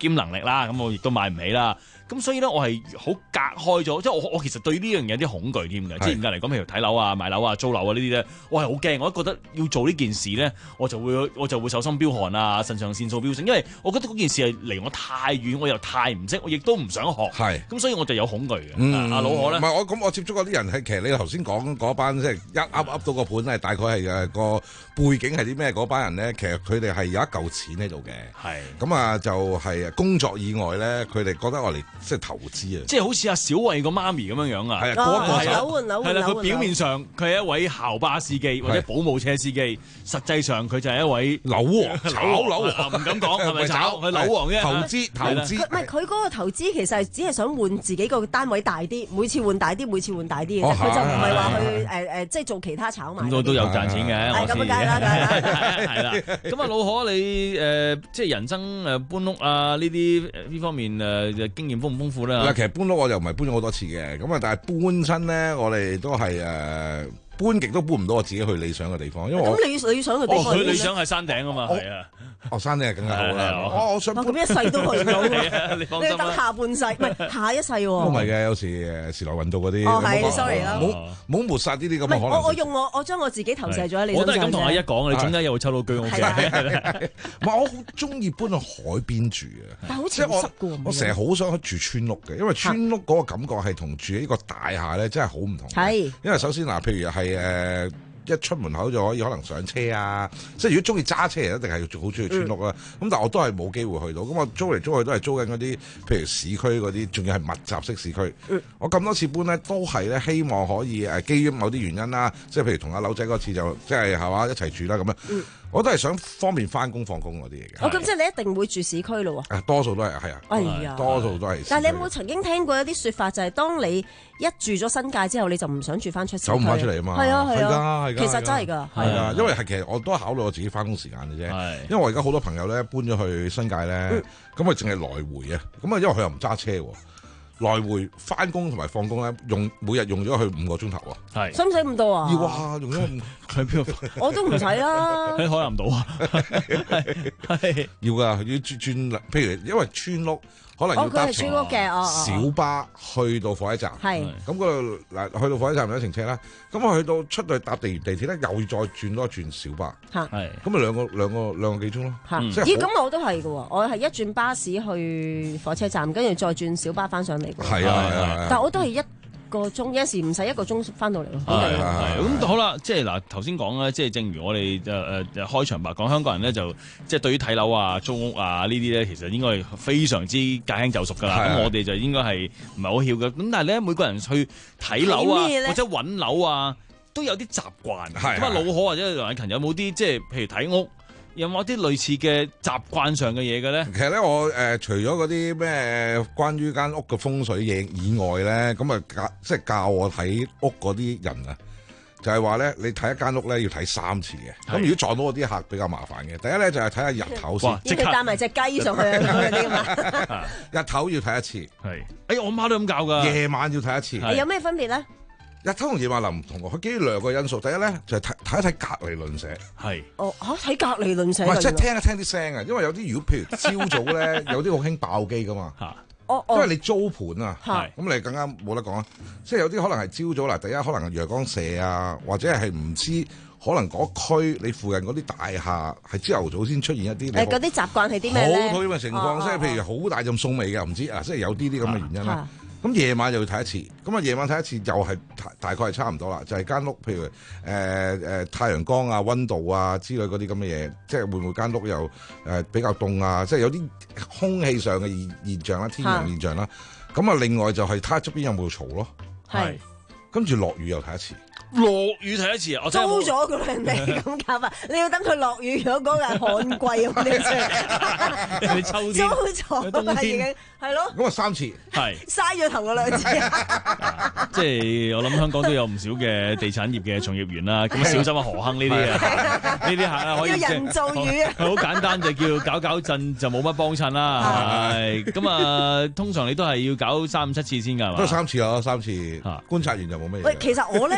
兼能力啦，咁我亦都買唔起啦。咁所以咧，我係好隔開咗，即係我我其實對呢樣嘢有啲恐懼添嘅。即係嚴格嚟講，譬如睇樓啊、買樓啊、租樓啊呢啲咧，我係好驚。我覺得要做呢件事咧，我就會我就會手心飆汗啊、腎上腺素飆升，因為我覺得嗰件事係離我太遠，我又太唔識，我亦都唔想學。 係咁，所以我就有恐懼嘅。 嗯， 阿老可咧， 唔係我咁，我接觸嗰啲人係其實你頭先講嗰班即係一噏噏到個盤係大概係誒個背景係啲咩嗰班人咧，其實佢哋係有一嚿錢喺度嘅。 係咁啊，就係工作以外咧，佢哋覺得我哋即係投資。 即係好似阿小慧個媽咪咁樣樣啊， 係啊，嗰個係扭換扭換係啦，佢表面上佢係一位校巴司機或者保姆車司機，實際上佢就係一位樓王，炒樓王， 唔敢講係咪炒？佢樓王啫， 投資投資。 唔係佢嗰個投資其實係只係想換自己個單位大啲，每次換大啲，每次換大啲嘅啫。佢就唔係話去誒誒，即係做其他炒賣。 咁都都有賺錢嘅， 係咁啊，梗係啦，梗係啦， 係啦。咁啊，老可你誒即係人生誒搬屋啊呢啲呢方面誒經驗豐唔豐富咧？ 嗱，其實搬屋我就唔係搬咗好多次嘅，咁啊，但係搬親咧，我哋都係誒搬極都搬唔到我自己去理想嘅地方，因為我咁你理想嘅地方， 佢理想係山頂啊嘛，係啊， 哦山頂係更加好啦。我我想咁一世都去唔到， 你放心啦， 你等下半世，唔係下一世喎。 都唔係嘅，有時誒時來運到嗰啲。 哦，係，sorry 啦， 冇冇抹殺呢啲咁嘅可能。 我我用我我將我自己投射咗喺你身上。 我都係咁同阿一講，你總之又會抽到居屋嘅。 唔係我好中意搬去海邊住嘅， 但係好潮濕嘅喎。 我成日好想住村屋嘅，因為村屋嗰個感覺係同住喺呢個大廈咧真係好唔同。 係， 因為首先嗱，譬如係誒。一出門口就可以可能上車啊！即係如果中意揸車人一定係好中意村屋啦。咁、嗯、但係我都係冇機會去到。咁我租嚟租去都係租緊嗰啲，譬如市區嗰啲，仲要係密集式市區。嗯、我咁多次搬咧，都係咧希望可以誒，基於某啲原因啦，即係譬如同阿柳仔嗰次就即係係嘛一齊住啦咁樣。嗯我都係想方便翻工放工嗰啲嘢嘅。 哦，咁即係你一定會住市區咯喎。 誒，多數都係係啊。哎呀，多數都係。 但係你有冇曾經聽過一啲説法，就係當你一住咗新界之後，你就唔想住翻出市區？ 走唔翻出嚟啊嘛。 係啊係啊， 其實真係㗎。 係啊，因為係其實我都考慮我自己翻工時間嘅啫。因為我而家好多朋友咧搬咗去新界咧，咁佢淨係來回啊。咁啊，因為佢又唔揸車喎。來回翻工同埋放工咧，用每日用咗佢五個鐘頭啊！ 係， 使唔使咁多啊？ 要啊，用咗五喺邊度？ 我都唔使啦。 喺海南島啊， 係要㗎，要轉轉，譬如因為村屋可能要搭村屋嘅小巴去到火車站， 係咁嗰度嗱，去到火車站有一程車啦，咁我去到出去搭地鐵地鐵咧，又要再轉多轉小巴， 係， 咁咪兩個兩個兩個幾鐘咯， 咦？咁我都係㗎喎，我係一轉巴士去火車站，跟住再轉小巴翻上嚟。 係啊係啊， 但係我都係一個鐘，有時唔使一個鐘翻到嚟咯。 係係咁好啦，即係嗱頭先講咧，即係正如我哋誒誒開場白講，香港人咧就即係對於睇樓啊、租屋啊呢啲咧，其實應該係非常之駕輕就熟㗎啦。咁我哋就應該係唔係好曉嘅。咁但係咧，每個人去睇樓啊或者揾樓啊，都有啲習慣。咁啊，老可或者梁偉勤有冇啲即係譬如睇屋？有冇啲類似嘅習慣上嘅嘢嘅咧？ 其實咧，我誒、呃、除咗嗰啲咩關於間屋嘅風水嘢以外咧，咁啊教即係教我睇屋嗰啲人啊，就係話咧，你睇一間屋咧要睇三次嘅。咁如果撞到嗰啲客比較麻煩嘅，第一咧就係睇下日頭先， 即係帶埋隻雞上去嗰啲嘛。 日頭要睇一次， 係。哎，我媽都咁教㗎。 夜晚要睇一次。 你有咩分別咧？ 日頭同夜晚唔同喎，佢基於兩個因素。第一咧就係睇睇一睇隔離鄰舍， 係哦嚇睇隔離鄰舍， 唔係即係聽一聽啲聲啊。因為有啲如果譬如朝早咧，有啲好興爆機噶嘛， 哦因為你租盤啊， 係咁你更加冇得講啊。即係有啲可能係朝早嗱，第一可能係陽光射啊，或者係唔知可能嗰區你附近嗰啲大廈係朝頭早先出現一啲誒嗰啲習慣係啲咩咧？ 好討厭嘅情況，即係譬如好大陣餸味嘅，唔知啊，即係有啲啲咁嘅原因啦。咁夜晚又要睇一次，咁啊夜晚睇一次又係大概係差唔多啦，就係、是、間屋，譬如誒誒、呃呃、太陽光啊、溫度啊之類嗰啲咁嘅嘢，即係會唔會間屋又誒、呃、比較凍啊？即係有啲空氣上嘅現現象啦、天然現象啦。咁啊，另外就係睇下側邊有冇嘈咯。 係， 跟住落雨又睇一次。 落雨睇一次啊！我租咗㗎啦，人哋咁搞法，你要等佢落雨，如果嗰日旱季咁你你秋天租咗啦已經係咯。 咁啊三次係嘥咗頭嗰兩次。 即係我諗香港都有唔少嘅地產業嘅從業員啦，咁小心啊何坑呢啲啊，呢啲客啊可以要人造雨啊。 好簡單就叫搞搞震就冇乜幫襯啦。係咁啊，通常你都係要搞三五七次先㗎嘛？ 都三次啊，三次觀察完就冇乜嘢。 喂，其實我咧冇乜。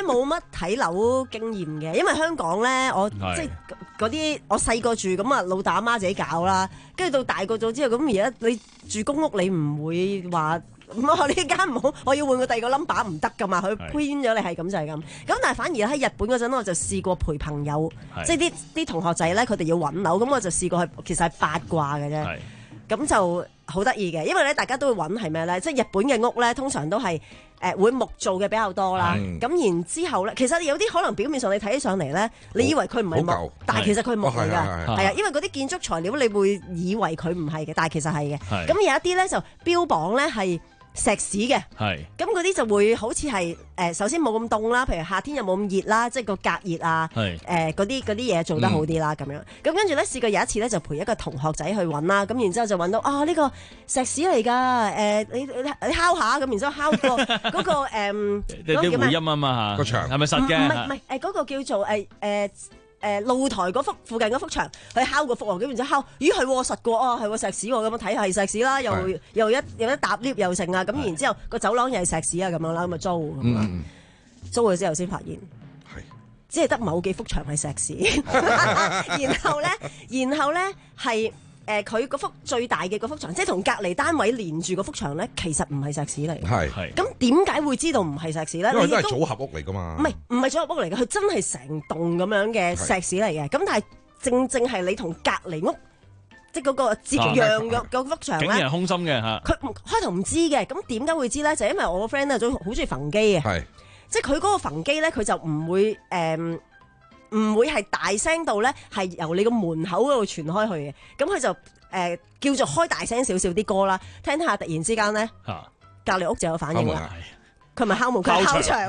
睇樓經驗嘅，因為香港咧，我即係嗰啲我細個住咁啊，老豆阿媽自己搞啦，跟住到大個咗之後，咁而家你住公屋，你唔會話咁我呢間唔好，我要換個第二個 number 唔得噶嘛，佢編咗你係咁就係咁。咁但係反而喺日本嗰陣，我就試過陪朋友，即係啲啲同學仔咧，佢哋要揾樓，咁我就試過係其實係八卦嘅啫。咁就好得意嘅，因為咧大家都會揾係咩咧？即係日本嘅屋咧，通常都係誒、呃、會木做嘅比較多啦。咁、嗯、然之後咧，其實有啲可能表面上你睇起上嚟咧，你以為佢唔係木，但係其實佢係木嚟㗎。係啊，因為嗰啲建築材料你會以為佢唔係嘅，但係其實係嘅。咁有一啲咧就標榜咧係石屎嘅，咁嗰啲就會好似係誒首先冇咁凍啦，譬如夏天又冇咁熱啦，即係個隔熱啊，誒嗰啲嗰啲嘢做得好啲啦咁樣。咁跟住咧試過有一次咧就陪一個同學仔去揾啦，咁然之後就揾到啊呢個石屎嚟㗎，誒你你敲下咁，然之後敲個嗰個誒嗰個叫咩？ 回音啊嘛，個牆係咪實嘅？ 唔係唔係誒嗰個叫做誒誒。誒露台嗰幅附近嗰幅牆，佢敲個幅喎，咁然之後敲，咦係喎實過啊，係喎石屎喎，咁樣睇係石屎啦，又又一又一搭 lift 又成啊，咁然之後個走廊又係石屎啊，咁樣啦，咁啊租咁啊，租咗之後先發現，只係得某幾幅牆係石屎，然後咧，然後咧係。誒佢嗰幅最大嘅嗰幅牆，即係同隔離單位連住嗰幅牆咧，其實唔係石屎嚟。係係。咁點解會知道唔係石屎咧？ 因為都係組合屋嚟㗎嘛。唔係唔係組合屋嚟嘅，佢真係成棟咁樣嘅石屎嚟嘅。咁但係正正係你同隔離屋，即係嗰個接壤嘅嗰幅牆咧， 竟然係空心嘅嚇。 佢開頭唔知嘅，咁點解會知咧？就係因為我個 friend 咧，好中意焚機嘅。係。即係佢嗰個焚機咧，佢就唔會誒。嗯唔會係大聲到咧，係由你個門口嗰度傳開去嘅。咁佢就誒、呃、叫做開大聲少少啲歌啦，聽下突然之間咧，隔離屋就有反應啦。佢咪敲門，佢敲牆。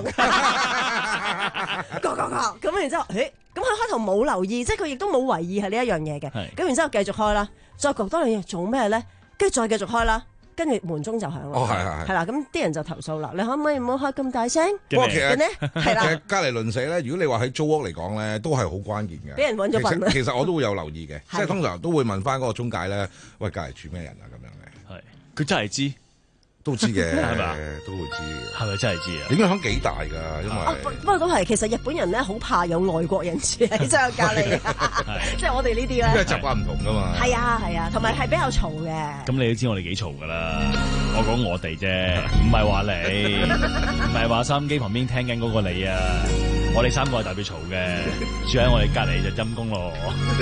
嗰嗰咁然之後，誒，咁佢開頭冇留意，即係佢亦都冇懷疑係呢一樣嘢嘅。咁然之後繼續開啦，再覺得你做咩咧？跟住再繼續開啦。跟住門鐘就響啦， 哦係係係， 係啦，咁啲人就投訴啦，你可唔可以唔好開咁大聲？ 不過其實咧，係啦， 其實隔離鄰舍咧，如果你話喺租屋嚟講咧，都係好關鍵嘅。 俾人揾咗笨。 其實我都會有留意嘅，即係通常都會問翻嗰個中介咧，喂，隔離住咩人啊咁樣嘅。 係，佢真係知。 都知嘅， 係嘛？ 都會知嘅。 係咪真係知啊？ 影響幾大㗎？因為、啊、 不過都係，其實日本人咧好怕有外國人住喺真係隔離，即係我哋呢啲咧。 因為習慣唔同㗎嘛。 係啊係啊，同埋係比較嘈嘅。 咁你都知我哋幾嘈㗎啦？我講我哋啫，唔係話你，唔係話收音機旁邊聽緊嗰個你啊。我哋三個係特別嘈嘅，住喺我哋隔離就陰公咯。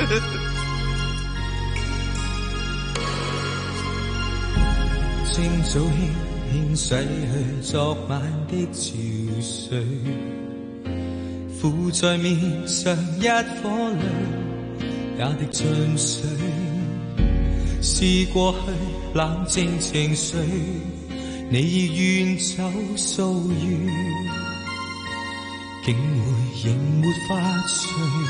清早輕輕洗去昨晚的憔悴，附在面上一顆淚，也滴進水。是過去冷靜情緒，你已遠走數月，竟會仍沒法睡。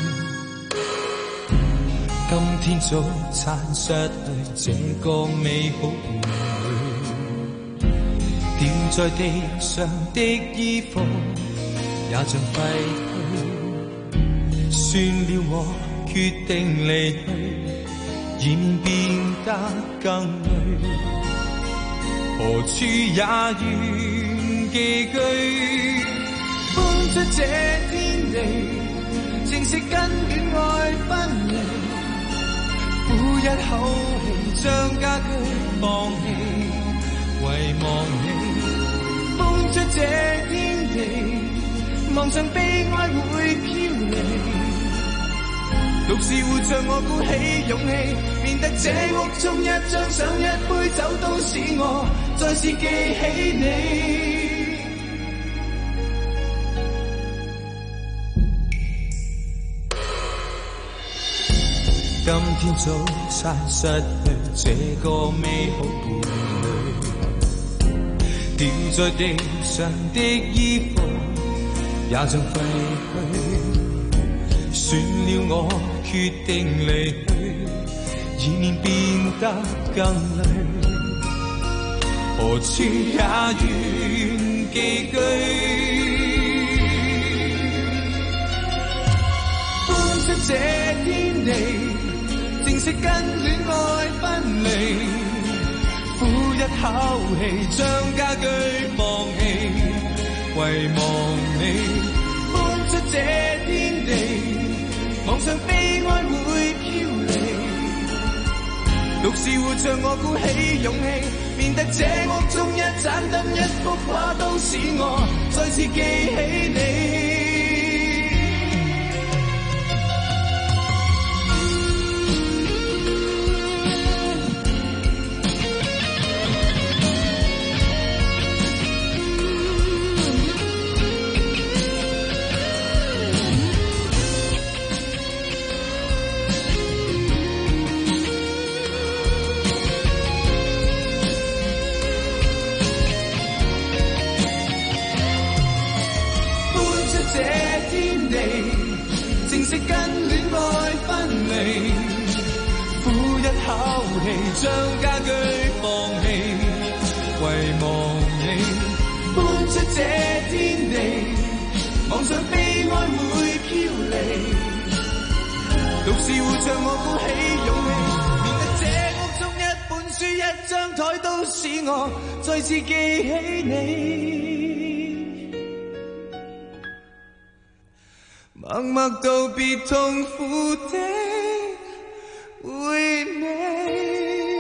今天早餐失去這個美好伴侶，掉在地上的衣服也像廢墟。算了，我決定離去，以免變得更累。何處也願寄居，搬出這天地，正式跟戀愛分離。呼一口氣，將家居放棄，遺忘你。搬出這天地，望上悲哀會飄離。獨是活着，我鼓起勇氣，免得這屋中一張相、一杯酒都使我再次記起你。今天早餐失去這個美好伴侶，掉在地上的衣服也像廢墟。算了，我決定離去，以免變得更累。何處也願寄居，搬出這天地，正式跟戀愛分離。呼一口氣，將家居放棄，遺忘你。搬出這天地，妄想悲哀會飄離。獨是活着我鼓起勇氣，免得這屋中一盞燈一幅畫都使我再次記起你。跟戀愛分離，呼一口氣將家居放棄，遺忘你搬出這天地，妄想悲哀會飄離，獨是活着我鼓起勇氣，免得這屋中一本書一張台都使我再次記起你。默默道別痛苦的回味。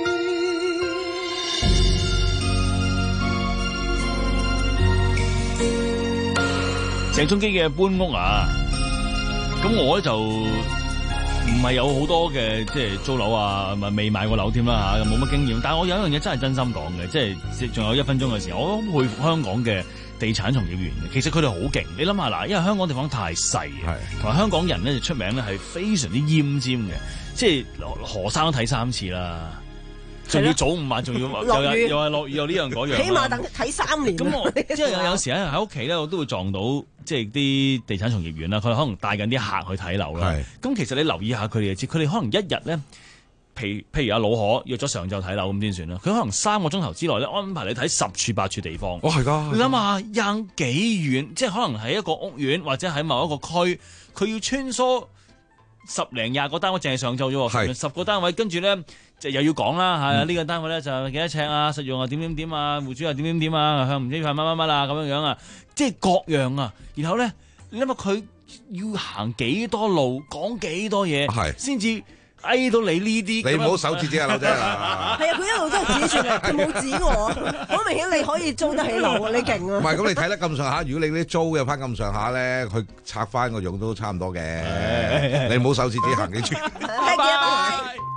鄭中基嘅搬屋啊，咁我咧就唔係有好多嘅即係租樓啊，咪未買過樓添啦嚇，冇乜經驗。但係我有一樣嘢真係真心講嘅，即係仲有一分鐘嘅時候，我都佩服香港嘅地產從業員嘅，其實佢哋好勁。你諗下嗱，因為香港地方太細，同埋香港人咧就出名咧係非常之奄尖嘅，即係何生都睇三次啦，仲要早午晚，仲要又又係落雨又呢樣嗰樣， 起碼等睇三年。 咁我即係有有時喺喺屋企咧，我都會撞到即係啲地產從業員啦，佢哋可能帶緊啲客去睇樓啦。咁其實你留意下佢哋就知，佢哋可能一日咧。譬譬如阿老可約咗上晝睇樓咁先算啦，佢可能三個鐘頭之內咧安排你睇十處八處地方。 哦，係㗎。 你諗下，扔幾遠？即係可能喺一個屋苑或者喺某一個區，佢要穿梭十零廿個單位，淨係上晝啫喎，十個單位，跟住咧就又要講啦嚇，呢、嗯、個單位咧就幾多尺啊，實用啊點點點啊，戶主又點點點啊，向唔知係乜乜乜啊咁樣樣啊，即係各樣啊。然後咧，你諗下佢要行幾多路，講幾多嘢，先至。嗌到你呢啲， 你唔好手指指啊，劉姐啊！ 係啊，佢一路都係指住你，佢冇指我，好明顯你可以租得起樓啊！你勁啊！ 唔係咁，你睇得咁上下，如果你啲租有翻咁上下咧，佢拆翻個用都差唔多嘅。你唔好手指指行幾處。 拜拜。